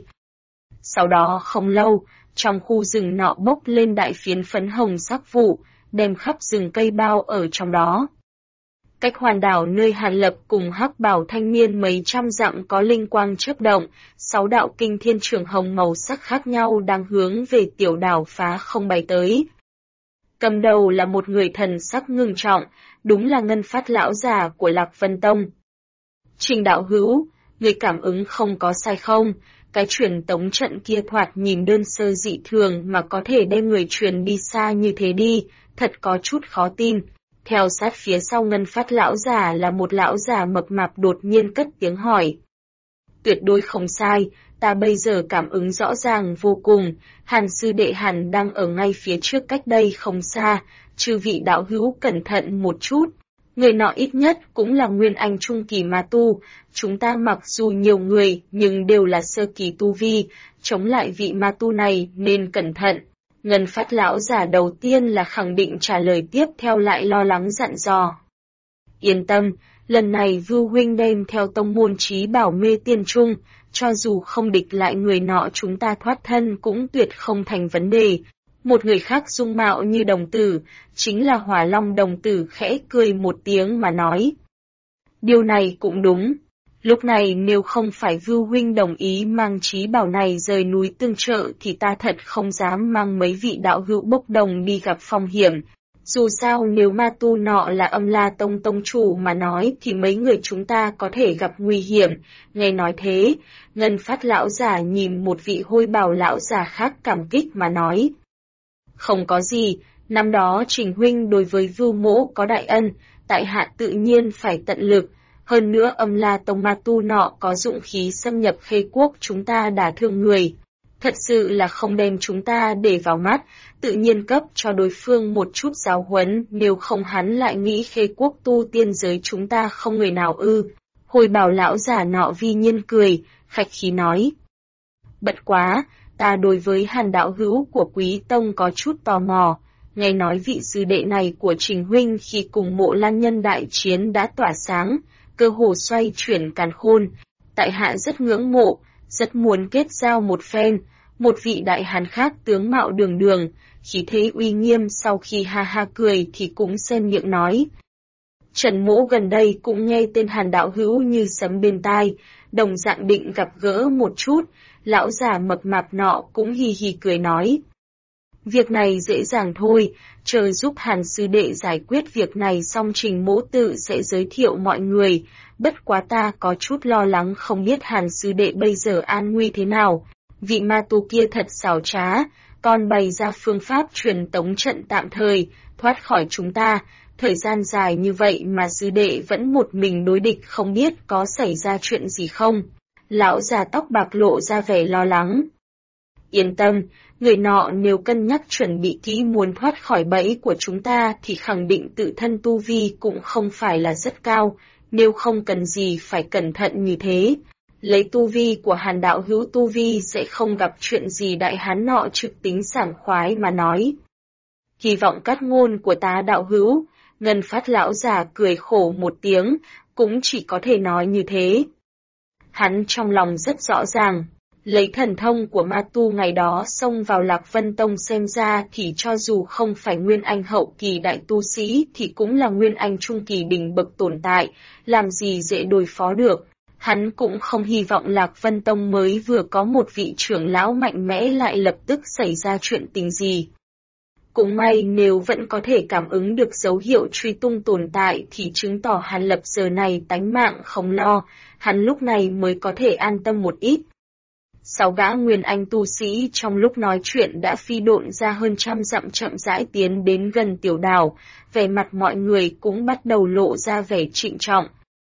Sau đó không lâu, trong khu rừng nọ bốc lên đại phiến phấn hồng sắc vụ, đem khắp rừng cây bao ở trong đó. Cách hoàn đảo nơi Hàn Lập cùng hắc bào thanh niên mấy trăm dặm có linh quang chớp động, 6 đạo kinh thiên trường hồng màu sắc khác nhau đang hướng về tiểu đảo phá không bay tới. Cầm đầu là một người thần sắc ngưng trọng, đúng là Ngân Phát lão già của Lạc Vân Tông. Trình đạo hữu, người cảm ứng không có sai không? Cái truyền tống trận kia thoạt nhìn đơn sơ dị thường mà có thể đem người truyền đi xa như thế đi, thật có chút khó tin. Theo sát phía sau Ngân Phát lão già là một lão già mập mạp đột nhiên cất tiếng hỏi. Tuyệt đối không sai, ta bây giờ cảm ứng rõ ràng vô cùng, Hàn sư đệ Hàn đang ở ngay phía trước cách đây không xa, chư vị đạo hữu cẩn thận một chút. Người nọ ít nhất cũng là Nguyên Anh trung kỳ ma tu, chúng ta mặc dù nhiều người nhưng đều là sơ kỳ tu vi, chống lại vị ma tu này nên cẩn thận. Ngân Phát lão giả đầu tiên là khẳng định trả lời, tiếp theo lại lo lắng dặn dò. Yên tâm, lần này Vưu huynh đem theo tông môn trí bảo mê tiên trung, cho dù không địch lại người nọ chúng ta thoát thân cũng tuyệt không thành vấn đề. Một người khác dung mạo như đồng tử, chính là Hỏa Long đồng tử, khẽ cười một tiếng mà nói. Điều này cũng đúng. Lúc này nếu không phải Vưu huynh đồng ý mang trí bảo này rời núi tương trợ thì ta thật không dám mang mấy vị đạo hữu bốc đồng đi gặp phong hiểm. Dù sao nếu ma tu nọ là Âm La Tông tông chủ mà nói thì mấy người chúng ta có thể gặp nguy hiểm. Nghe nói thế, Ngân Phát lão giả nhìn một vị hôi bào lão giả khác cảm kích mà nói. Không có gì, năm đó Trình huynh đối với Vưu Mỗ có đại ân, tại hạ tự nhiên phải tận lực. Hơn nữa Âm La Tông ma tu nọ có dụng khí xâm nhập Khê Quốc chúng ta đả thương người. Thật sự là không đem chúng ta để vào mắt, tự nhiên cấp cho đối phương một chút giáo huấn, nếu không hắn lại nghĩ Khê Quốc tu tiên giới chúng ta không người nào ư. Hồi bảo lão giả nọ vi nhiên cười, khách khí nói. Bận quá, ta đối với Hàn đạo hữu của Quý Tông có chút tò mò, nghe nói vị sư đệ này của Trình huynh khi cùng Mộ Lan Nhân đại chiến đã tỏa sáng, cơ hồ xoay chuyển càn khôn, tại hạ rất ngưỡng mộ, rất muốn kết giao một phen. Một vị đại hán khác tướng mạo đường đường, khí thế uy nghiêm sau khi ha ha cười thì cũng xen miệng nói. Trần Mỗ gần đây cũng nghe tên Hàn đạo hữu như sấm bên tai, đồng dạng định gặp gỡ một chút, lão già mập mạp nọ cũng hì hì cười nói. Việc này dễ dàng thôi, chờ giúp Hàn sư đệ giải quyết việc này xong Trình Mỗ tự sẽ giới thiệu mọi người, bất quá ta có chút lo lắng không biết Hàn sư đệ bây giờ an nguy thế nào. Vị ma tu kia thật xảo trá, còn bày ra phương pháp truyền tống trận tạm thời, thoát khỏi chúng ta, thời gian dài như vậy mà sư đệ vẫn một mình đối địch không biết có xảy ra chuyện gì không. Lão già tóc bạc lộ ra vẻ lo lắng. Yên tâm, người nọ nếu cân nhắc chuẩn bị kỹ muốn thoát khỏi bẫy của chúng ta thì khẳng định tự thân tu vi cũng không phải là rất cao, nếu không cần gì phải cẩn thận như thế. Lấy tu vi của Hàn đạo hữu tu vi sẽ không gặp chuyện gì đại hán nọ trực tính sảng khoái mà nói. Hy vọng cát ngôn của tá đạo hữu, Ngân Phát lão già cười khổ một tiếng, cũng chỉ có thể nói như thế. Hắn trong lòng rất rõ ràng, lấy thần thông của ma tu ngày đó xông vào Lạc Vân Tông xem ra thì cho dù không phải Nguyên Anh hậu kỳ đại tu sĩ thì cũng là Nguyên Anh trung kỳ đỉnh bậc tồn tại, làm gì dễ đối phó được. Hắn cũng không hy vọng Lạc Vân Tông mới vừa có một vị trưởng lão mạnh mẽ lại lập tức xảy ra chuyện tình gì. Cũng may nếu vẫn có thể cảm ứng được dấu hiệu truy tung tồn tại thì chứng tỏ Hàn Lập giờ này tánh mạng không lo, hắn lúc này mới có thể an tâm một ít. 6 gã Nguyên Anh tu sĩ trong lúc nói chuyện đã phi độn ra hơn 100 dặm chậm rãi tiến đến gần tiểu đảo, vẻ mặt mọi người cũng bắt đầu lộ ra vẻ trịnh trọng.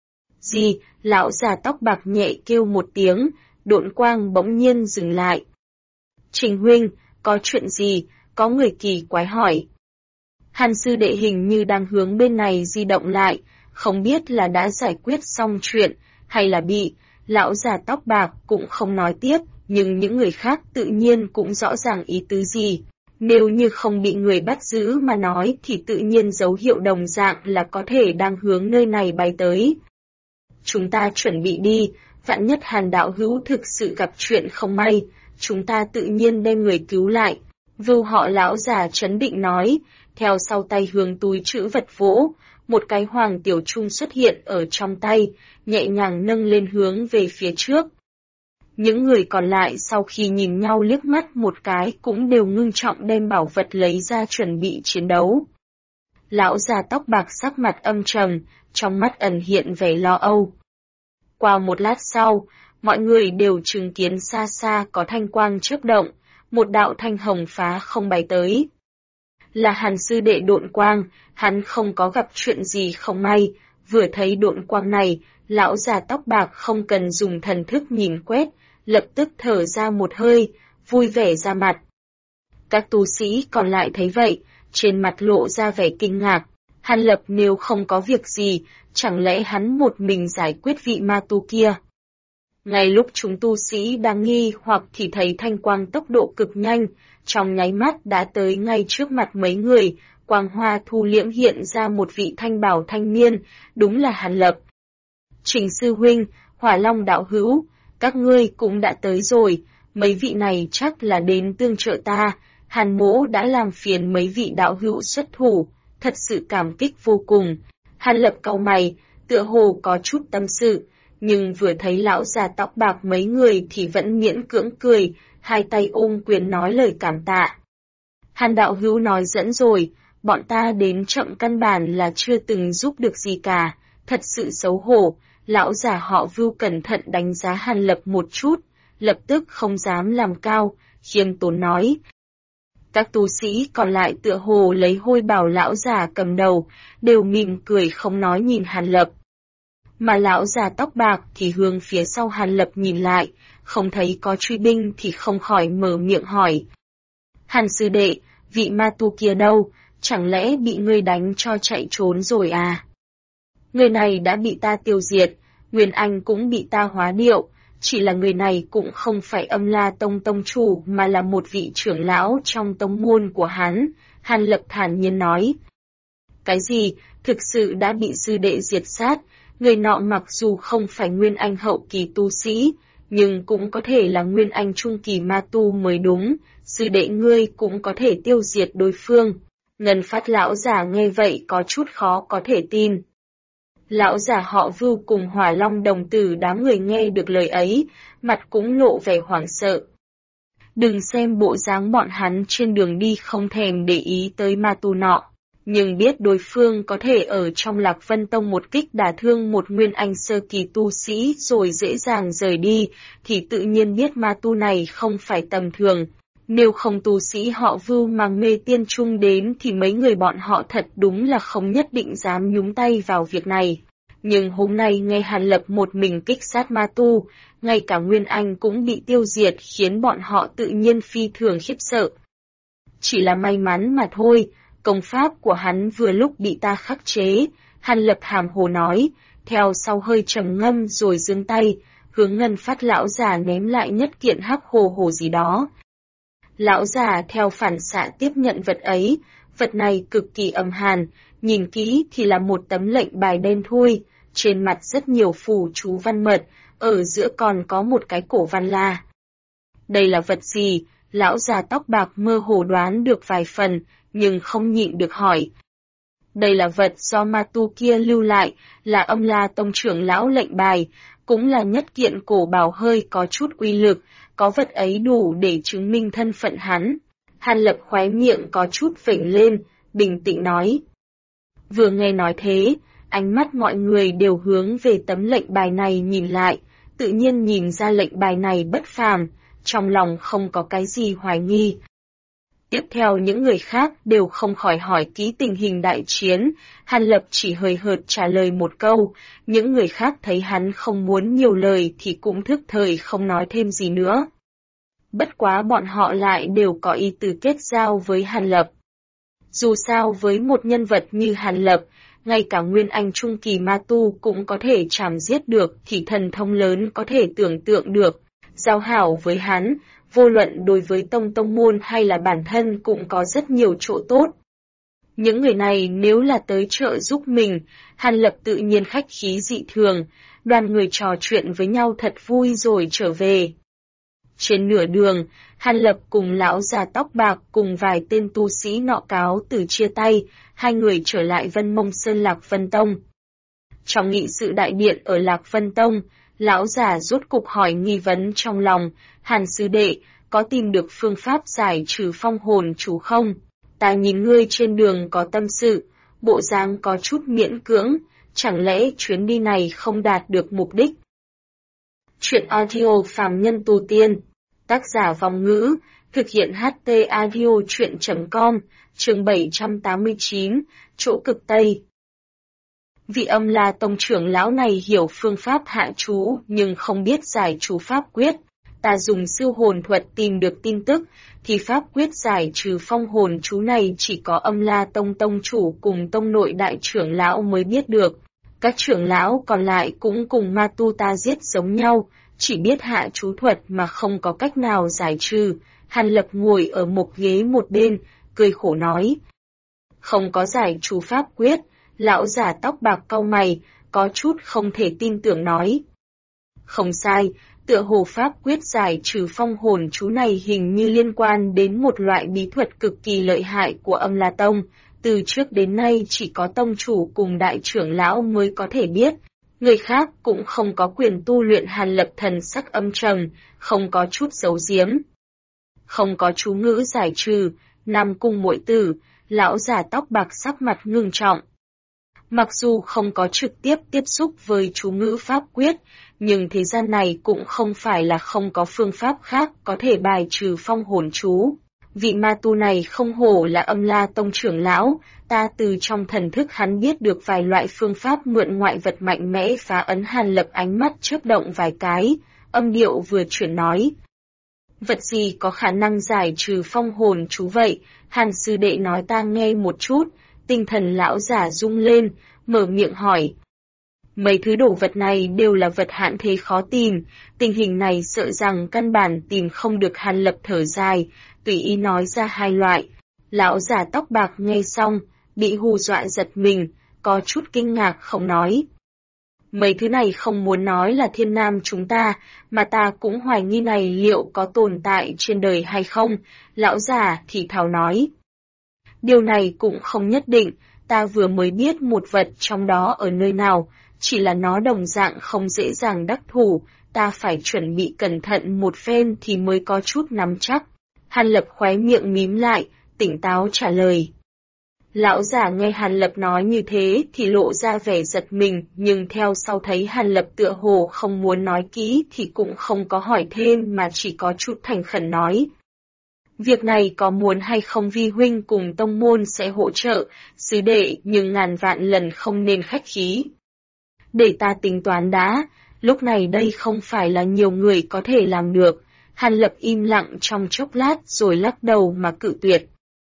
Gì, lão già tóc bạc nhẹ kêu một tiếng, độn quang bỗng nhiên dừng lại. Trình huynh, có chuyện gì? Có người kỳ quái hỏi. Hàn sư đệ hình như đang hướng bên này di động lại, không biết là đã giải quyết xong chuyện, hay là bị. Lão già tóc bạc cũng không nói tiếp, nhưng những người khác tự nhiên cũng rõ ràng ý tứ gì. Nếu như không bị người bắt giữ mà nói thì tự nhiên dấu hiệu đồng dạng là có thể đang hướng nơi này bay tới. Chúng ta chuẩn bị đi, vạn nhất Hàn đạo hữu thực sự gặp chuyện không may, chúng ta tự nhiên đem người cứu lại. Vưu họ lão già trấn định nói, theo sau tay hướng túi trữ vật vỗ, một cái hoàng tiểu trung xuất hiện ở trong tay, nhẹ nhàng nâng lên hướng về phía trước. Những người còn lại sau khi nhìn nhau liếc mắt một cái cũng đều ngưng trọng đem bảo vật lấy ra chuẩn bị chiến đấu. Lão già tóc bạc sắc mặt âm trầm, trong mắt ẩn hiện vẻ lo âu. Qua một lát sau, mọi người đều chứng kiến xa xa có thanh quang chớp động, một đạo thanh hồng phá không bay tới. Là Hàn sư đệ độn quang, hắn không có gặp chuyện gì không may, vừa thấy độn quang này, lão già tóc bạc không cần dùng thần thức nhìn quét, lập tức thở ra một hơi, vui vẻ ra mặt. Các tu sĩ còn lại thấy vậy, trên mặt lộ ra vẻ kinh ngạc, Hàn Lập nếu không có việc gì, chẳng lẽ hắn một mình giải quyết vị ma tu kia? Ngay lúc chúng tu sĩ đang nghi hoặc thì thấy thanh quang tốc độ cực nhanh, trong nháy mắt đã tới ngay trước mặt mấy người, quang hoa thu liễm hiện ra một vị thanh bảo thanh niên, đúng là Hàn Lập. Trình sư huynh, Hỏa Long đạo hữu, các ngươi cũng đã tới rồi, mấy vị này chắc là đến tương trợ ta, Hàn mỗ đã làm phiền mấy vị đạo hữu xuất thủ, thật sự cảm kích vô cùng. Hàn Lập cau mày, tựa hồ có chút tâm sự, nhưng vừa thấy lão già tóc bạc mấy người thì vẫn miễn cưỡng cười, hai tay ôm quyền nói lời cảm tạ. Hàn đạo hữu nói dẫn rồi, bọn ta đến chậm căn bản là chưa từng giúp được gì cả, thật sự xấu hổ. Lão già họ Vưu cẩn thận đánh giá Hàn Lập một chút, lập tức không dám làm cao, khiêm tốn nói. Các tu sĩ còn lại tựa hồ lấy Hôi Bào lão già cầm đầu, đều mỉm cười không nói nhìn Hàn Lập. Mà lão già tóc bạc thì hướng phía sau Hàn Lập nhìn lại, không thấy có truy binh thì không khỏi mở miệng hỏi. Hàn sư đệ, vị ma tu kia đâu, chẳng lẽ bị ngươi đánh cho chạy trốn rồi à? Người này đã bị ta tiêu diệt, Nguyên Anh cũng bị ta hóa điệu, chỉ là người này cũng không phải Âm La Tông tông chủ mà là một vị trưởng lão trong tông môn của hắn, Hàn Lập thản nhiên nói. Cái gì, thực sự đã bị sư đệ diệt sát, người nọ mặc dù không phải Nguyên Anh hậu kỳ tu sĩ, nhưng cũng có thể là Nguyên Anh trung kỳ ma tu mới đúng, sư đệ ngươi cũng có thể tiêu diệt đối phương. Ngân Phát lão già nghe vậy có chút khó có thể tin. Lão già họ Vưu cùng Hỏa Long đồng tử đám người nghe được lời ấy, mặt cũng lộ vẻ hoảng sợ. Đừng xem bộ dáng bọn hắn trên đường đi không thèm để ý tới ma tu nọ, nhưng biết đối phương có thể ở trong Lạc Vân Tông một kích đả thương một Nguyên Anh sơ kỳ tu sĩ rồi dễ dàng rời đi, thì tự nhiên biết ma tu này không phải tầm thường. Nếu không tu sĩ họ Vưu mang mê tiên trung đến thì mấy người bọn họ thật đúng là không nhất định dám nhúng tay vào việc này. Nhưng hôm nay nghe Hàn Lập một mình kích sát ma tu, ngay cả Nguyên Anh cũng bị tiêu diệt khiến bọn họ tự nhiên phi thường khiếp sợ. Chỉ là may mắn mà thôi, công pháp của hắn vừa lúc bị ta khắc chế, Hàn Lập hàm hồ nói, theo sau hơi trầm ngâm rồi giương tay, hướng Ngân Phát lão già ném lại nhất kiện hắc hồ hồ gì đó. Lão già theo phản xạ tiếp nhận vật ấy, vật này cực kỳ âm hàn, nhìn kỹ thì là một tấm lệnh bài đen thui, trên mặt rất nhiều phù chú văn mật, ở giữa còn có một cái cổ văn la. Đây là vật gì? Lão già tóc bạc mơ hồ đoán được vài phần, nhưng không nhịn được hỏi. Đây là vật do ma tu kia lưu lại, là Âm La Tông trưởng lão lệnh bài, cũng là nhất kiện cổ bảo hơi có chút uy lực, có vật ấy đủ để chứng minh thân phận hắn. Hàn Lập khóe miệng có chút vểnh lên, bình tĩnh nói. Vừa nghe nói thế, ánh mắt mọi người đều hướng về tấm lệnh bài này nhìn lại, tự nhiên nhìn ra lệnh bài này bất phàm, trong lòng không có cái gì hoài nghi. Tiếp theo những người khác đều không khỏi hỏi kỹ tình hình đại chiến, Hàn Lập chỉ hời hợt trả lời một câu, những người khác thấy hắn không muốn nhiều lời thì cũng thức thời không nói thêm gì nữa. Bất quá bọn họ lại đều có ý từ kết giao với Hàn Lập. Dù sao với một nhân vật như Hàn Lập, ngay cả Nguyên Anh trung kỳ ma tu cũng có thể chảm giết được thì thần thông lớn có thể tưởng tượng được, giao hảo với hắn, vô luận đối với tông môn hay là bản thân cũng có rất nhiều chỗ tốt. Những người này nếu là tới trợ giúp mình, Hàn Lập tự nhiên khách khí dị thường, đoàn người trò chuyện với nhau thật vui rồi trở về. Trên nửa đường, Hàn Lập cùng lão già tóc bạc cùng vài tên tu sĩ nọ cáo từ chia tay, hai người trở lại Vân Mông Sơn Lạc Vân Tông. Trong nghị sự đại điện ở Lạc Vân Tông, lão già rốt cục hỏi nghi vấn trong lòng, Hàn sư đệ, có tìm được phương pháp giải trừ phong hồn chú không? Ta nhìn ngươi trên đường có tâm sự, bộ dáng có chút miễn cưỡng, chẳng lẽ chuyến đi này không đạt được mục đích? Chuyện audio phàm nhân tu tiên, tác giả Vong Ngữ, thực hiện HT audio chuyện.com, chương 789, chỗ cực Tây. Vị Âm La Tông trưởng lão này hiểu phương pháp hạ chú nhưng không biết giải chú pháp quyết. Ta dùng siêu hồn thuật tìm được tin tức, thì pháp quyết giải trừ phong hồn chú này chỉ có Âm La Tông tông chủ cùng tông nội đại trưởng lão mới biết được. Các trưởng lão còn lại cũng cùng ma tu ta giết giống nhau, chỉ biết hạ chú thuật mà không có cách nào giải trừ. Hàn Lập ngồi ở một ghế một bên, cười khổ nói. Không có giải chú pháp quyết, lão già tóc bạc cau mày, có chút không thể tin tưởng nói. Không sai, tựa hồ pháp quyết giải trừ phong hồn chú này hình như liên quan đến một loại bí thuật cực kỳ lợi hại của Âm La Tông, từ trước đến nay chỉ có tông chủ cùng đại trưởng lão mới có thể biết, người khác cũng không có quyền tu luyện. Hàn Lập thần sắc âm trầm, không có chút giấu giếm. Không có chú ngữ giải trừ, Nam Cung muội tử, lão già tóc bạc sắc mặt ngưng trọng. Mặc dù không có trực tiếp tiếp xúc với chú ngữ pháp quyết, nhưng thế gian này cũng không phải là không có phương pháp khác có thể bài trừ phong hồn chú. Vị ma tu này không hổ là Âm La Tông trưởng lão, ta từ trong thần thức hắn biết được vài loại phương pháp mượn ngoại vật mạnh mẽ phá ấn. Hàn Lập ánh mắt chớp động vài cái, âm điệu vừa chuyển nói. Vật gì có khả năng giải trừ phong hồn chú vậy? Hàn sư đệ nói ta nghe một chút. Tinh thần lão giả rung lên, mở miệng hỏi. Mấy thứ đồ vật này đều là vật hạn thế khó tìm, tình hình này sợ rằng căn bản tìm không được. Hàn Lập thở dài, tùy ý nói ra hai loại. Lão giả tóc bạc nghe xong, bị hù dọa giật mình, có chút kinh ngạc không nói. Mấy thứ này không muốn nói là thiên nam chúng ta, mà ta cũng hoài nghi này liệu có tồn tại trên đời hay không, lão giả thì thào nói. Điều này cũng không nhất định, ta vừa mới biết một vật trong đó ở nơi nào, chỉ là nó đồng dạng không dễ dàng đắc thủ, ta phải chuẩn bị cẩn thận một phen thì mới có chút nắm chắc. Hàn Lập khóe miệng mím lại, tỉnh táo trả lời. Lão giả nghe Hàn Lập nói như thế thì lộ ra vẻ giật mình, nhưng theo sau thấy Hàn Lập tựa hồ không muốn nói kỹ thì cũng không có hỏi thêm mà chỉ có chút thành khẩn nói. Việc này có muốn hay không vi huynh cùng tông môn sẽ hỗ trợ, sư đệ, nhưng ngàn vạn lần không nên khách khí. Để ta tính toán đã, lúc này đây không phải là nhiều người có thể làm được. Hàn Lập im lặng trong chốc lát rồi lắc đầu mà cự tuyệt.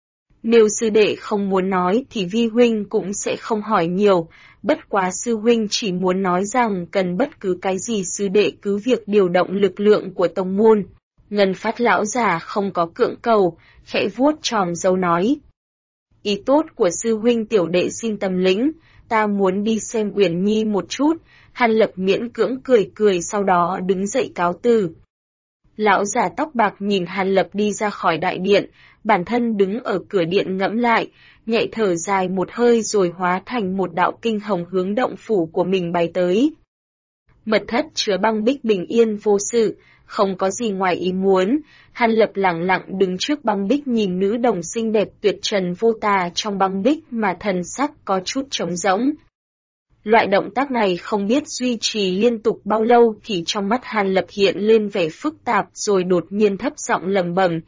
Nếu sư đệ không muốn nói thì vi huynh cũng sẽ không hỏi nhiều, bất quá sư huynh chỉ muốn nói rằng cần bất cứ cái gì sư đệ cứ việc điều động lực lượng của tông môn. Ngân Phát lão già không có cưỡng cầu, khẽ vuốt tròm râu nói. Ý tốt của sư huynh tiểu đệ xin tâm lĩnh, ta muốn đi xem Uyển Nhi một chút. Hàn Lập miễn cưỡng cười cười sau đó đứng dậy cáo từ. Lão già tóc bạc nhìn Hàn Lập đi ra khỏi đại điện, bản thân đứng ở cửa điện ngẫm lại, nhẹ thở dài một hơi rồi hóa thành một đạo kinh hồng hướng động phủ của mình bay tới. Mật thất chứa băng bích bình yên vô sự, không có gì ngoài ý muốn. Hàn Lập lặng lặng đứng trước băng bích nhìn nữ đồng xinh đẹp tuyệt trần vô tà trong băng bích mà thần sắc có chút trống rỗng. Loại động tác này không biết duy trì liên tục bao lâu thì trong mắt Hàn Lập hiện lên vẻ phức tạp rồi đột nhiên thấp giọng lẩm bẩm.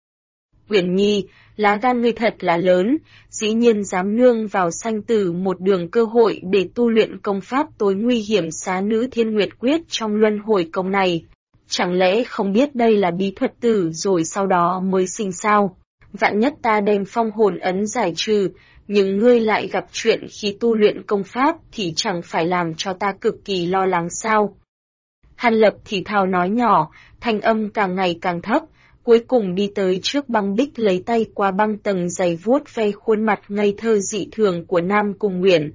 Uyển Nhi, lá gan ngươi thật là lớn, dĩ nhiên dám nương vào sanh tử một đường cơ hội để tu luyện công pháp tối nguy hiểm Xá Nữ Thiên Nguyệt Quyết trong luân hồi công này. Chẳng lẽ không biết đây là bí thuật tử rồi sau đó mới sinh sao? Vạn nhất ta đem phong hồn ấn giải trừ, nhưng ngươi lại gặp chuyện khi tu luyện công pháp thì chẳng phải làm cho ta cực kỳ lo lắng sao? Hàn Lập thì thào nói nhỏ, thanh âm càng ngày càng thấp, cuối cùng đi tới trước băng bích lấy tay qua băng tầng dày vuốt ve khuôn mặt ngây thơ dị thường của Nam Cung Uyển.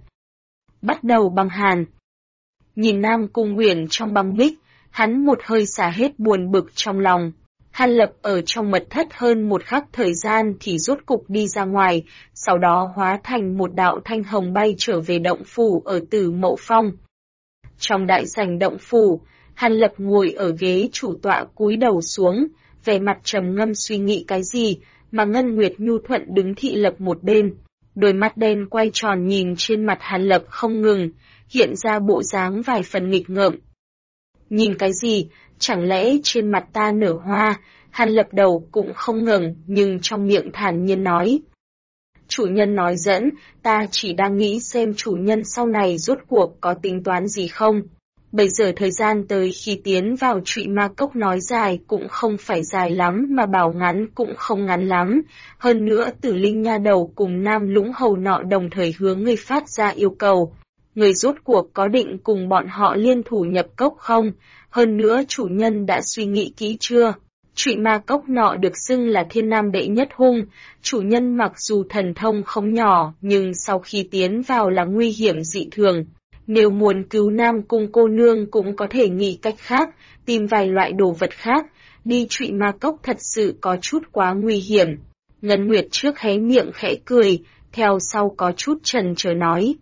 Bắt đầu băng hàn. Nhìn Nam Cung Uyển trong băng bích, hắn một hơi xả hết buồn bực trong lòng. Hàn Lập ở trong mật thất hơn một khắc thời gian thì rốt cục đi ra ngoài, sau đó hóa thành một đạo thanh hồng bay trở về động phủ ở Tử Mậu Phong. Trong đại sảnh động phủ, Hàn Lập ngồi ở ghế chủ tọa cúi đầu xuống, vẻ mặt trầm ngâm suy nghĩ cái gì, mà Ngân Nguyệt nhu thuận đứng thị lập một bên. Đôi mắt đen quay tròn nhìn trên mặt Hàn Lập không ngừng, hiện ra bộ dáng vài phần nghịch ngợm. Nhìn cái gì, chẳng lẽ trên mặt ta nở hoa? Hàn Lập đầu cũng không ngừng, nhưng trong miệng thản nhiên nói. Chủ nhân nói dẫn, ta chỉ đang nghĩ xem chủ nhân sau này rốt cuộc có tính toán gì không. Bây giờ thời gian tới khi tiến vào Trụy Ma Cốc nói dài cũng không phải dài lắm mà bảo ngắn cũng không ngắn lắm. Hơn nữa Tử Linh nha đầu cùng Nam Lũng hầu nọ đồng thời hướng người phát ra yêu cầu. Người rốt cuộc có định cùng bọn họ liên thủ nhập cốc không? Hơn nữa chủ nhân đã suy nghĩ kỹ chưa? Trụy Ma Cốc nọ được xưng là thiên nam đệ nhất hung, chủ nhân mặc dù thần thông không nhỏ nhưng sau khi tiến vào là nguy hiểm dị thường. Nếu muốn cứu Nam Cung cô nương cũng có thể nghĩ cách khác, tìm vài loại đồ vật khác, đi Trụy Ma Cốc thật sự có chút quá nguy hiểm. Ngân Nguyệt trước hé miệng khẽ cười, theo sau có chút chần chờ nói.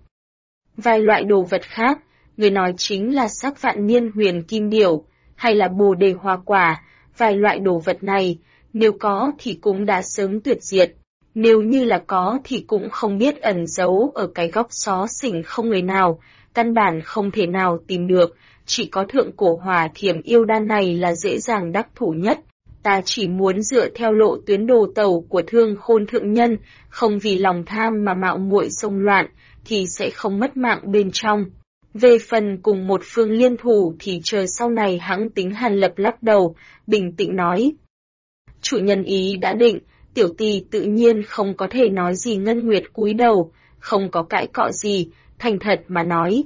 Vài loại đồ vật khác, người nói chính là sắc vạn niên huyền kim điểu, hay là bồ đề hoa quả, vài loại đồ vật này, nếu có thì cũng đã sớm tuyệt diệt, nếu như là có thì cũng không biết ẩn giấu ở cái góc xó xỉnh không người nào, căn bản không thể nào tìm được, chỉ có thượng cổ hỏa thiểm yêu đan này là dễ dàng đắc thủ nhất. ta chỉ muốn dựa theo lộ tuyến đồ tẩu của Thương Khôn thượng nhân, không vì lòng tham mà mạo muội xông loạn, thì sẽ không mất mạng bên trong. Về phần cùng một phương liên thủ thì chờ sau này hãng tính. Hàn Lập lắc đầu, bình tĩnh nói. Chủ nhân ý đã định, tiểu tỷ tự nhiên không có thể nói gì. Ngân Nguyệt cúi đầu, không có cãi cọ gì, thành thật mà nói.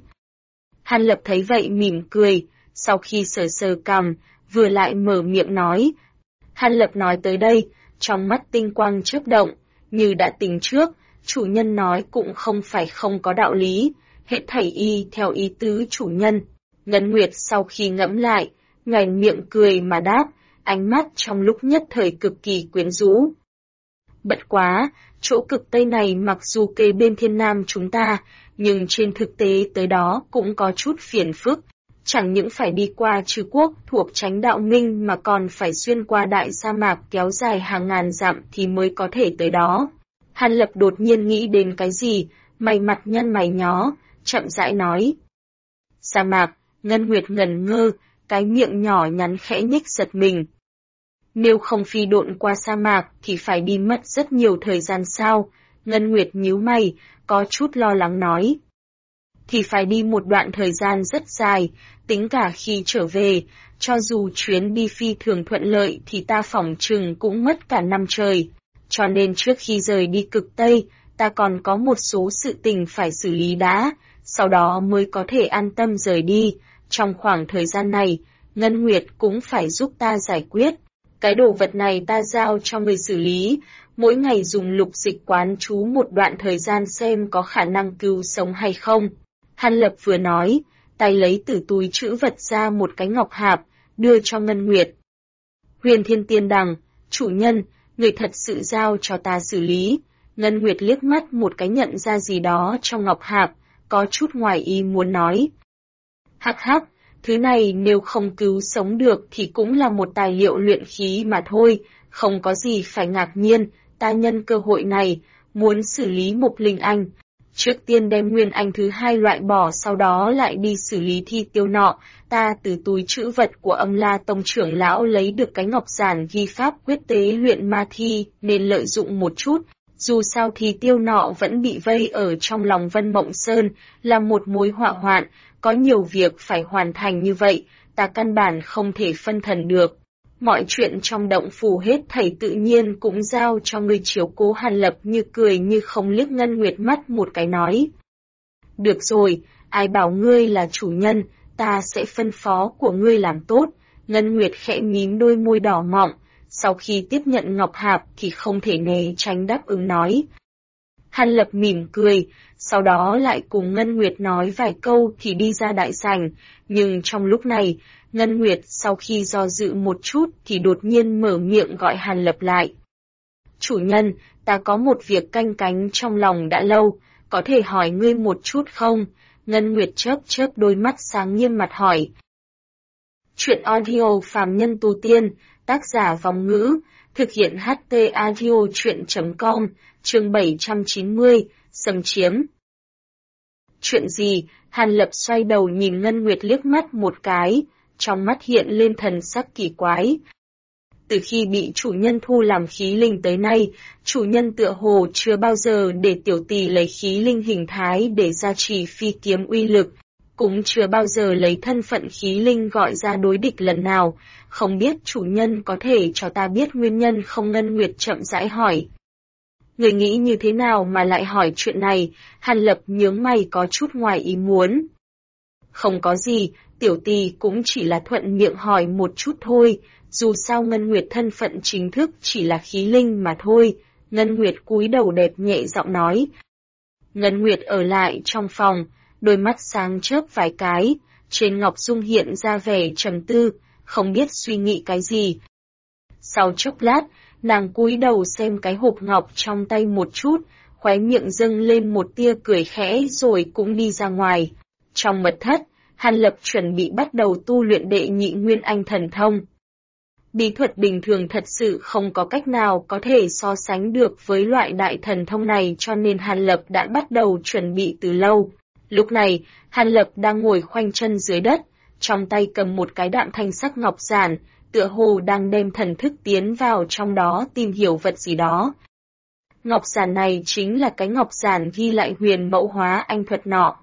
Hàn Lập thấy vậy mỉm cười, sau khi sờ sờ cằm, vừa lại mở miệng nói. Hàn Lập nói tới đây, trong mắt tinh quang chớp động, như đã tính trước, chủ nhân nói cũng không phải không có đạo lý, hết thảy y theo ý tứ chủ nhân. Ngân Nguyệt sau khi ngẫm lại, nhoẻn miệng cười mà đáp, ánh mắt trong lúc nhất thời cực kỳ quyến rũ. Bất quá, chỗ cực Tây này mặc dù kề bên Thiên Nam chúng ta, nhưng trên thực tế tới đó cũng có chút phiền phức. Chẳng những phải đi qua Trư Quốc thuộc Chánh Đạo Minh mà còn phải xuyên qua đại sa mạc kéo dài hàng ngàn dặm thì mới có thể tới đó. Hàn Lập đột nhiên nghĩ đến cái gì, mày mặt nhăn mày nhó, chậm rãi nói. Sa mạc, Ngân Nguyệt ngẩn ngơ, cái miệng nhỏ nhắn khẽ nhích giật mình. Nếu không phi độn qua sa mạc thì phải đi mất rất nhiều thời gian sao? Ngân Nguyệt nhíu mày, có chút lo lắng nói. Thì phải đi một đoạn thời gian rất dài, tính cả khi trở về, cho dù chuyến đi phi thường thuận lợi thì ta phỏng chừng cũng mất cả năm trời. Cho nên trước khi rời đi cực Tây, ta còn có một số sự tình phải xử lý đã, sau đó mới có thể an tâm rời đi. Trong khoảng thời gian này, Ngân Nguyệt cũng phải giúp ta giải quyết. Cái đồ vật này ta giao cho người xử lý, mỗi ngày dùng lục dịch quán chú một đoạn thời gian xem có khả năng cứu sống hay không. Hàn Lập vừa nói, tay lấy từ túi trữ vật ra một cái ngọc hạp, đưa cho Ngân Nguyệt. Huyền Thiên Tiên Đằng, chủ nhân, người thật sự giao cho ta xử lý. Ngân Nguyệt liếc mắt một cái nhận ra gì đó trong ngọc hạp, có chút ngoài ý muốn nói. Hắc hắc, thứ này nếu không cứu sống được thì cũng là một tài liệu luyện khí mà thôi, không có gì phải ngạc nhiên, ta nhân cơ hội này, muốn xử lý Mục Linh Anh. Trước tiên đem Nguyên Anh thứ hai loại bỏ, sau đó lại đi xử lý Thi Tiêu nọ. Ta từ túi trữ vật của Âm La Tông trưởng lão lấy được cái ngọc giản ghi pháp quyết tế luyện ma thi, nên lợi dụng một chút. Dù sao Thi Tiêu nọ vẫn bị vây ở trong lòng Vân Mộng Sơn, là một mối họa hoạn, có nhiều việc phải hoàn thành như vậy, ta căn bản không thể phân thần được. Mọi chuyện trong động phủ hết thảy tự nhiên cũng giao cho người chiếu cố. Hàn Lập như cười như không liếc Ngân Nguyệt mắt một cái nói. Được rồi, ai bảo ngươi là chủ nhân, ta sẽ phân phó của ngươi làm tốt. Ngân Nguyệt khẽ mím đôi môi đỏ mọng, sau khi tiếp nhận ngọc hạp thì không thể né tránh đáp ứng nói. Hàn Lập mỉm cười, sau đó lại cùng Ngân Nguyệt nói vài câu thì đi ra đại sảnh, nhưng trong lúc này, Ngân Nguyệt sau khi do dự một chút thì đột nhiên mở miệng gọi Hàn Lập lại. Chủ nhân, ta có một việc canh cánh trong lòng đã lâu, có thể hỏi ngươi một chút không? Ngân Nguyệt chớp chớp đôi mắt sáng nghiêm mặt hỏi. Chuyện audio phàm nhân tu tiên, tác giả Vòng Ngữ, thực hiện HT audio chuyện.com, chương 790, xâm chiếm. Chuyện gì? Hàn Lập xoay đầu nhìn Ngân Nguyệt liếc mắt một cái, trong mắt hiện lên thần sắc kỳ quái. Từ khi bị chủ nhân thu làm khí linh tới nay, chủ nhân tựa hồ chưa bao giờ để tiểu tỷ lấy khí linh hình thái để gia trì phi kiếm uy lực, cũng chưa bao giờ lấy thân phận khí linh gọi ra đối địch lần nào, không biết chủ nhân có thể cho ta biết nguyên nhân không? Ngân Nguyệt chậm rãi hỏi. Người nghĩ như thế nào mà lại hỏi chuyện này? Hàn Lập nhướng mày có chút ngoài ý muốn. Không có gì, tiểu tỷ cũng chỉ là thuận miệng hỏi một chút thôi, dù sao Ngân Nguyệt thân phận chính thức chỉ là khí linh mà thôi. Ngân Nguyệt cúi đầu đẹp nhẹ giọng nói. Ngân Nguyệt ở lại trong phòng, đôi mắt sáng chớp vài cái, trên ngọc dung hiện ra vẻ trầm tư, không biết suy nghĩ cái gì. Sau chốc lát, nàng cúi đầu xem cái hộp ngọc trong tay một chút, khóe miệng dâng lên một tia cười khẽ rồi cũng đi ra ngoài. Trong mật thất, Hàn Lập chuẩn bị bắt đầu tu luyện đệ nhị Nguyên Anh thần thông. Bí thuật bình thường thật sự không có cách nào có thể so sánh được với loại đại thần thông này, cho nên Hàn Lập đã bắt đầu chuẩn bị từ lâu. Lúc này, Hàn Lập đang ngồi khoanh chân dưới đất, trong tay cầm một cái đạm thanh sắc ngọc giản, tựa hồ đang đem thần thức tiến vào trong đó tìm hiểu vật gì đó. Ngọc giản này chính là cái ngọc giản ghi lại huyền mẫu hóa anh thuật nọ.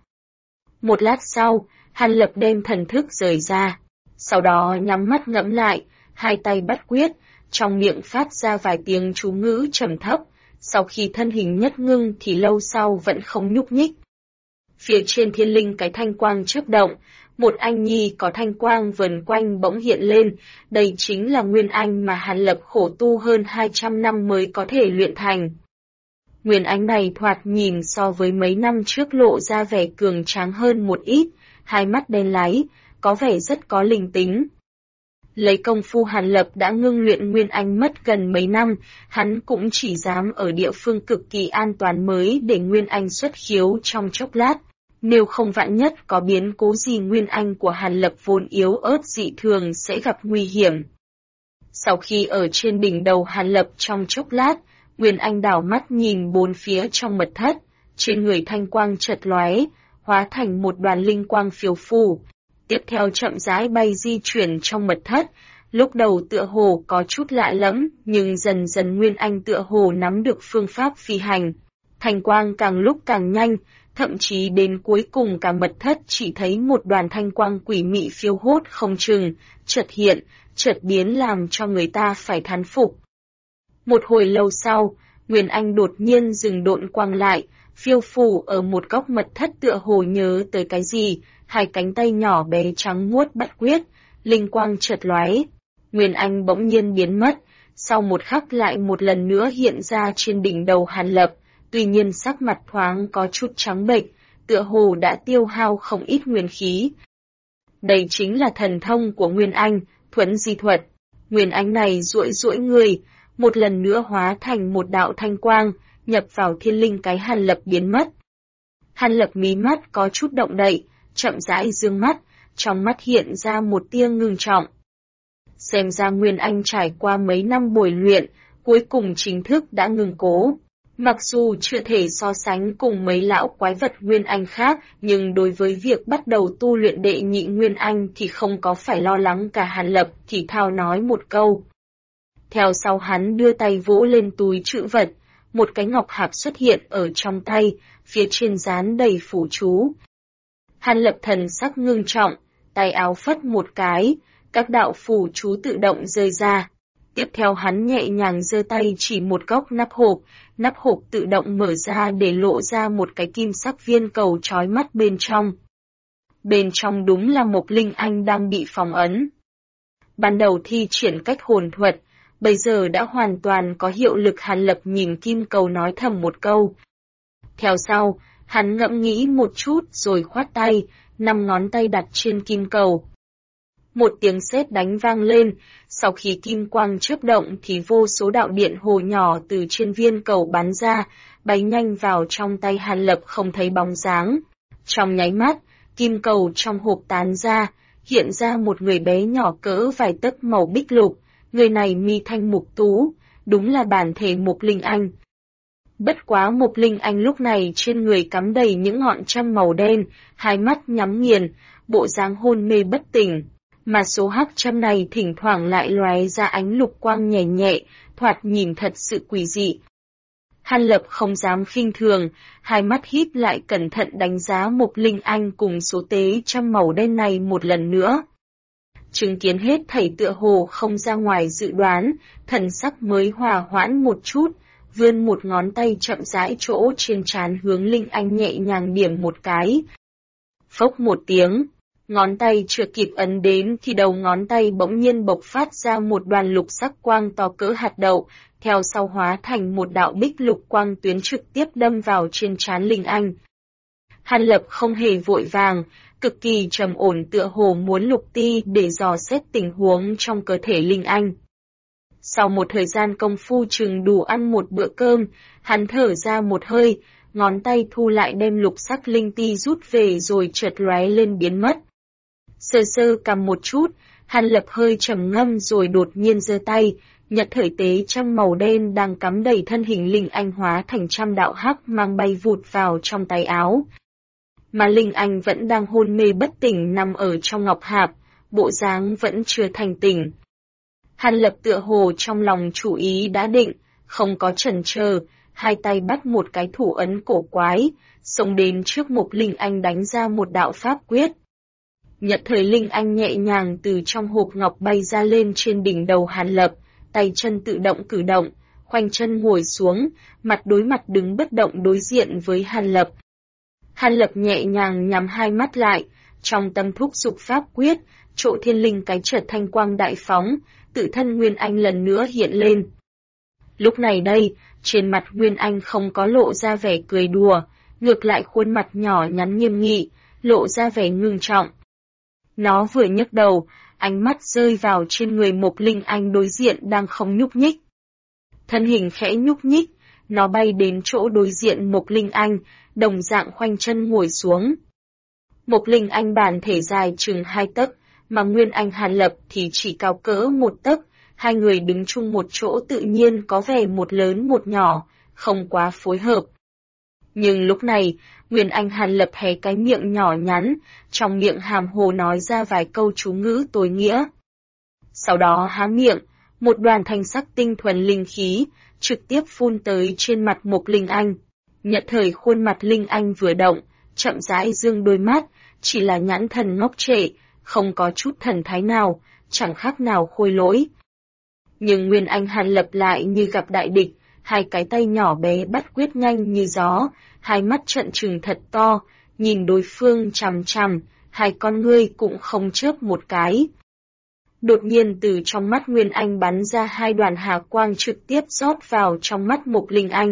Một lát sau, Hàn Lập đem thần thức rời ra, sau đó nhắm mắt ngẫm lại, hai tay bắt quyết, trong miệng phát ra vài tiếng chú ngữ trầm thấp, sau khi thân hình nhất ngưng thì lâu sau vẫn không nhúc nhích. Phía trên thiên linh cái thanh quang chớp động, một anh nhi có thanh quang vần quanh bỗng hiện lên, đây chính là nguyên anh mà Hàn Lập khổ tu hơn 200 năm mới có thể luyện thành. Nguyên anh này thoạt nhìn so với mấy năm trước lộ ra vẻ cường tráng hơn một ít, hai mắt đen láy, có vẻ rất có linh tính. Lấy công phu Hàn Lập đã ngưng luyện Nguyên Anh mất gần mấy năm, hắn cũng chỉ dám ở địa phương cực kỳ an toàn mới để Nguyên Anh xuất khiếu trong chốc lát. Nếu không vạn nhất có biến cố gì Nguyên Anh của Hàn Lập vốn yếu ớt dị thường sẽ gặp nguy hiểm. Sau khi ở trên đỉnh đầu Hàn Lập trong chốc lát, Nguyên Anh đảo mắt nhìn bốn phía trong mật thất, trên người thanh quang chợt lóe, hóa thành một đoàn linh quang phiêu phù. Tiếp theo chậm rãi bay di chuyển trong mật thất, lúc đầu tựa hồ có chút lạ lẫm, nhưng dần dần Nguyên Anh tựa hồ nắm được phương pháp phi hành. Thanh quang càng lúc càng nhanh, thậm chí đến cuối cùng cả mật thất chỉ thấy một đoàn thanh quang quỷ mị phiêu hốt không chừng, chợt hiện, chợt biến làm cho người ta phải thán phục. Một hồi lâu sau, Nguyên Anh đột nhiên dừng độn quang lại, phiêu phù ở một góc mật thất tựa hồ nhớ tới cái gì, hai cánh tay nhỏ bé trắng muốt bắt quyết, linh quang chợt lóe. Nguyên Anh bỗng nhiên biến mất, sau một khắc lại một lần nữa hiện ra trên đỉnh đầu Hàn Lập, tuy nhiên sắc mặt thoáng có chút trắng bệch, tựa hồ đã tiêu hao không ít nguyên khí. Đây chính là thần thông của Nguyên Anh, thuẫn di thuật. Nguyên Anh này duỗi duỗi người, một lần nữa hóa thành một đạo thanh quang, nhập vào thiên linh cái Hàn Lập biến mất. Hàn Lập mí mắt có chút động đậy, chậm rãi dương mắt, trong mắt hiện ra một tia ngưng trọng. Xem ra Nguyên Anh trải qua mấy năm bồi luyện, cuối cùng chính thức đã ngừng cố. Mặc dù chưa thể so sánh cùng mấy lão quái vật Nguyên Anh khác, nhưng đối với việc bắt đầu tu luyện đệ nhị Nguyên Anh thì không có phải lo lắng cả. Hàn Lập thì thào nói một câu. Theo sau hắn đưa tay vỗ lên túi trữ vật, một cái ngọc hạp xuất hiện ở trong tay, phía trên dán đầy phù chú. Hàn Lập thần sắc ngưng trọng, tay áo phất một cái, các đạo phù chú tự động rơi ra. Tiếp theo hắn nhẹ nhàng giơ tay chỉ một góc nắp hộp tự động mở ra để lộ ra một cái kim sắc viên cầu chói mắt bên trong. Bên trong đúng là một linh anh đang bị phong ấn. Ban đầu thi triển cách hồn thuật, bây giờ đã hoàn toàn có hiệu lực. Hàn Lập nhìn kim cầu nói thầm một câu. Theo sau, hắn ngẫm nghĩ một chút rồi khoát tay, 5 ngón tay đặt trên kim cầu. Một tiếng sét đánh vang lên, sau khi kim quang chớp động thì vô số đạo điện hồ nhỏ từ trên viên cầu bắn ra, bay nhanh vào trong tay Hàn Lập không thấy bóng dáng. Trong nháy mắt, kim cầu trong hộp tán ra, hiện ra một người bé nhỏ cỡ vài tấc màu bích lục, người này mi thanh mục tú, đúng là bản thể Mục Linh Anh. Bất quá Mục Linh Anh lúc này trên người cắm đầy những ngọn châm màu đen, hai mắt nhắm nghiền, bộ dáng hôn mê bất tỉnh. Mà số hắc châm này thỉnh thoảng lại lóe ra ánh lục quang nhẹ nhẹ, thoạt nhìn thật sự quỷ dị. Hàn Lập không dám khinh thường, hai mắt híp lại cẩn thận đánh giá Mục Linh Anh cùng số tế châm màu đen này một lần nữa. Chứng kiến hết thảy tựa hồ không ra ngoài dự đoán, thần sắc mới hòa hoãn một chút, vươn một ngón tay chậm rãi chỗ trên trán hướng Linh Anh nhẹ nhàng điểm một cái. Phốc một tiếng. Ngón tay chưa kịp ấn đến thì đầu ngón tay bỗng nhiên bộc phát ra một đoàn lục sắc quang to cỡ hạt đậu, theo sau hóa thành một đạo bích lục quang tuyến trực tiếp đâm vào trên trán Linh Anh. Hàn Lập không hề vội vàng, cực kỳ trầm ổn tựa hồ muốn lục ti để dò xét tình huống trong cơ thể Linh Anh. Sau một thời gian công phu chừng đủ ăn một bữa cơm, hắn thở ra một hơi, ngón tay thu lại đem lục sắc linh ti rút về rồi chợt lóe lên biến mất. Sơ sơ cầm một chút, Hàn Lập hơi trầm ngâm rồi đột nhiên giơ tay, nhặt thời tế châm màu đen đang cắm đầy thân hình Linh Anh hóa thành trăm đạo hắc mang bay vụt vào trong tay áo. Mà Linh Anh vẫn đang hôn mê bất tỉnh nằm ở trong ngọc hạp, bộ dáng vẫn chưa thành tỉnh. Hàn Lập tựa hồ trong lòng chủ ý đã định, không có chần chờ, hai tay bắt một cái thủ ấn cổ quái, xông đến trước Mộc Linh Anh đánh ra một đạo pháp quyết. Nhất thời Linh Anh nhẹ nhàng từ trong hộp ngọc bay ra lên trên đỉnh đầu Hàn Lập, tay chân tự động cử động, khoanh chân ngồi xuống, mặt đối mặt đứng bất động đối diện với Hàn Lập. Hàn Lập nhẹ nhàng nhắm hai mắt lại, trong tâm thúc dục pháp quyết, chỗ thiên linh cái chợt thanh quang đại phóng, tự thân Nguyên Anh lần nữa hiện lên. Lúc này đây, trên mặt Nguyên Anh không có lộ ra vẻ cười đùa, ngược lại khuôn mặt nhỏ nhắn nghiêm nghị, lộ ra vẻ ngưng trọng. Nó vừa nhấc đầu, ánh mắt rơi vào trên người Mộc Linh Anh đối diện đang không nhúc nhích. Thân hình khẽ nhúc nhích, nó bay đến chỗ đối diện Mộc Linh Anh, đồng dạng khoanh chân ngồi xuống. Mộc Linh Anh bản thể dài chừng 2 tấc, mà Nguyên Anh Hàn Lập thì chỉ cao cỡ 1 tấc, hai người đứng chung một chỗ tự nhiên có vẻ một lớn một nhỏ, không quá phối hợp. Nhưng lúc này, Nguyên Anh Hàn Lập hé cái miệng nhỏ nhắn, trong miệng hàm hồ nói ra vài câu chú ngữ tối nghĩa. Sau đó há miệng, một đoàn thanh sắc tinh thuần linh khí, trực tiếp phun tới trên mặt Mộc Linh Anh. Nhất thời khuôn mặt Linh Anh vừa động, chậm rãi dương đôi mắt, chỉ là nhãn thần ngốc trệ, không có chút thần thái nào, chẳng khác nào khôi lỗi. Nhưng Nguyên Anh Hàn Lập lại như gặp đại địch, hai cái tay nhỏ bé bắt quyết nhanh như gió, hai mắt trợn trừng thật to, nhìn đối phương chằm chằm, hai con ngươi cũng không chớp một cái. Đột nhiên từ trong mắt Nguyên Anh bắn ra hai đoàn hà quang trực tiếp rót vào trong mắt Mộc Linh Anh.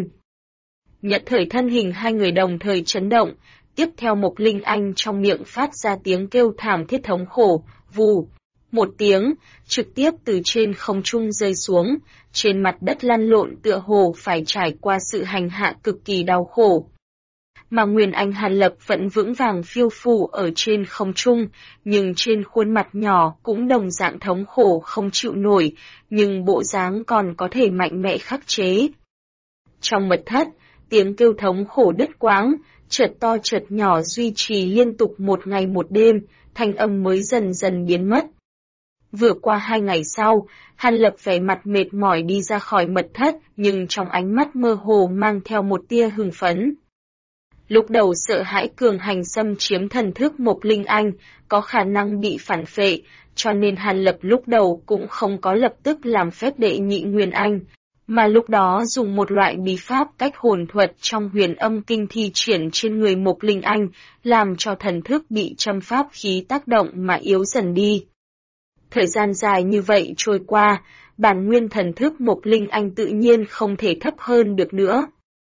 Nhất thời thân hình hai người đồng thời chấn động, tiếp theo Mộc Linh Anh trong miệng phát ra tiếng kêu thảm thiết thống khổ, vù, một tiếng, trực tiếp từ trên không trung rơi xuống, trên mặt đất lăn lộn tựa hồ phải trải qua sự hành hạ cực kỳ đau khổ. Mà Nguyên Anh Hàn Lập vẫn vững vàng phiêu phù ở trên không trung, nhưng trên khuôn mặt nhỏ cũng đồng dạng thống khổ không chịu nổi, nhưng bộ dáng còn có thể mạnh mẽ khắc chế. Trong mật thất, tiếng kêu thống khổ đứt quãng, chợt to chợt nhỏ duy trì liên tục một ngày một đêm, thanh âm mới dần dần biến mất. Vừa qua 2 ngày sau, Hàn Lập vẻ mặt mệt mỏi đi ra khỏi mật thất, nhưng trong ánh mắt mơ hồ mang theo một tia hưng phấn. Lúc đầu sợ hãi cường hành xâm chiếm thần thức Mộc Linh Anh, có khả năng bị phản phệ, cho nên Hàn Lập lúc đầu cũng không có lập tức làm phép đệ nhị Nguyên Anh, mà lúc đó dùng một loại bí pháp cách hồn thuật trong Huyền Âm Kinh thi triển trên người Mộc Linh Anh, làm cho thần thức bị châm pháp khí tác động mà yếu dần đi. Thời gian dài như vậy trôi qua, bản nguyên thần thức Mộc Linh Anh tự nhiên không thể thấp hơn được nữa.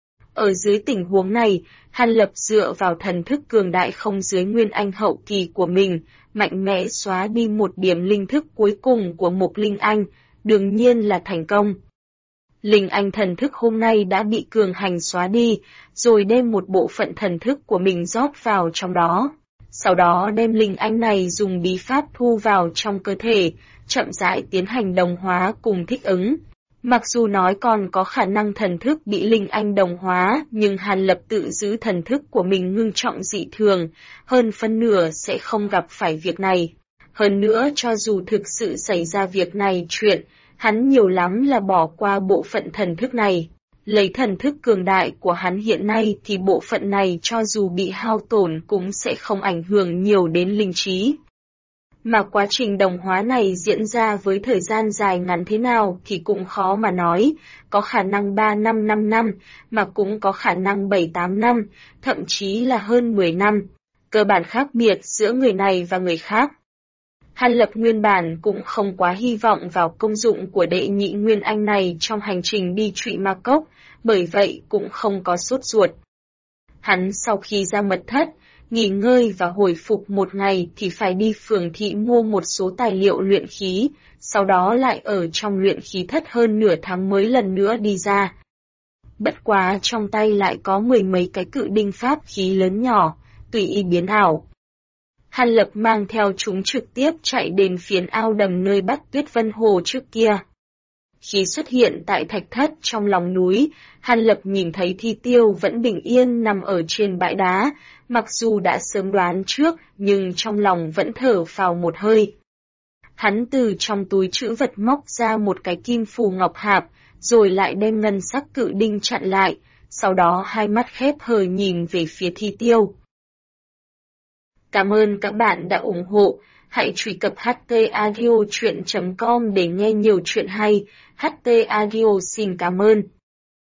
Ở dưới tình huống này, Hàn Lập dựa vào thần thức cường đại không dưới Nguyên Anh hậu kỳ của mình, mạnh mẽ xóa đi một điểm linh thức cuối cùng của Mộc Linh Anh, đương nhiên là thành công. Linh Anh thần thức hôm nay đã bị cường hành xóa đi, rồi đem một bộ phận thần thức của mình rót vào trong đó. Sau đó đem Linh Anh này dùng bí pháp thu vào trong cơ thể, chậm rãi tiến hành đồng hóa cùng thích ứng. Mặc dù nói còn có khả năng thần thức bị Linh Anh đồng hóa, nhưng Hàn Lập tự giữ thần thức của mình ngưng trọng dị thường, hơn phân nửa sẽ không gặp phải việc này. Hơn nữa cho dù thực sự xảy ra việc này chuyện, hắn nhiều lắm là bỏ qua bộ phận thần thức này. Lấy thần thức cường đại của hắn hiện nay thì bộ phận này cho dù bị hao tổn cũng sẽ không ảnh hưởng nhiều đến linh trí. Mà quá trình đồng hóa này diễn ra với thời gian dài ngắn thế nào thì cũng khó mà nói, có khả năng 3 năm 5 năm, mà cũng có khả năng 7-8 năm, thậm chí là hơn 10 năm. Cơ bản khác biệt giữa người này và người khác. Hàn Lập nguyên bản cũng không quá hy vọng vào công dụng của đệ nhị Nguyên Anh này trong hành trình đi Trụy Ma Cốc, bởi vậy cũng không có sốt ruột. Hắn sau khi ra mật thất, nghỉ ngơi và hồi phục một ngày thì phải đi phường thị mua một số tài liệu luyện khí, sau đó lại ở trong luyện khí thất hơn nửa tháng mới lần nữa đi ra. Bất quá trong tay lại có 10 mấy cái cự đinh pháp khí lớn nhỏ, tùy ý biến ảo. Hàn Lập mang theo chúng trực tiếp chạy đến phiến ao đầm nơi bắt Tuyết Vân Hồ trước kia. Khi xuất hiện tại thạch thất trong lòng núi, Hàn Lập nhìn thấy Thi Tiêu vẫn bình yên nằm ở trên bãi đá, mặc dù đã sớm đoán trước nhưng trong lòng vẫn thở phào một hơi. Hắn từ trong túi trữ vật móc ra một cái kim phù ngọc hạp, rồi lại đem ngân sắc cự đinh chặn lại, sau đó hai mắt khép hờ nhìn về phía Thi Tiêu. Cảm ơn các bạn đã ủng hộ, hãy truy cập htaudio.com để nghe nhiều chuyện hay, HT Audio xin cảm ơn.